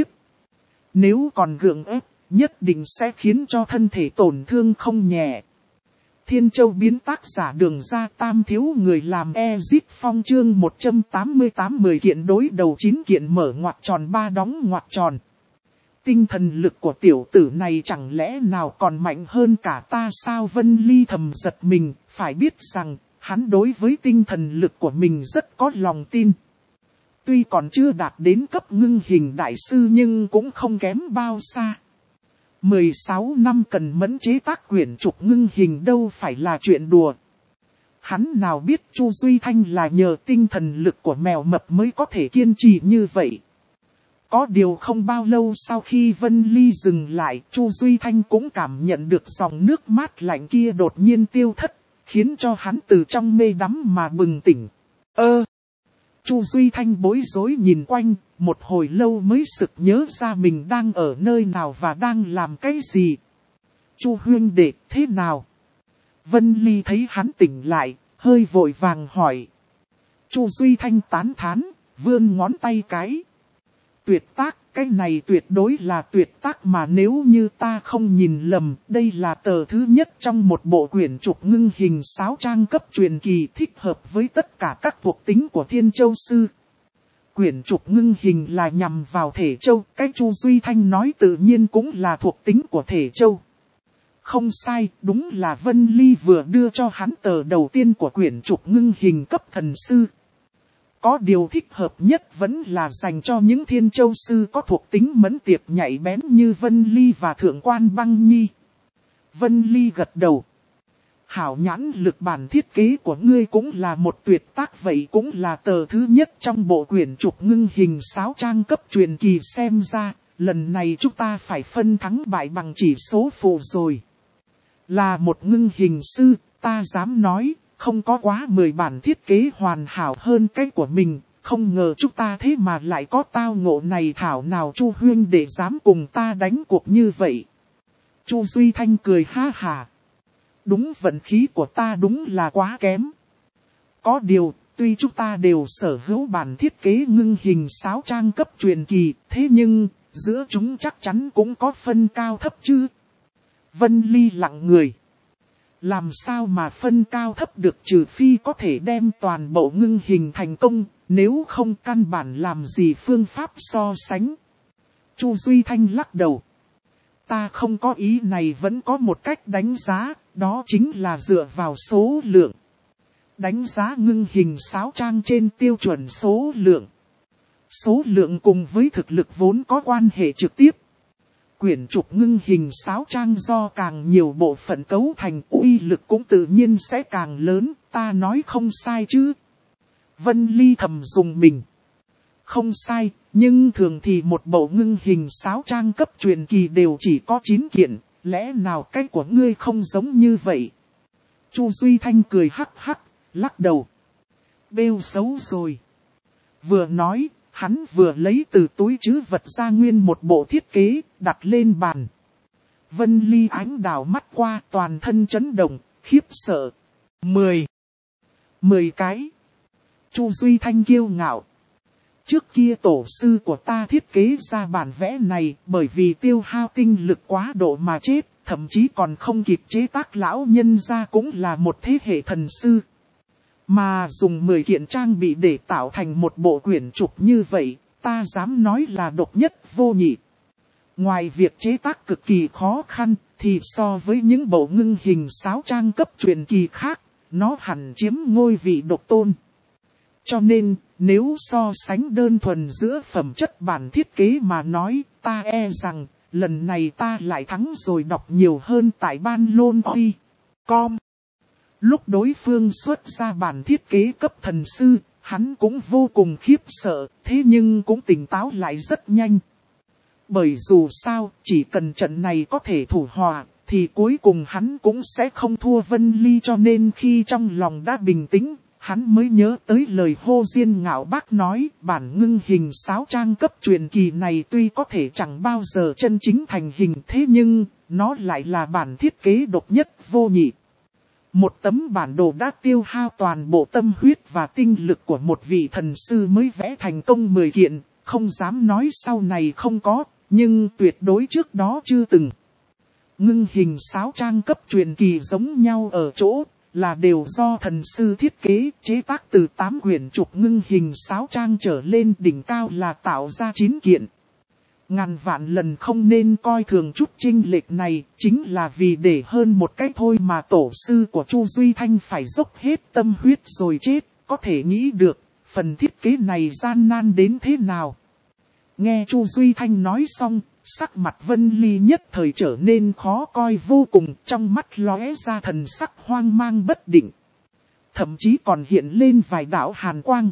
Nếu còn gượng ép, nhất định sẽ khiến cho thân thể tổn thương không nhẹ. Thiên Châu biến tác giả Đường Ra Tam thiếu người làm Ezit Phong chương 188 10 kiện đối đầu 9 kiện mở ngoặc tròn 3 đóng ngoặc tròn. Tinh thần lực của tiểu tử này chẳng lẽ nào còn mạnh hơn cả ta sao? Vân Ly thầm giật mình, phải biết rằng hắn đối với tinh thần lực của mình rất có lòng tin. Tuy còn chưa đạt đến cấp ngưng hình đại sư nhưng cũng không kém bao xa. 16 năm cần mẫn chế tác quyển trục ngưng hình đâu phải là chuyện đùa. Hắn nào biết Chu Duy Thanh là nhờ tinh thần lực của mèo mập mới có thể kiên trì như vậy. Có điều không bao lâu sau khi Vân Ly dừng lại, Chu Duy Thanh cũng cảm nhận được dòng nước mát lạnh kia đột nhiên tiêu thất, khiến cho hắn từ trong mê đắm mà bừng tỉnh. Chu Duy Thanh bối rối nhìn quanh, một hồi lâu mới sực nhớ ra mình đang ở nơi nào và đang làm cái gì. Chu huynh đệ, thế nào? Vân Ly thấy hắn tỉnh lại, hơi vội vàng hỏi. Chu Duy Thanh tán thán, vươn ngón tay cái. Tuyệt tác, cái này tuyệt đối là tuyệt tác mà nếu như ta không nhìn lầm, đây là tờ thứ nhất trong một bộ quyển trục ngưng hình 6 trang cấp truyền kỳ thích hợp với tất cả các thuộc tính của Thiên Châu Sư. Quyển trục ngưng hình là nhằm vào thể châu, cái Chu Duy Thanh nói tự nhiên cũng là thuộc tính của thể châu. Không sai, đúng là Vân Ly vừa đưa cho hắn tờ đầu tiên của quyển trục ngưng hình cấp thần sư. Có điều thích hợp nhất vẫn là dành cho những Thiên Châu Sư có thuộc tính mẫn tiệp nhạy bén như Vân Ly và Thượng Quan Băng Nhi. Vân Ly gật đầu. Hảo nhãn lực bản thiết kế của ngươi cũng là một tuyệt tác, vậy cũng là tờ thứ nhất trong bộ quyển trục ngưng hình 6 trang cấp truyền kỳ, xem ra, lần này chúng ta phải phân thắng bại bằng chỉ số phụ rồi. Là một ngưng hình sư, ta dám nói, không có quá 10 bản thiết kế hoàn hảo hơn cái của mình, không ngờ chúng ta thế mà lại có tao ngộ này, thảo nào Chu huynh để dám cùng ta đánh cuộc như vậy. Chu Duy Thanh cười ha hả. Đúng, vận khí của ta đúng là quá kém. Có điều, tuy chúng ta đều sở hữu bản thiết kế ngưng hình 6 trang cấp truyền kỳ, thế nhưng, giữa chúng chắc chắn cũng có phân cao thấp chứ. Vân Ly lặng người. Làm sao mà phân cao thấp được, trừ phi có thể đem toàn bộ ngưng hình thành công, nếu không căn bản làm gì phương pháp so sánh. Chu Duy Thanh lắc đầu. Ta không có ý này, vẫn có một cách đánh giá, đó chính là dựa vào số lượng. Đánh giá ngưng hình 6 trang trên tiêu chuẩn số lượng. Số lượng cùng với thực lực vốn có quan hệ trực tiếp. Quyển trục ngưng hình 6 trang do càng nhiều bộ phận cấu thành, uy lực cũng tự nhiên sẽ càng lớn, ta nói không sai chứ. Vân Ly thầm dùng mình. Không sai, nhưng thường thì một bộ ngưng hình sáo trang cấp truyền kỳ đều chỉ có 9 kiện, lẽ nào cái của ngươi không giống như vậy? Chu Duy Thanh cười hắc hắc, lắc đầu. Bêu xấu rồi. Vừa nói, hắn vừa lấy từ túi trữ vật ra nguyên một bộ thiết kế, đặt lên bàn. Vân Ly ánh đảo mắt qua, toàn thân chấn động, khiếp sợ. 10 cái. Chu Duy Thanh kiêu ngạo. Trước kia tổ sư của ta thiết kế ra bản vẽ này bởi vì tiêu hao tinh lực quá độ mà chết, thậm chí còn không kịp chế tác, lão nhân ra cũng là một thế hệ thần sư. Mà dùng 10 kiện trang bị để tạo thành một bộ quyển trục như vậy, ta dám nói là độc nhất vô nhị. Ngoài việc chế tác cực kỳ khó khăn, thì so với những bộ ngưng hình sáo trang cấp truyền kỳ khác, nó hẳn chiếm ngôi vị độc tôn. Cho nên, nếu so sánh đơn thuần giữa phẩm chất bản thiết kế mà nói, ta e rằng, lần này ta lại thắng rồi, đọc nhiều hơn tại ban lôn com. Lúc đối phương xuất ra bản thiết kế cấp thần sư, hắn cũng vô cùng khiếp sợ, thế nhưng cũng tỉnh táo lại rất nhanh. Bởi dù sao, chỉ cần trận này có thể thủ hòa, thì cuối cùng hắn cũng sẽ không thua Vân Ly, cho nên khi trong lòng đã bình tĩnh, hắn mới nhớ tới lời Hô Diên Ngạo Bác nói, bản ngưng hình sáo trang cấp truyền kỳ này tuy có thể chẳng bao giờ chân chính thành hình, thế nhưng, nó lại là bản thiết kế độc nhất vô nhị. Một tấm bản đồ đã tiêu hao toàn bộ tâm huyết và tinh lực của một vị thần sư mới vẽ thành công 10 kiện, không dám nói sau này không có, nhưng tuyệt đối trước đó chưa từng. Ngưng hình sáo trang cấp truyền kỳ giống nhau ở chỗ, là đều do thần sư thiết kế, chế tác từ 8 quyển trục ngưng hình sáo trang trở lên, đỉnh cao là tạo ra 9 kiện. Ngàn vạn lần không nên coi thường chút chênh lệch này, chính là vì để hơn một cái thôi mà tổ sư của Chu Duy Thanh phải dốc hết tâm huyết rồi chết, có thể nghĩ được, phần thiết kế này gian nan đến thế nào. Nghe Chu Duy Thanh nói xong, sắc mặt Vân Ly nhất thời trở nên khó coi vô cùng, trong mắt lóe ra thần sắc hoang mang bất định. Thậm chí còn hiện lên vài đạo hàn quang.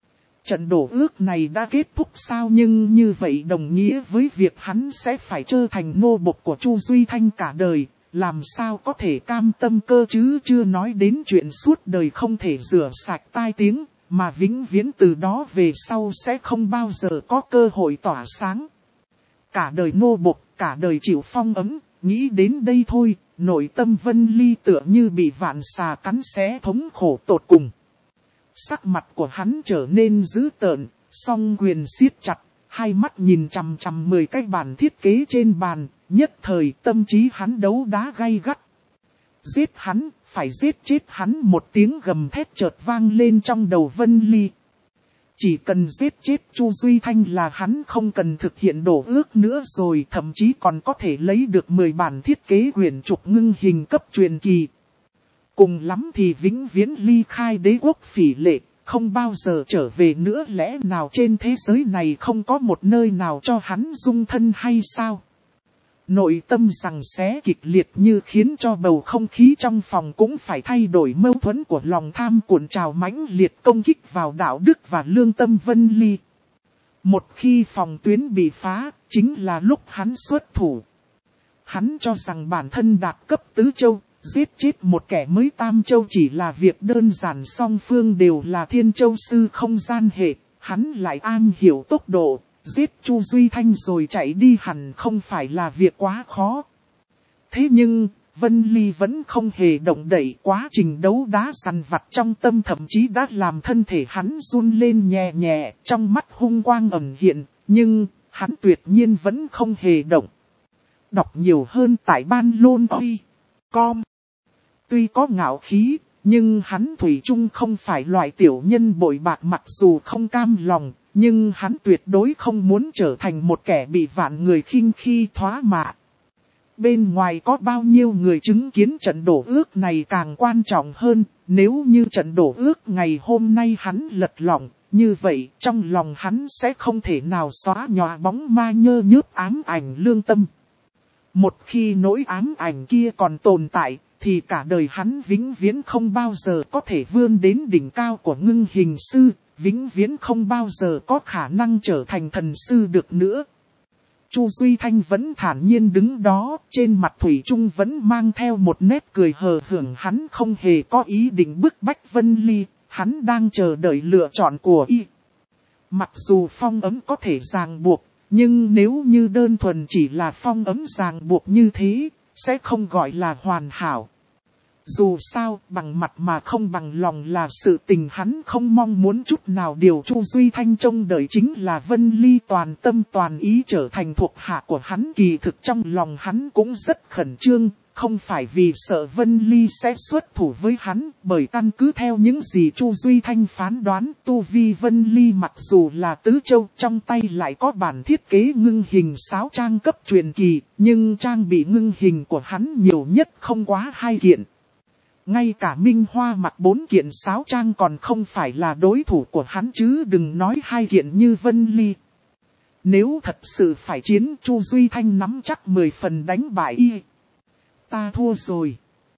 Trận đổ ước này đã kết thúc sao, nhưng như vậy đồng nghĩa với việc hắn sẽ phải trở thành nô bộc của Chu Duy Thanh cả đời, làm sao có thể cam tâm cơ chứ, chưa nói đến chuyện suốt đời không thể rửa sạch tai tiếng, mà vĩnh viễn từ đó về sau sẽ không bao giờ có cơ hội tỏa sáng. Cả đời nô bộc, cả đời chịu phong ấm, nghĩ đến đây thôi, nội tâm Vân Ly tựa như bị vạn xà cắn xé, thống khổ tột cùng. Sắc mặt của hắn trở nên dữ tợn, song quyền siết chặt, hai mắt nhìn chằm chằm 10 cái bản thiết kế trên bàn, nhất thời tâm trí hắn đấu đá gay gắt. Giết hắn, phải giết chết hắn, một tiếng gầm thét chợt vang lên trong đầu Vân Ly. Chỉ cần giết chết Chu Duy Thanh là hắn không cần thực hiện đổ ước nữa rồi, thậm chí còn có thể lấy được 10 bản thiết kế quyển trục ngưng hình cấp truyền kỳ. Cùng lắm thì vĩnh viễn ly khai đế quốc Phỉ Lệ, không bao giờ trở về nữa, lẽ nào trên thế giới này không có một nơi nào cho hắn dung thân hay sao? Nội tâm giằng xé kịch liệt như khiến cho bầu không khí trong phòng cũng phải thay đổi, mâu thuẫn của lòng tham cuộn trào mãnh liệt công kích vào đạo đức và lương tâm Vân Ly. Một khi phòng tuyến bị phá, chính là lúc hắn xuất thủ. Hắn cho rằng bản thân đạt cấp tứ châu, giết chết một kẻ mới tam châu chỉ là việc đơn giản, song phương đều là thiên châu sư không gian hệ, hắn lại am hiểu tốc độ. Giết Chu Duy Thanh rồi chạy đi hẳn không phải là việc quá khó. Thế nhưng, Vân Ly vẫn không hề động đậy, quá trình đấu đá sằn vặt trong tâm thậm chí đã làm thân thể hắn run lên nhẹ nhẹ, trong mắt hung quang ẩn hiện, nhưng, hắn tuyệt nhiên vẫn không hề động. Đọc nhiều hơn tại ban lôn com. Tuy có ngạo khí, nhưng hắn thủy chung không phải loại tiểu nhân bội bạc, mặc dù không cam lòng. Nhưng hắn tuyệt đối không muốn trở thành một kẻ bị vạn người khinh khi thoá mạ. Bên ngoài có bao nhiêu người chứng kiến trận đổ ước này càng quan trọng hơn, nếu như trận đổ ước ngày hôm nay hắn lật lọng, như vậy trong lòng hắn sẽ không thể nào xóa nhòa bóng ma nhơ nhớp ám ảnh lương tâm. Một khi nỗi ám ảnh kia còn tồn tại, thì cả đời hắn vĩnh viễn không bao giờ có thể vươn đến đỉnh cao của ngưng hình sư, vĩnh viễn không bao giờ có khả năng trở thành thần sư được nữa. Chu Duy Thanh vẫn thản nhiên đứng đó, trên mặt thủy chung vẫn mang theo một nét cười hờ hững, hắn không hề có ý định bức bách Vân Ly, hắn đang chờ đợi lựa chọn của y. Mặc dù phong ấm có thể ràng buộc, nhưng nếu như đơn thuần chỉ là phong ấm ràng buộc như thế, sẽ không gọi là hoàn hảo. Dù sao, bằng mặt mà không bằng lòng là sự tình hắn không mong muốn chút nào. Điều Chu Duy Thanh trông đợi chính là Vân Ly toàn tâm toàn ý trở thành thuộc hạ của hắn. Kỳ thực trong lòng hắn cũng rất khẩn trương, không phải vì sợ Vân Ly sẽ xuất thủ với hắn, bởi căn cứ theo những gì Chu Duy Thanh phán đoán, tu vi Vân Ly mặc dù là tứ châu, trong tay lại có bản thiết kế ngưng hình sáo trang cấp truyền kỳ, nhưng trang bị ngưng hình của hắn nhiều nhất không quá 2 kiện. Ngay cả Minh Hoa mặc 4 kiện sáo trang còn không phải là đối thủ của hắn, chứ đừng nói 2 kiện như Vân Ly. Nếu thật sự phải chiến, Chu Duy Thanh nắm chắc 10 phần đánh bại y. Ta thua rồi.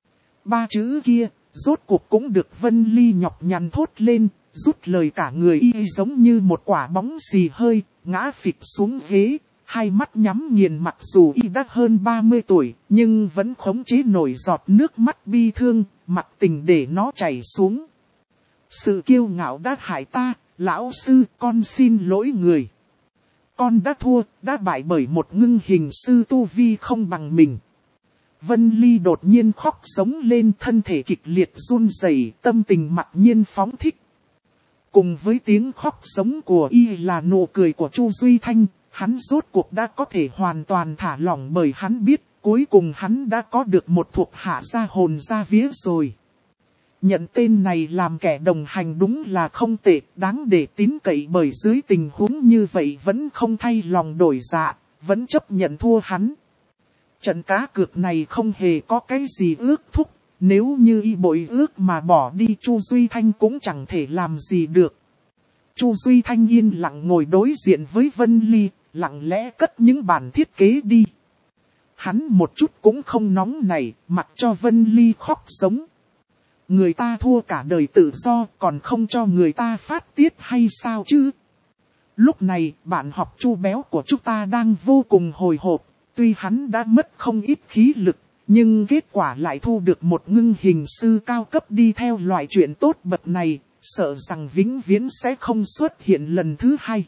3 chữ kia, rốt cuộc cũng được Vân Ly nhọc nhằn thốt lên, rút lời cả người y giống như một quả bóng xì hơi, ngã phịch xuống ghế. Hai mắt nhắm nghiền, mặc dù y đã hơn 30 tuổi, nhưng vẫn khống chế nổi giọt nước mắt bi thương, mặc tình để nó chảy xuống. Sự kiêu ngạo đã hại ta, lão sư, con xin lỗi người. Con đã thua, đã bại bởi một ngưng hình sư tu vi không bằng mình. Vân Ly đột nhiên khóc giống lên, thân thể kịch liệt run rẩy, tâm tình mặc nhiên phóng thích. Cùng với tiếng khóc giống của y là nụ cười của Chu Duy Thanh. Hắn rốt cuộc đã có thể hoàn toàn thả lỏng, bởi hắn biết cuối cùng hắn đã có được một thuộc hạ ra hồn ra vía rồi. Nhận tên này làm kẻ đồng hành đúng là không tệ, đáng để tín cậy, bởi dưới tình huống như vậy vẫn không thay lòng đổi dạ, vẫn chấp nhận thua hắn. Trận cá cược này không hề có cái gì ước thúc, nếu như y bội ước mà bỏ đi, Chu Duy Thanh cũng chẳng thể làm gì được. Chu Duy Thanh yên lặng ngồi đối diện với Vân Ly, lặng lẽ cất những bản thiết kế đi. Hắn một chút cũng không nóng nảy, mặc cho Vân Ly khóc sống. Người ta thua cả đời tự do, còn không cho người ta phát tiết hay sao chứ? Lúc này, bạn học Chu béo của chúng ta đang vô cùng hồi hộp. Tuy hắn đã mất không ít khí lực, nhưng kết quả lại thu được một ngưng hình sư cao cấp đi theo loại chuyện tốt bậc này, sợ rằng vĩnh viễn sẽ không xuất hiện lần thứ hai.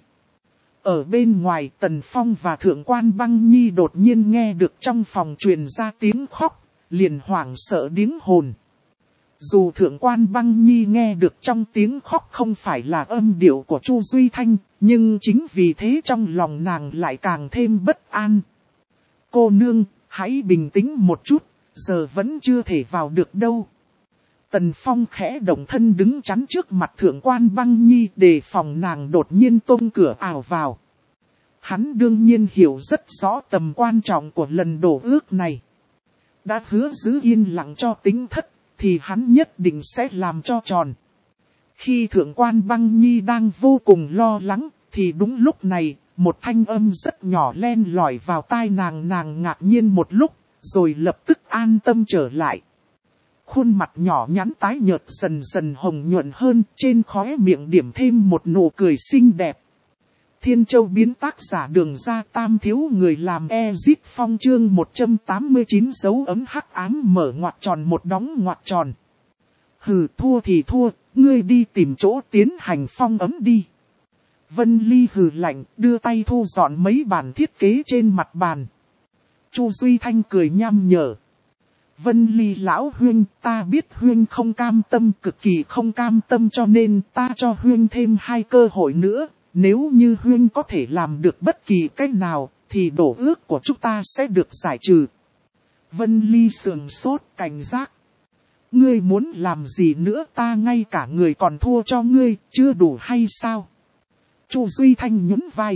Ở bên ngoài, Tần Phong và Thượng quan Băng Nhi đột nhiên nghe được trong phòng truyền ra tiếng khóc, liền hoảng sợ điếng hồn. Dù Thượng quan Băng Nhi nghe được trong tiếng khóc không phải là âm điệu của Chu Duy Thanh, nhưng chính vì thế trong lòng nàng lại càng thêm bất an. Cô nương, hãy bình tĩnh một chút, giờ vẫn chưa thể vào được đâu. Tần Phong khẽ động thân đứng chắn trước mặt Thượng quan Băng Nhi, để phòng nàng đột nhiên tung cửa ảo vào. Hắn đương nhiên hiểu rất rõ tầm quan trọng của lần đổ ước này. Đã hứa giữ yên lặng cho tính thất, thì hắn nhất định sẽ làm cho tròn. Khi Thượng quan Băng Nhi đang vô cùng lo lắng, thì đúng lúc này, một thanh âm rất nhỏ len lỏi vào tai nàng. Nàng ngạc nhiên một lúc, rồi lập tức an tâm trở lại. Khuôn mặt nhỏ nhắn tái nhợt dần dần hồng nhuận hơn, trên khóe miệng điểm thêm một nụ cười xinh đẹp. Thiên Châu biến, tác giả Đường Ra, Tam thiếu người làm Ezit Phong, chương 189 dấu ấm hắc ám mở ngoặc tròn một đóng ngoặc tròn. Hừ, thua thì thua, ngươi đi tìm chỗ tiến hành phong ấm đi. Vân Ly hừ lạnh, đưa tay thu dọn mấy bản thiết kế trên mặt bàn. Chu Duy Thanh cười nham nhở. Vân Ly lão huynh, ta biết huynh không cam tâm, cực kỳ không cam tâm, cho nên ta cho huynh thêm 2 cơ hội nữa. Nếu như huynh có thể làm được bất kỳ cách nào, thì đổ ước của chúng ta sẽ được giải trừ. Vân Ly sườn sốt, cảnh giác. Ngươi muốn làm gì nữa, ta ngay cả người còn thua cho ngươi, chưa đủ hay sao? Chu Duy Thanh nhún vai.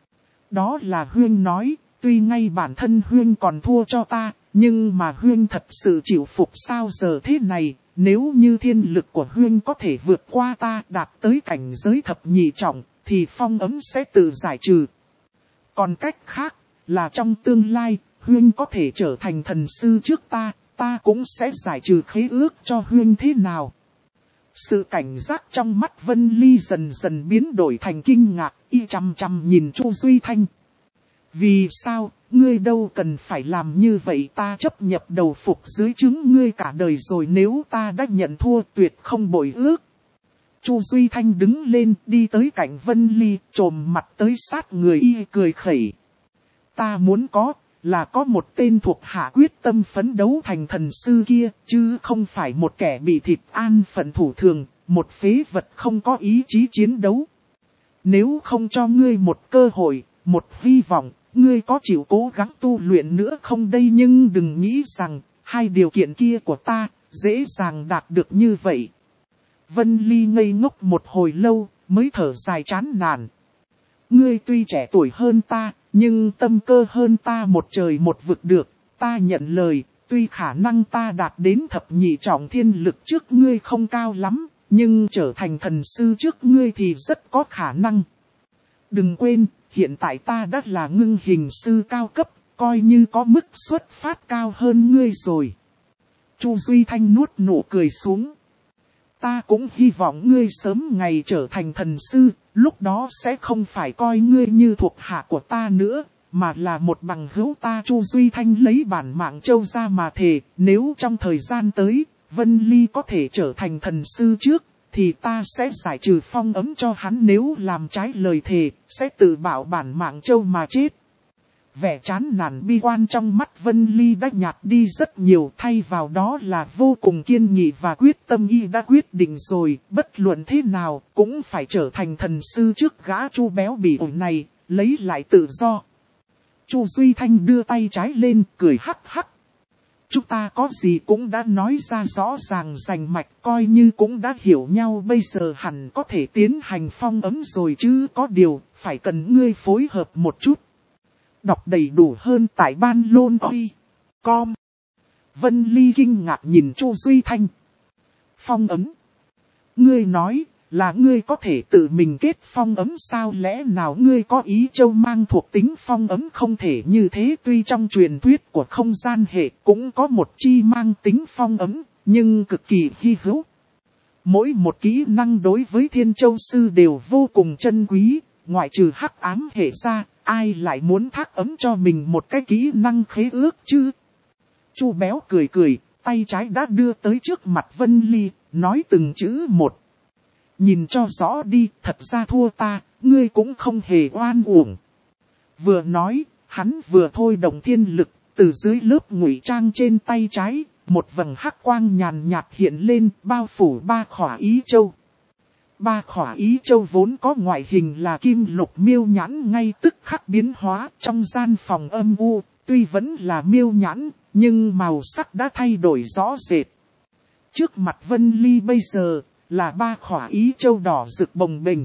Đó là huynh nói, tuy ngay bản thân huynh còn thua cho ta, nhưng mà huynh thật sự chịu phục sao giờ thế này. Nếu như thiên lực của huynh có thể vượt qua ta, đạt tới cảnh giới thập nhị trọng, thì phong ấm sẽ tự giải trừ. Còn cách khác, là trong tương lai, huynh có thể trở thành thần sư trước ta, ta cũng sẽ giải trừ khế ước cho huynh thế nào. Sự cảnh giác trong mắt Vân Ly dần dần biến đổi thành kinh ngạc, y chằm chằm nhìn Chu Duy Thanh. Vì sao, ngươi đâu cần phải làm như vậy, ta chấp nhập đầu phục dưới trướng ngươi cả đời rồi, nếu ta đã nhận thua tuyệt không bội ước. Chu Duy Thanh đứng lên đi tới cạnh Vân Ly, trồm mặt tới sát người y cười khẩy. Ta muốn có một tên thuộc hạ quyết tâm phấn đấu thành thần sư kia, chứ không phải một kẻ bị thịt an phận thủ thường, một phế vật không có ý chí chiến đấu. Nếu không cho ngươi một cơ hội, một hy vọng, ngươi có chịu cố gắng tu luyện nữa không đây? Nhưng đừng nghĩ rằng, hai điều kiện kia của ta, dễ dàng đạt được như vậy. Vân Ly ngây ngốc một hồi lâu, mới thở dài chán nản. Ngươi tuy trẻ tuổi hơn ta, nhưng tâm cơ hơn ta một trời một vực được, ta nhận lời, tuy khả năng ta đạt đến thập nhị trọng thiên lực trước ngươi không cao lắm, nhưng trở thành thần sư trước ngươi thì rất có khả năng. Đừng quên, hiện tại ta đã là ngưng hình sư cao cấp, coi như có mức xuất phát cao hơn ngươi rồi. Chu Duy Thanh nuốt nụ cười xuống. Ta cũng hy vọng ngươi sớm ngày trở thành thần sư, lúc đó sẽ không phải coi ngươi như thuộc hạ của ta nữa, mà là một bằng hữu ta. Chu Duy Thanh lấy bản mạng châu ra mà thề, nếu trong thời gian tới, Vân Ly có thể trở thành thần sư trước, thì ta sẽ giải trừ phong ấm cho hắn, nếu làm trái lời thề, sẽ tự bảo bản mạng châu mà chết. Vẻ chán nản bi quan trong mắt Vân Ly đã nhạt đi rất nhiều, thay vào đó là vô cùng kiên nghị và quyết tâm. Y đã quyết định rồi, bất luận thế nào cũng phải trở thành thần sư trước gã Chu béo bỉ ổi này, lấy lại tự do. Chu Duy Thanh đưa tay trái lên, cười hắc hắc. Chúng ta có gì cũng đã nói ra rõ ràng rành mạch, coi như cũng đã hiểu nhau, bây giờ hẳn có thể tiến hành phong ấm rồi chứ, có điều, phải cần ngươi phối hợp một chút. Đọc đầy đủ hơn tại ban lôn com. Vân Ly kinh ngạc nhìn Chu Duy Thanh. Phong ấm? Ngươi nói là ngươi có thể tự mình kết phong ấm sao? Lẽ nào ngươi có ý châu mang thuộc tính phong ấm? Không thể như thế, tuy trong truyền thuyết của không gian hệ cũng có một chi mang tính phong ấm, nhưng cực kỳ hy hữu. Mỗi một kỹ năng đối với Thiên Châu Sư đều vô cùng chân quý, ngoại trừ hắc ám hệ ra, ai lại muốn thác ấm cho mình một cái kỹ năng khế ước chứ? Chu béo cười cười, tay trái đã đưa tới trước mặt Vân Ly, nói từng chữ một. Nhìn cho rõ đi, thật ra thua ta, ngươi cũng không hề oan uổng. Vừa nói, hắn vừa thôi động thiên lực, từ dưới lớp ngụy trang trên tay trái, một vầng hắc quang nhàn nhạt hiện lên, bao phủ ba khỏa ý châu. Ba khỏa ý châu vốn có ngoại hình là kim lục miêu nhãn ngay tức khắc biến hóa trong gian phòng âm u, tuy vẫn là miêu nhãn, nhưng màu sắc đã thay đổi rõ rệt. Trước mặt Vân Ly bây giờ, là ba khỏa ý châu đỏ rực bồng bềnh.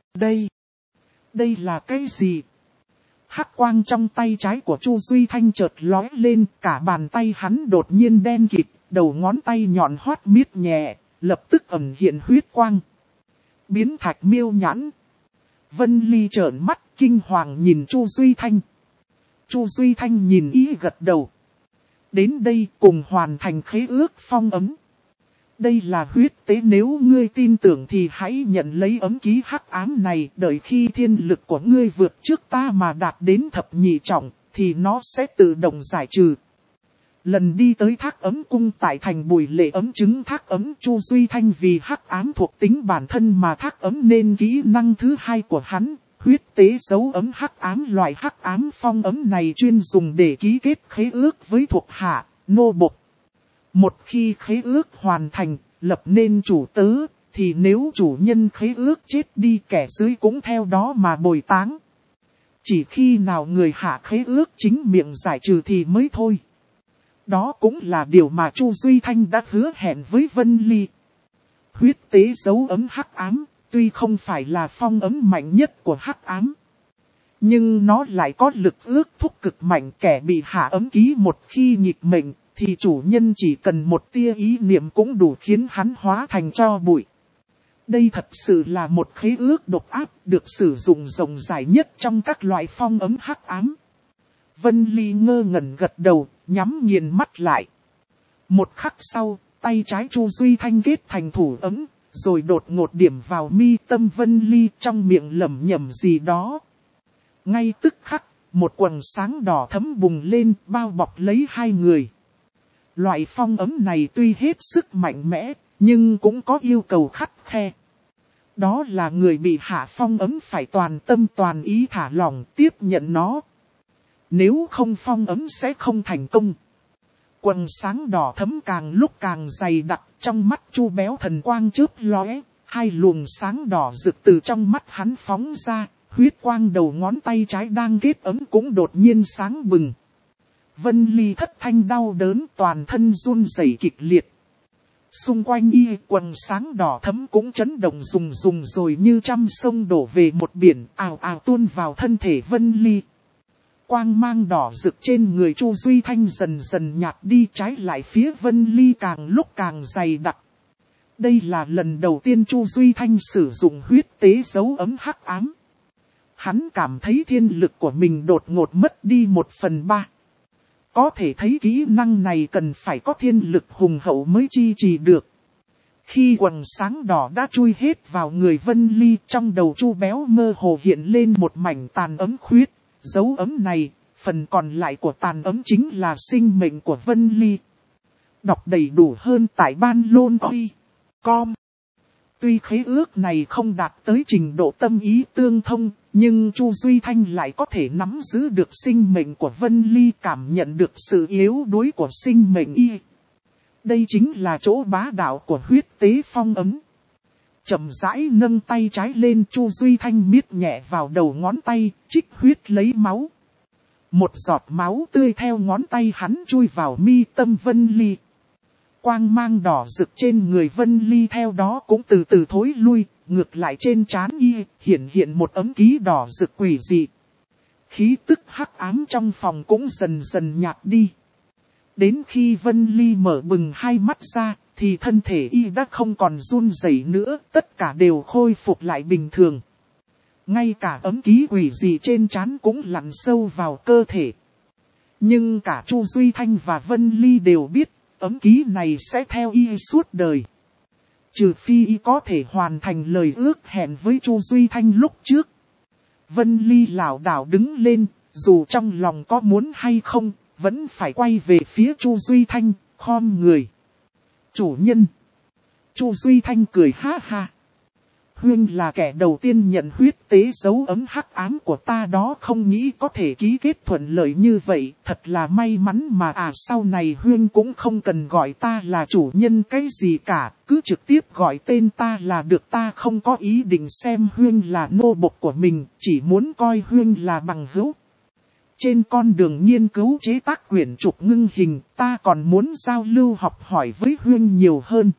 Đây là cái gì? Hắc quang trong tay trái của Chu Duy Thanh chợt lóe lên, cả bàn tay hắn đột nhiên đen kịt, đầu ngón tay nhọn hoắt miết nhẹ, lập tức ẩn hiện huyết quang. Biến thạch miêu nhãn. Vân Ly trợn mắt kinh hoàng nhìn Chu Duy Thanh. Chu Duy Thanh nhìn ý gật đầu. Đến đây cùng hoàn thành khế ước phong ấm. Đây là huyết tế, nếu ngươi tin tưởng thì hãy nhận lấy ấm ký hắc ám này, đợi khi thiên lực của ngươi vượt trước ta mà đạt đến thập nhị trọng, thì nó sẽ tự động giải trừ. Lần đi tới thác ấm cung tại thành Bùi Lệ ấm chứng thác ấm, Chu Duy Thanh vì hắc ám thuộc tính bản thân mà thác ấm nên kỹ năng thứ hai của hắn, huyết tế dấu ấm hắc ám. Loại hắc ám phong ấm này chuyên dùng để ký kết khế ước với thuộc hạ, nô bộc. Một khi khế ước hoàn thành, lập nên chủ tớ, thì nếu chủ nhân khế ước chết đi, kẻ dưới cũng theo đó mà bồi táng. Chỉ khi nào người hạ khế ước chính miệng giải trừ thì mới thôi. Đó cũng là điều mà Chu Duy Thanh đã hứa hẹn với Vân Ly. Huyết tế dấu ấm hắc ám, tuy không phải là phong ấm mạnh nhất của hắc ám, nhưng nó lại có lực ước thúc cực mạnh. Kẻ bị hạ ấm ký một khi nghịch mệnh, thì chủ nhân chỉ cần một tia ý niệm cũng đủ khiến hắn hóa thành tro bụi. Đây thật sự là một khế ước độc ác, được sử dụng rộng rãi nhất trong các loại phong ấm hắc ám. Vân Ly ngơ ngẩn gật đầu, nhắm nghiền mắt lại. Một khắc sau, tay trái Chu Duy Thanh kết thành thủ ấm, rồi đột ngột điểm vào mi tâm Vân Ly, trong miệng lẩm nhẩm gì đó. Ngay tức khắc, một quầng sáng đỏ thấm bùng lên, bao bọc lấy hai người. Loại phong ấm này tuy hết sức mạnh mẽ, nhưng cũng có yêu cầu khắt khe. Đó là người bị hạ phong ấm phải toàn tâm toàn ý thả lỏng tiếp nhận nó. Nếu không phong ấm sẽ không thành công. Quầng sáng đỏ thấm càng lúc càng dày đặc, trong mắt Chu Béo thần quang chớp lóe, hai luồng sáng đỏ rực từ trong mắt hắn phóng ra, huyết quang đầu ngón tay trái đang kết ấm cũng đột nhiên sáng bừng. Vân Ly thất thanh đau đớn, toàn thân run rẩy kịch liệt. Xung quanh y quầng sáng đỏ thấm cũng chấn động rùng rồi như trăm sông đổ về một biển, ào ào tuôn vào thân thể Vân Ly. Quang mang đỏ rực trên người Chu Duy Thanh dần dần nhạt đi, trái lại phía Vân Ly càng lúc càng dày đặc. Đây là lần đầu tiên Chu Duy Thanh sử dụng huyết tế dấu ấm hắc ám. Hắn cảm thấy thiên lực của mình đột ngột mất đi 1/3. Có thể thấy kỹ năng này cần phải có thiên lực hùng hậu mới chi trì được. Khi quầng sáng đỏ đã chui hết vào người Vân Ly, trong đầu Chu Béo mơ hồ hiện lên một mảnh tàn ấm khuyết. Dấu ấm này, phần còn lại của tàn ấm chính là sinh mệnh của Vân Ly. Đọc đầy đủ hơn tại banlôn.com. Tuy khế ước này không đạt tới trình độ tâm ý tương thông, nhưng Chu Duy Thanh lại có thể nắm giữ được sinh mệnh của Vân Ly, cảm nhận được sự yếu đuối của sinh mệnh y. Đây chính là chỗ bá đạo của huyết tế phong ấm. Chậm rãi nâng tay trái lên, Chu Duy Thanh miết nhẹ vào đầu ngón tay, trích huyết lấy máu. Một giọt máu tươi theo ngón tay hắn chui vào mi tâm Vân Ly. Quang mang đỏ rực trên người Vân Ly theo đó cũng từ từ thối lui, ngược lại trên trán y, hiện một ấm ký đỏ rực quỷ dị. Khí tức hắc ám trong phòng cũng dần dần nhạt đi. Đến khi Vân Ly mở bừng hai mắt ra, thì thân thể y đã không còn run rẩy nữa, tất cả đều khôi phục lại bình thường. Ngay cả ấm ký quỷ dị trên trán cũng lặn sâu vào cơ thể. Nhưng cả Chu Duy Thanh và Vân Ly đều biết, ấm ký này sẽ theo y suốt đời. Trừ phi y có thể hoàn thành lời ước hẹn với Chu Duy Thanh lúc trước. Vân Ly lảo đảo đứng lên, dù trong lòng có muốn hay không, vẫn phải quay về phía Chu Duy Thanh, khom người. Chủ nhân. Chu Duy Thanh cười ha ha. Huynh là kẻ đầu tiên nhận huyết tế dấu ấm hắc ám của ta đó, không nghĩ có thể ký kết thuận lợi như vậy, thật là may mắn mà sau này Huynh cũng không cần gọi ta là chủ nhân cái gì cả, cứ trực tiếp gọi tên ta là được, ta không có ý định xem Huynh là nô bộc của mình, chỉ muốn coi Huynh là bằng hữu. Trên con đường nghiên cứu chế tác quyển trục ngưng hình, ta còn muốn giao lưu học hỏi với Huynh nhiều hơn.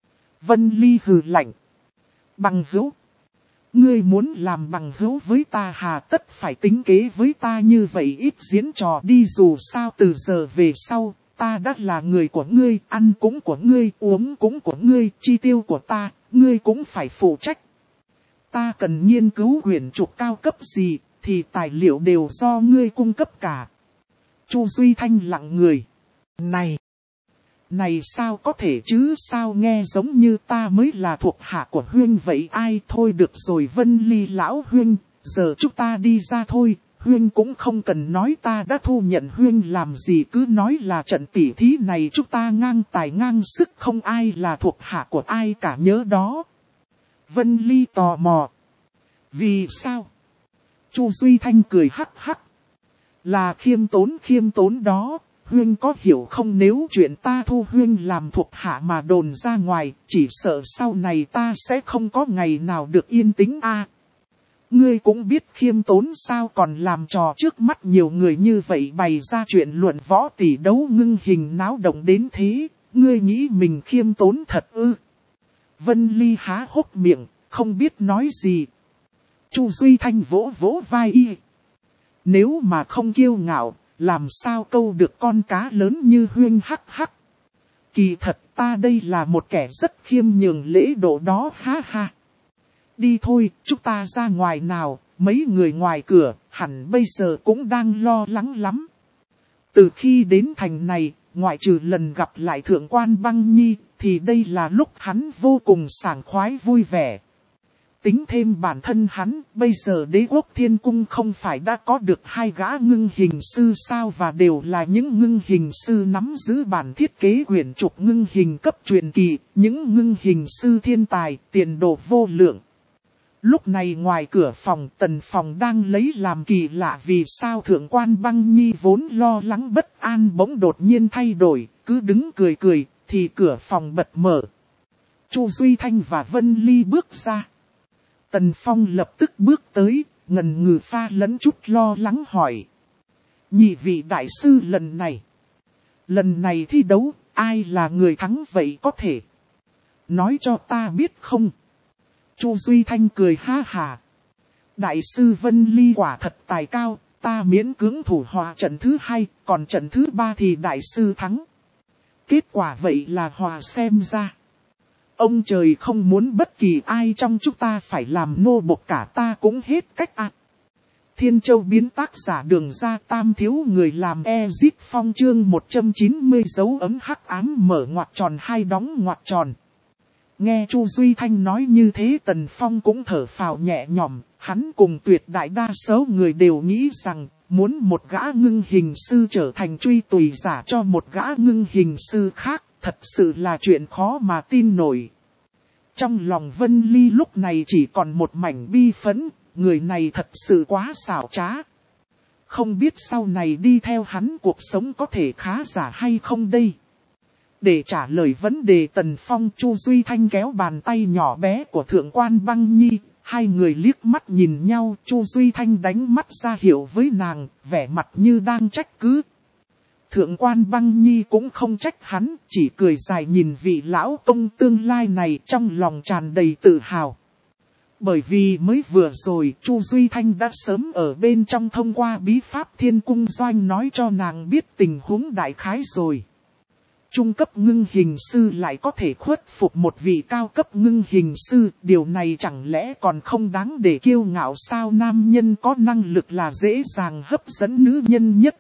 Vân Ly hừ lạnh. Bằng hữu. Ngươi muốn làm bằng hữu với ta hà tất phải tính kế với ta như vậy, ít diễn trò đi, dù sao từ giờ về sau, ta đã là người của ngươi, ăn cũng của ngươi, uống cũng của ngươi, chi tiêu của ta, ngươi cũng phải phụ trách. Ta cần nghiên cứu quyển trục cao cấp gì, thì tài liệu đều do ngươi cung cấp cả. Chu Duy Thanh lặng người. Này sao có thể chứ, sao nghe giống như ta mới là thuộc hạ của Huynh vậy, ai, thôi được rồi Vân Ly lão Huynh, giờ chúng ta đi ra thôi, Huynh cũng không cần nói ta đã thu nhận Huynh làm gì, cứ nói là trận tỉ thí này chúng ta ngang tài ngang sức, không ai là thuộc hạ của ai cả, nhớ đó. Vân Ly tò mò. Vì sao? Chu Duy Thanh cười hắc hắc. Là khiêm tốn đó. Huynh có hiểu không, nếu chuyện ta thu Huynh làm thuộc hạ mà đồn ra ngoài, chỉ sợ sau này ta sẽ không có ngày nào được yên tĩnh a. Ngươi cũng biết khiêm tốn sao, còn làm trò trước mắt nhiều người như vậy, bày ra chuyện luận võ tỷ đấu ngưng hình náo động đến thế, ngươi nghĩ mình khiêm tốn thật ư? Vân Ly há hốc miệng, không biết nói gì. Chu Duy Thanh vỗ vỗ vai y. Nếu mà không kiêu ngạo, làm sao câu được con cá lớn như Huynh hắc hắc. Kỳ thật ta đây là một kẻ rất khiêm nhường lễ độ đó, ha ha. Đi thôi, chúng ta ra ngoài nào, mấy người ngoài cửa, hẳn bây giờ cũng đang lo lắng lắm. Từ khi đến thành này, ngoại trừ lần gặp lại Thượng quan Băng Nhi, thì đây là lúc hắn vô cùng sảng khoái vui vẻ. Tính thêm bản thân hắn, bây giờ Đế quốc Thiên Cung không phải đã có được 2 gã ngưng hình sư sao, và đều là những ngưng hình sư nắm giữ bản thiết kế quyển trục ngưng hình cấp truyền kỳ, những ngưng hình sư thiên tài, tiền đồ vô lượng. Lúc này ngoài cửa phòng, Tần Phong đang lấy làm kỳ lạ vì sao Thượng quan Băng Nhi vốn lo lắng bất an bỗng đột nhiên thay đổi, cứ đứng cười cười, thì cửa phòng bật mở. Chu Duy Thanh và Vân Ly bước ra. Tần Phong lập tức bước tới, ngần ngừ pha lẫn chút lo lắng hỏi. Nhị vị đại sư lần này thi đấu, ai là người thắng vậy có thể? Nói cho ta biết không? Chu Duy Thanh cười ha hà. Đại sư Vân Ly quả thật tài cao, ta miễn cưỡng thủ hòa trận thứ 2, còn trận thứ 3 thì đại sư thắng. Kết quả vậy là hòa xem ra. Ông trời không muốn bất kỳ ai trong chúng ta phải làm nô bộc cả, ta cũng hết cách ạ. Thiên Châu biến tác giả Đường Ra Tam thiếu người làm Ezit Phong chương 190 dấu ấm hắc ám mở ngoặc tròn 2 đóng ngoặc tròn. Nghe Chu Duy Thanh nói như thế, Tần Phong cũng thở phào nhẹ nhõm, hắn cùng tuyệt đại đa số người đều nghĩ rằng muốn một gã ngưng hình sư trở thành truy tùy giả cho một gã ngưng hình sư khác, thật sự là chuyện khó mà tin nổi. Trong lòng Vân Ly lúc này chỉ còn một mảnh bi phẫn, người này thật sự quá xảo trá. Không biết sau này đi theo hắn cuộc sống có thể khá giả hay không đây? Để trả lời vấn đề Tần Phong, Chu Duy Thanh kéo bàn tay nhỏ bé của Thượng quan Băng Nhi, hai người liếc mắt nhìn nhau, Chu Duy Thanh đánh mắt ra hiệu với nàng, vẻ mặt như đang trách cứ. Thượng quan Băng Nhi cũng không trách hắn, chỉ cười dài nhìn vị lão công tương lai này trong lòng tràn đầy tự hào. Bởi vì mới vừa rồi Chu Duy Thanh đã sớm ở bên trong thông qua bí pháp Thiên Cung Doanh nói cho nàng biết tình huống đại khái rồi. Trung cấp ngưng hình sư lại có thể khuất phục một vị cao cấp ngưng hình sư, điều này chẳng lẽ còn không đáng để kiêu ngạo sao? Nam nhân có năng lực là dễ dàng hấp dẫn nữ nhân nhất.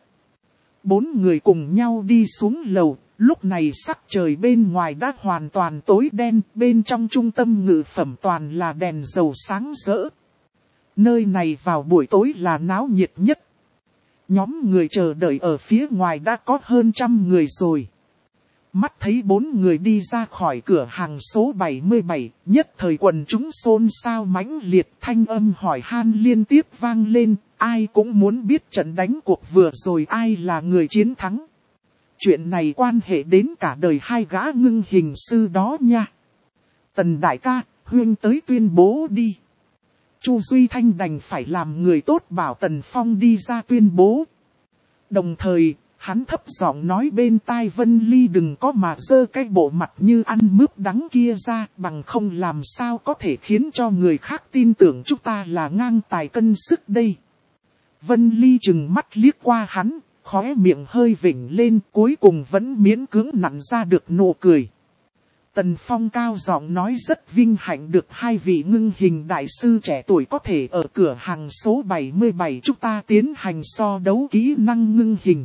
4 người cùng nhau đi xuống lầu, lúc này sắc trời bên ngoài đã hoàn toàn tối đen, bên trong trung tâm ngự phẩm toàn là đèn dầu sáng rỡ. Nơi này vào buổi tối là náo nhiệt nhất. Nhóm người chờ đợi ở phía ngoài đã có hơn 100 người rồi. Mắt thấy 4 người đi ra khỏi cửa hàng số 77, nhất thời quần chúng xôn xao mãnh liệt, thanh âm hỏi han liên tiếp vang lên, ai cũng muốn biết trận đánh cuộc vừa rồi ai là người chiến thắng. Chuyện này quan hệ đến cả đời 2 gã ngưng hình sư đó nha. Tần đại ca, huynh tới tuyên bố đi. Chu Duy Thanh đành phải làm người tốt bảo Tần Phong đi ra tuyên bố. Đồng thời, hắn thấp giọng nói bên tai Vân Ly đừng có mà giơ cái bộ mặt như ăn mướp đắng kia ra, bằng không làm sao có thể khiến cho người khác tin tưởng chúng ta là ngang tài cân sức đây. Vân Ly chừng mắt liếc qua hắn, khóe miệng hơi vểnh lên, cuối cùng vẫn miễn cưỡng nặn ra được nụ cười. Tần Phong cao giọng nói rất vinh hạnh được 2 vị ngưng hình đại sư trẻ tuổi có thể ở cửa hàng số 77 chúng ta tiến hành so đấu kỹ năng ngưng hình.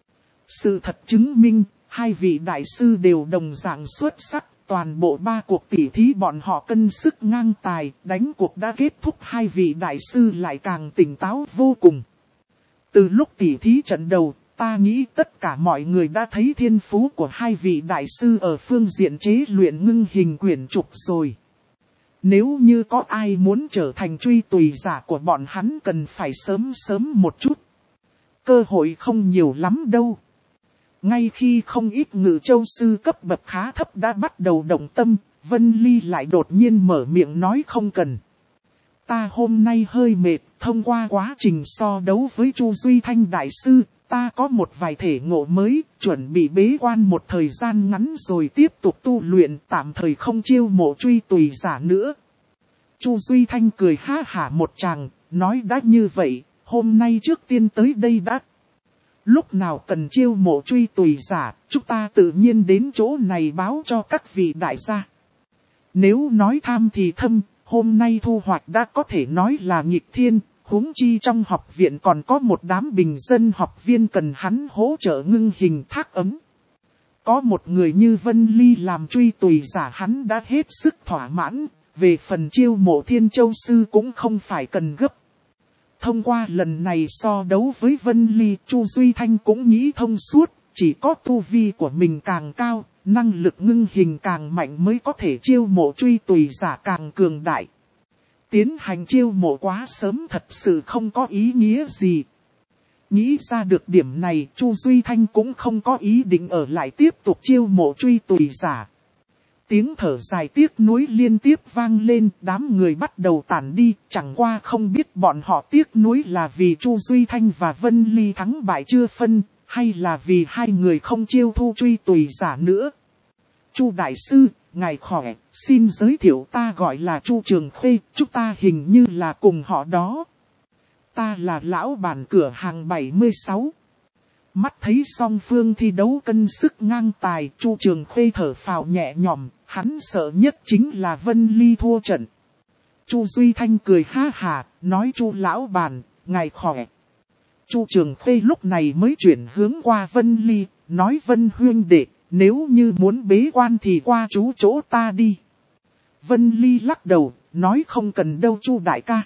Sự thật chứng minh, 2 vị đại sư đều đồng dạng xuất sắc, toàn bộ 3 cuộc tỉ thí bọn họ cân sức ngang tài, đánh cuộc đã kết thúc 2 vị đại sư lại càng tỉnh táo vô cùng. Từ lúc tỉ thí trận đầu, ta nghĩ tất cả mọi người đã thấy thiên phú của 2 vị đại sư ở phương diện chế luyện ngưng hình quyển trục rồi. Nếu như có ai muốn trở thành truy tùy giả của bọn hắn cần phải sớm một chút. Cơ hội không nhiều lắm đâu. Ngay khi không ít ngự châu sư cấp bậc khá thấp đã bắt đầu động tâm, Vân Ly lại đột nhiên mở miệng nói không cần. Ta hôm nay hơi mệt, thông qua quá trình so đấu với Chu Duy Thanh đại sư, ta có một vài thể ngộ mới, chuẩn bị bế quan một thời gian ngắn rồi tiếp tục tu luyện, tạm thời không chiêu mộ truy tùy giả nữa. Chu Duy Thanh cười ha hả một tràng, nói đã như vậy, hôm nay trước tiên tới đây đã. Lúc nào cần chiêu mộ truy tùy giả, chúng ta tự nhiên đến chỗ này báo cho các vị đại gia. Nếu nói tham thì thâm, hôm nay thu hoạch đã có thể nói là nghịch thiên, huống chi trong học viện còn có một đám bình dân học viên cần hắn hỗ trợ ngưng hình thác ấm. Có một người như Vân Ly làm truy tùy giả hắn đã hết sức thỏa mãn, về phần chiêu mộ Thiên Châu Sư cũng không phải cần gấp. Thông qua lần này so đấu với Vân Ly, Chu Duy Thanh cũng nghĩ thông suốt, chỉ có tu vi của mình càng cao, năng lực ngưng hình càng mạnh mới có thể chiêu mộ truy tùy giả càng cường đại. Tiến hành chiêu mộ quá sớm thật sự không có ý nghĩa gì. Nghĩ ra được điểm này, Chu Duy Thanh cũng không có ý định ở lại tiếp tục chiêu mộ truy tùy giả. Tiếng thở dài tiếc nuối liên tiếp vang lên, đám người bắt đầu tản đi, chẳng qua không biết bọn họ tiếc nuối là vì Chu Duy Thanh và Vân Ly thắng bại chưa phân, hay là vì hai người không chiêu thu truy tùy giả nữa. Chu Đại Sư, ngài khỏe, xin giới thiệu ta gọi là Chu Trường Khuê, chúng ta hình như là cùng họ đó. Ta là lão bản cửa hàng 76. Mắt thấy song phương thi đấu cân sức ngang tài, Chu Trường Khuê thở phào nhẹ nhõm, hắn sợ nhất chính là Vân Ly thua trận. Chu Duy Thanh cười ha hà, nói Chu lão bản, ngài khỏe. Chu Trường Khuê lúc này mới chuyển hướng qua Vân Ly, nói Vân huynh đệ, nếu như muốn bế quan thì qua chú chỗ ta đi. Vân Ly lắc đầu, nói không cần đâu Chu đại ca.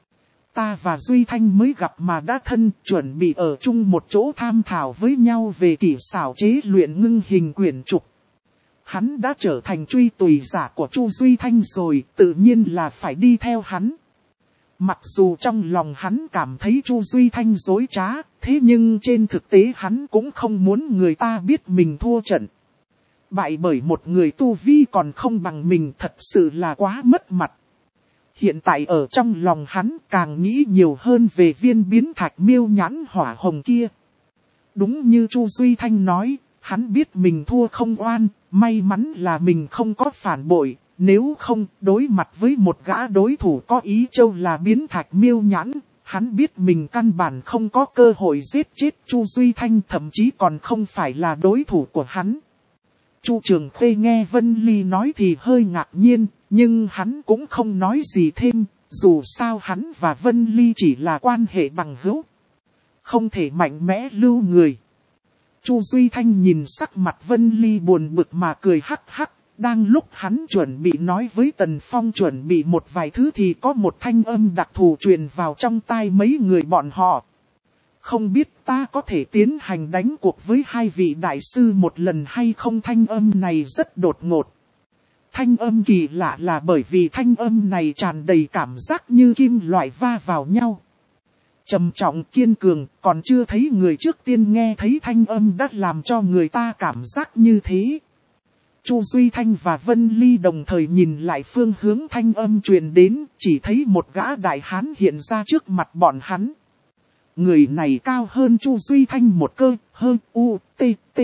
Ta và Duy Thanh mới gặp mà đã thân, chuẩn bị ở chung một chỗ tham thảo với nhau về kỹ xảo chế luyện ngưng hình quyển trục. Hắn đã trở thành truy tùy giả của Chu Duy Thanh rồi, tự nhiên là phải đi theo hắn. Mặc dù trong lòng hắn cảm thấy Chu Duy Thanh dối trá, thế nhưng trên thực tế hắn cũng không muốn người ta biết mình thua trận. Bại bởi một người tu vi còn không bằng mình thật sự là quá mất mặt. Hiện tại ở trong lòng hắn càng nghĩ nhiều hơn về viên biến thạch miêu nhãn hỏa hồng kia. Đúng như Chu Duy Thanh nói, hắn biết mình thua không oan, may mắn là mình không có phản bội. Nếu không, đối mặt với một gã đối thủ có ý châu là biến thạch miêu nhãn, hắn biết mình căn bản không có cơ hội giết chết Chu Duy Thanh, thậm chí còn không phải là đối thủ của hắn. Chu Trường Khuê nghe Vân Ly nói thì hơi ngạc nhiên, nhưng hắn cũng không nói gì thêm, dù sao hắn và Vân Ly chỉ là quan hệ bằng hữu. Không thể mạnh mẽ lưu người. Chu Duy Thanh nhìn sắc mặt Vân Ly buồn bực mà cười hắc hắc. Đang lúc hắn chuẩn bị nói với Tần Phong chuẩn bị một vài thứ thì có một thanh âm đặc thù truyền vào trong tai mấy người bọn họ. Không biết ta có thể tiến hành đánh cuộc với hai vị đại sư một lần hay không? Thanh âm này rất đột ngột. Thanh âm kỳ lạ là bởi vì thanh âm này tràn đầy cảm giác như kim loại va vào nhau. Trầm trọng kiên cường, còn chưa thấy người trước tiên nghe thấy thanh âm đã làm cho người ta cảm giác như thế. Chu Duy Thanh và Vân Ly đồng thời nhìn lại phương hướng thanh âm truyền đến, chỉ thấy một gã đại hán hiện ra trước mặt bọn hắn. Người này cao hơn Chu Duy Thanh một cơ, hơn t.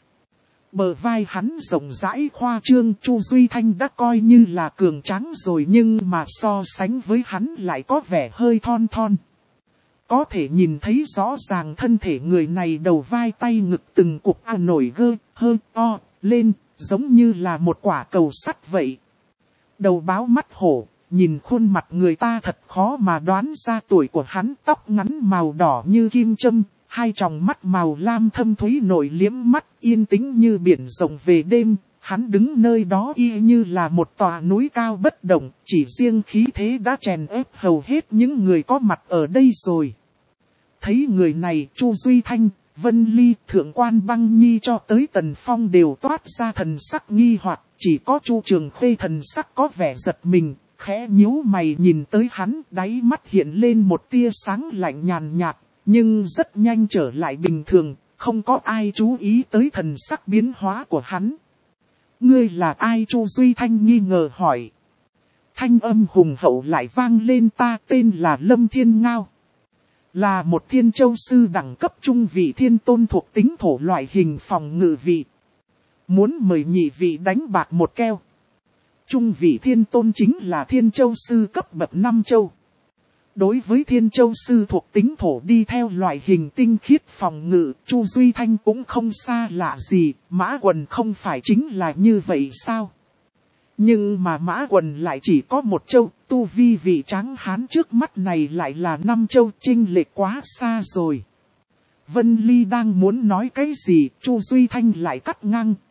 Bờ vai hắn rộng rãi khoa trương, Chu Duy Thanh đã coi như là cường tráng rồi nhưng mà so sánh với hắn lại có vẻ hơi thon thon. Có thể nhìn thấy rõ ràng thân thể người này đầu vai tay ngực từng cục nổi gơ, hơn to, lên. Giống như là một quả cầu sắt vậy. Đầu báo mắt hổ, nhìn khuôn mặt người ta thật khó mà đoán ra tuổi của hắn. Tóc ngắn màu đỏ như kim châm, hai tròng mắt màu lam thâm thúy nổi liếm mắt yên tĩnh như biển rộng về đêm. Hắn đứng nơi đó y như là một tòa núi cao bất động, chỉ riêng khí thế đã chèn ép hầu hết những người có mặt ở đây rồi. Thấy người này, Chu Duy Thanh, Vân Ly, Thượng quan Băng Nhi cho tới Tần Phong đều toát ra thần sắc nghi hoặc, chỉ có Chu Trường Khuê thần sắc có vẻ giật mình, khẽ nhíu mày nhìn tới hắn, đáy mắt hiện lên một tia sáng lạnh nhàn nhạt, nhưng rất nhanh trở lại bình thường, không có ai chú ý tới thần sắc biến hóa của hắn. Ngươi là ai? Chu Duy Thanh nghi ngờ hỏi. Thanh âm hùng hậu lại vang lên, ta tên là Lâm Thiên Ngao. Là một Thiên Châu Sư đẳng cấp trung vị thiên tôn thuộc tính thổ loại hình phòng ngự vị. Muốn mời nhị vị đánh bạc một keo. Trung vị thiên tôn chính là Thiên Châu Sư cấp bậc 5 châu. Đối với Thiên Châu Sư thuộc tính thổ đi theo loại hình tinh khiết phòng ngự, Chu Duy Thanh cũng không xa lạ gì, Mã Quần không phải chính là như vậy sao? Nhưng mà Mã Quần lại chỉ có một châu, tu vi vị tráng hán trước mắt này lại là 5 châu, chênh lệch quá xa rồi. Vân Ly đang muốn nói cái gì, Chu Duy Thanh lại cắt ngang,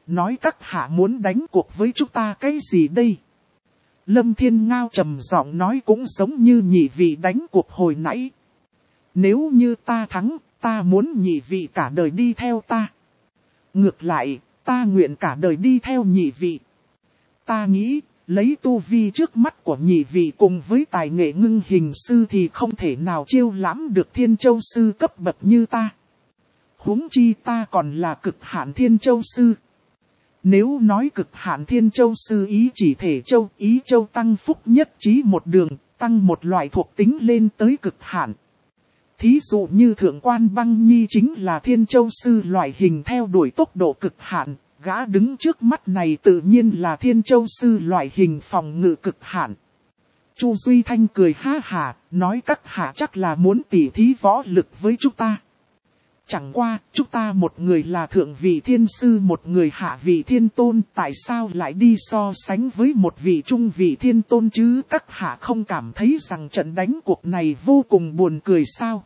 nói các hạ muốn đánh cuộc với chúng ta cái gì đây? Lâm Thiên Ngao trầm giọng nói cũng giống như nhị vị đánh cuộc hồi nãy. Nếu như ta thắng, ta muốn nhị vị cả đời đi theo ta. Ngược lại, ta nguyện cả đời đi theo nhị vị. Ta nghĩ, lấy tu vi trước mắt của nhị vị cùng với tài nghệ ngưng hình sư thì không thể nào chiêu lãm được Thiên Châu sư cấp bậc như ta. Huống chi ta còn là cực hạn Thiên Châu sư. Nếu nói cực hạn Thiên Châu sư ý chỉ thể châu, ý châu tăng phúc nhất trí một đường, tăng một loại thuộc tính lên tới cực hạn. Thí dụ như Thượng Quan Băng Nhi chính là Thiên Châu sư loại hình theo đuổi tốc độ cực hạn, gã đứng trước mắt này tự nhiên là Thiên Châu sư loại hình phòng ngự cực hạn. Chu Duy Thanh cười ha hả, nói các hạ chắc là muốn tỉ thí võ lực với chúng ta. Chẳng qua, chúng ta một người là thượng vị thiên sư, một người hạ vị thiên tôn, tại sao lại đi so sánh với một vị trung vị thiên tôn chứ? Các hạ không cảm thấy rằng trận đánh cuộc này vô cùng buồn cười sao?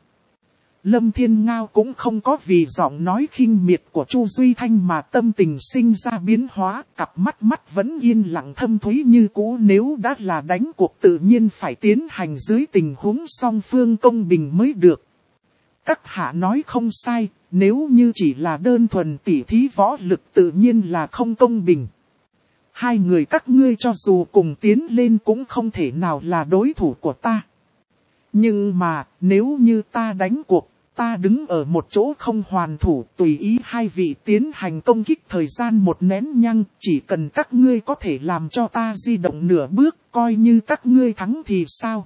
Lâm Thiên Ngao cũng không có vì giọng nói khinh miệt của Chu Duy Thanh mà tâm tình sinh ra biến hóa, cặp mắt vẫn yên lặng thâm thúy như cũ. Nếu đã là đánh cuộc tự nhiên phải tiến hành dưới tình huống song phương công bình mới được. Các hạ nói không sai, nếu như chỉ là đơn thuần tỉ thí võ lực tự nhiên là không công bình. Hai người các ngươi cho dù cùng tiến lên cũng không thể nào là đối thủ của ta. Nhưng mà, nếu như ta đánh cuộc, ta đứng ở một chỗ không hoàn thủ, tùy ý hai vị tiến hành công kích thời gian một nén nhăng, chỉ cần các ngươi có thể làm cho ta di động nửa bước, coi như các ngươi thắng thì sao?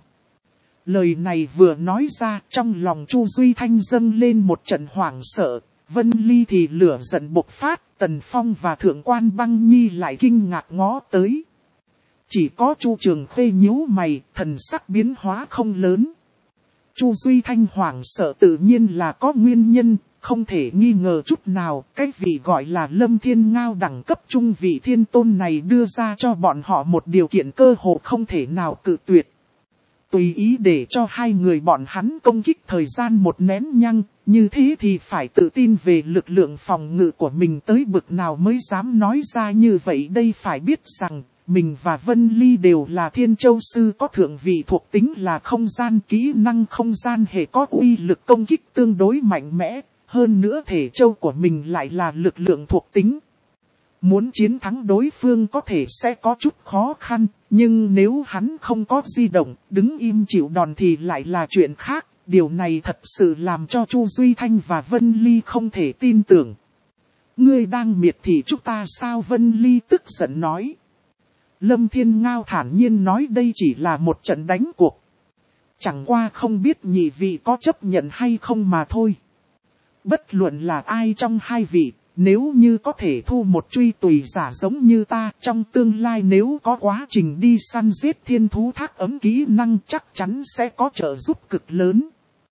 Lời này vừa nói ra, trong lòng Chu Duy Thanh dâng lên một trận hoảng sợ, Vân Ly thì lửa giận bộc phát, Tần Phong và Thượng Quan Băng Nhi lại kinh ngạc ngó tới. Chỉ có Chu Trường Khuê nhíu mày, thần sắc biến hóa không lớn. Chu Duy Thanh hoảng sợ tự nhiên là có nguyên nhân, không thể nghi ngờ chút nào, cái vị gọi là Lâm Thiên Ngao đẳng cấp trung vị thiên tôn này đưa ra cho bọn họ một điều kiện cơ hội không thể nào cự tuyệt. Tùy ý để cho hai người bọn hắn công kích thời gian một nén nhăng, như thế thì phải tự tin về lực lượng phòng ngự của mình tới bực nào mới dám nói ra như vậy. Đây phải biết rằng, mình và Vân Ly đều là Thiên Châu sư có thượng vị thuộc tính là không gian, kỹ năng không gian hệ có uy lực công kích tương đối mạnh mẽ, hơn nữa thể châu của mình lại là lực lượng thuộc tính. Muốn chiến thắng đối phương có thể sẽ có chút khó khăn, nhưng nếu hắn không có di động, đứng im chịu đòn thì lại là chuyện khác. Điều này thật sự làm cho Chu Duy Thanh và Vân Ly không thể tin tưởng. Ngươi đang miệt thị chúng ta sao? Vân Ly tức giận nói. Lâm Thiên Ngao thản nhiên nói đây chỉ là một trận đánh cuộc. Chẳng qua không biết nhị vị có chấp nhận hay không mà thôi. Bất luận là ai trong hai vị, nếu như có thể thu một truy tùy giả giống như ta, trong tương lai nếu có quá trình đi săn giết thiên thú thác ấm kỹ năng chắc chắn sẽ có trợ giúp cực lớn.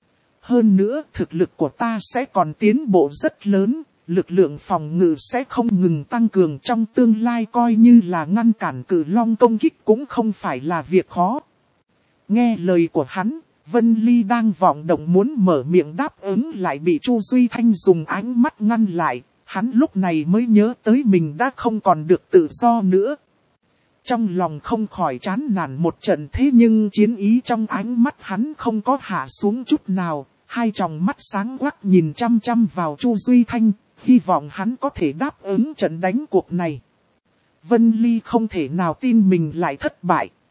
Hơn nữa, thực lực của ta sẽ còn tiến bộ rất lớn, lực lượng phòng ngự sẽ không ngừng tăng cường trong tương lai, coi như là ngăn cản cự long công kích cũng không phải là việc khó. Nghe lời của hắn, Vân Ly đang vọng động muốn mở miệng đáp ứng lại bị Chu Duy Thanh dùng ánh mắt ngăn lại. Hắn lúc này mới nhớ tới mình đã không còn được tự do nữa. Trong lòng không khỏi chán nản một trận, thế nhưng chiến ý trong ánh mắt hắn không có hạ xuống chút nào. Hai tròng mắt sáng quắc nhìn chăm chăm vào Chu Duy Thanh, hy vọng hắn có thể đáp ứng trận đánh cuộc này. Vân Ly không thể nào tin mình lại thất bại.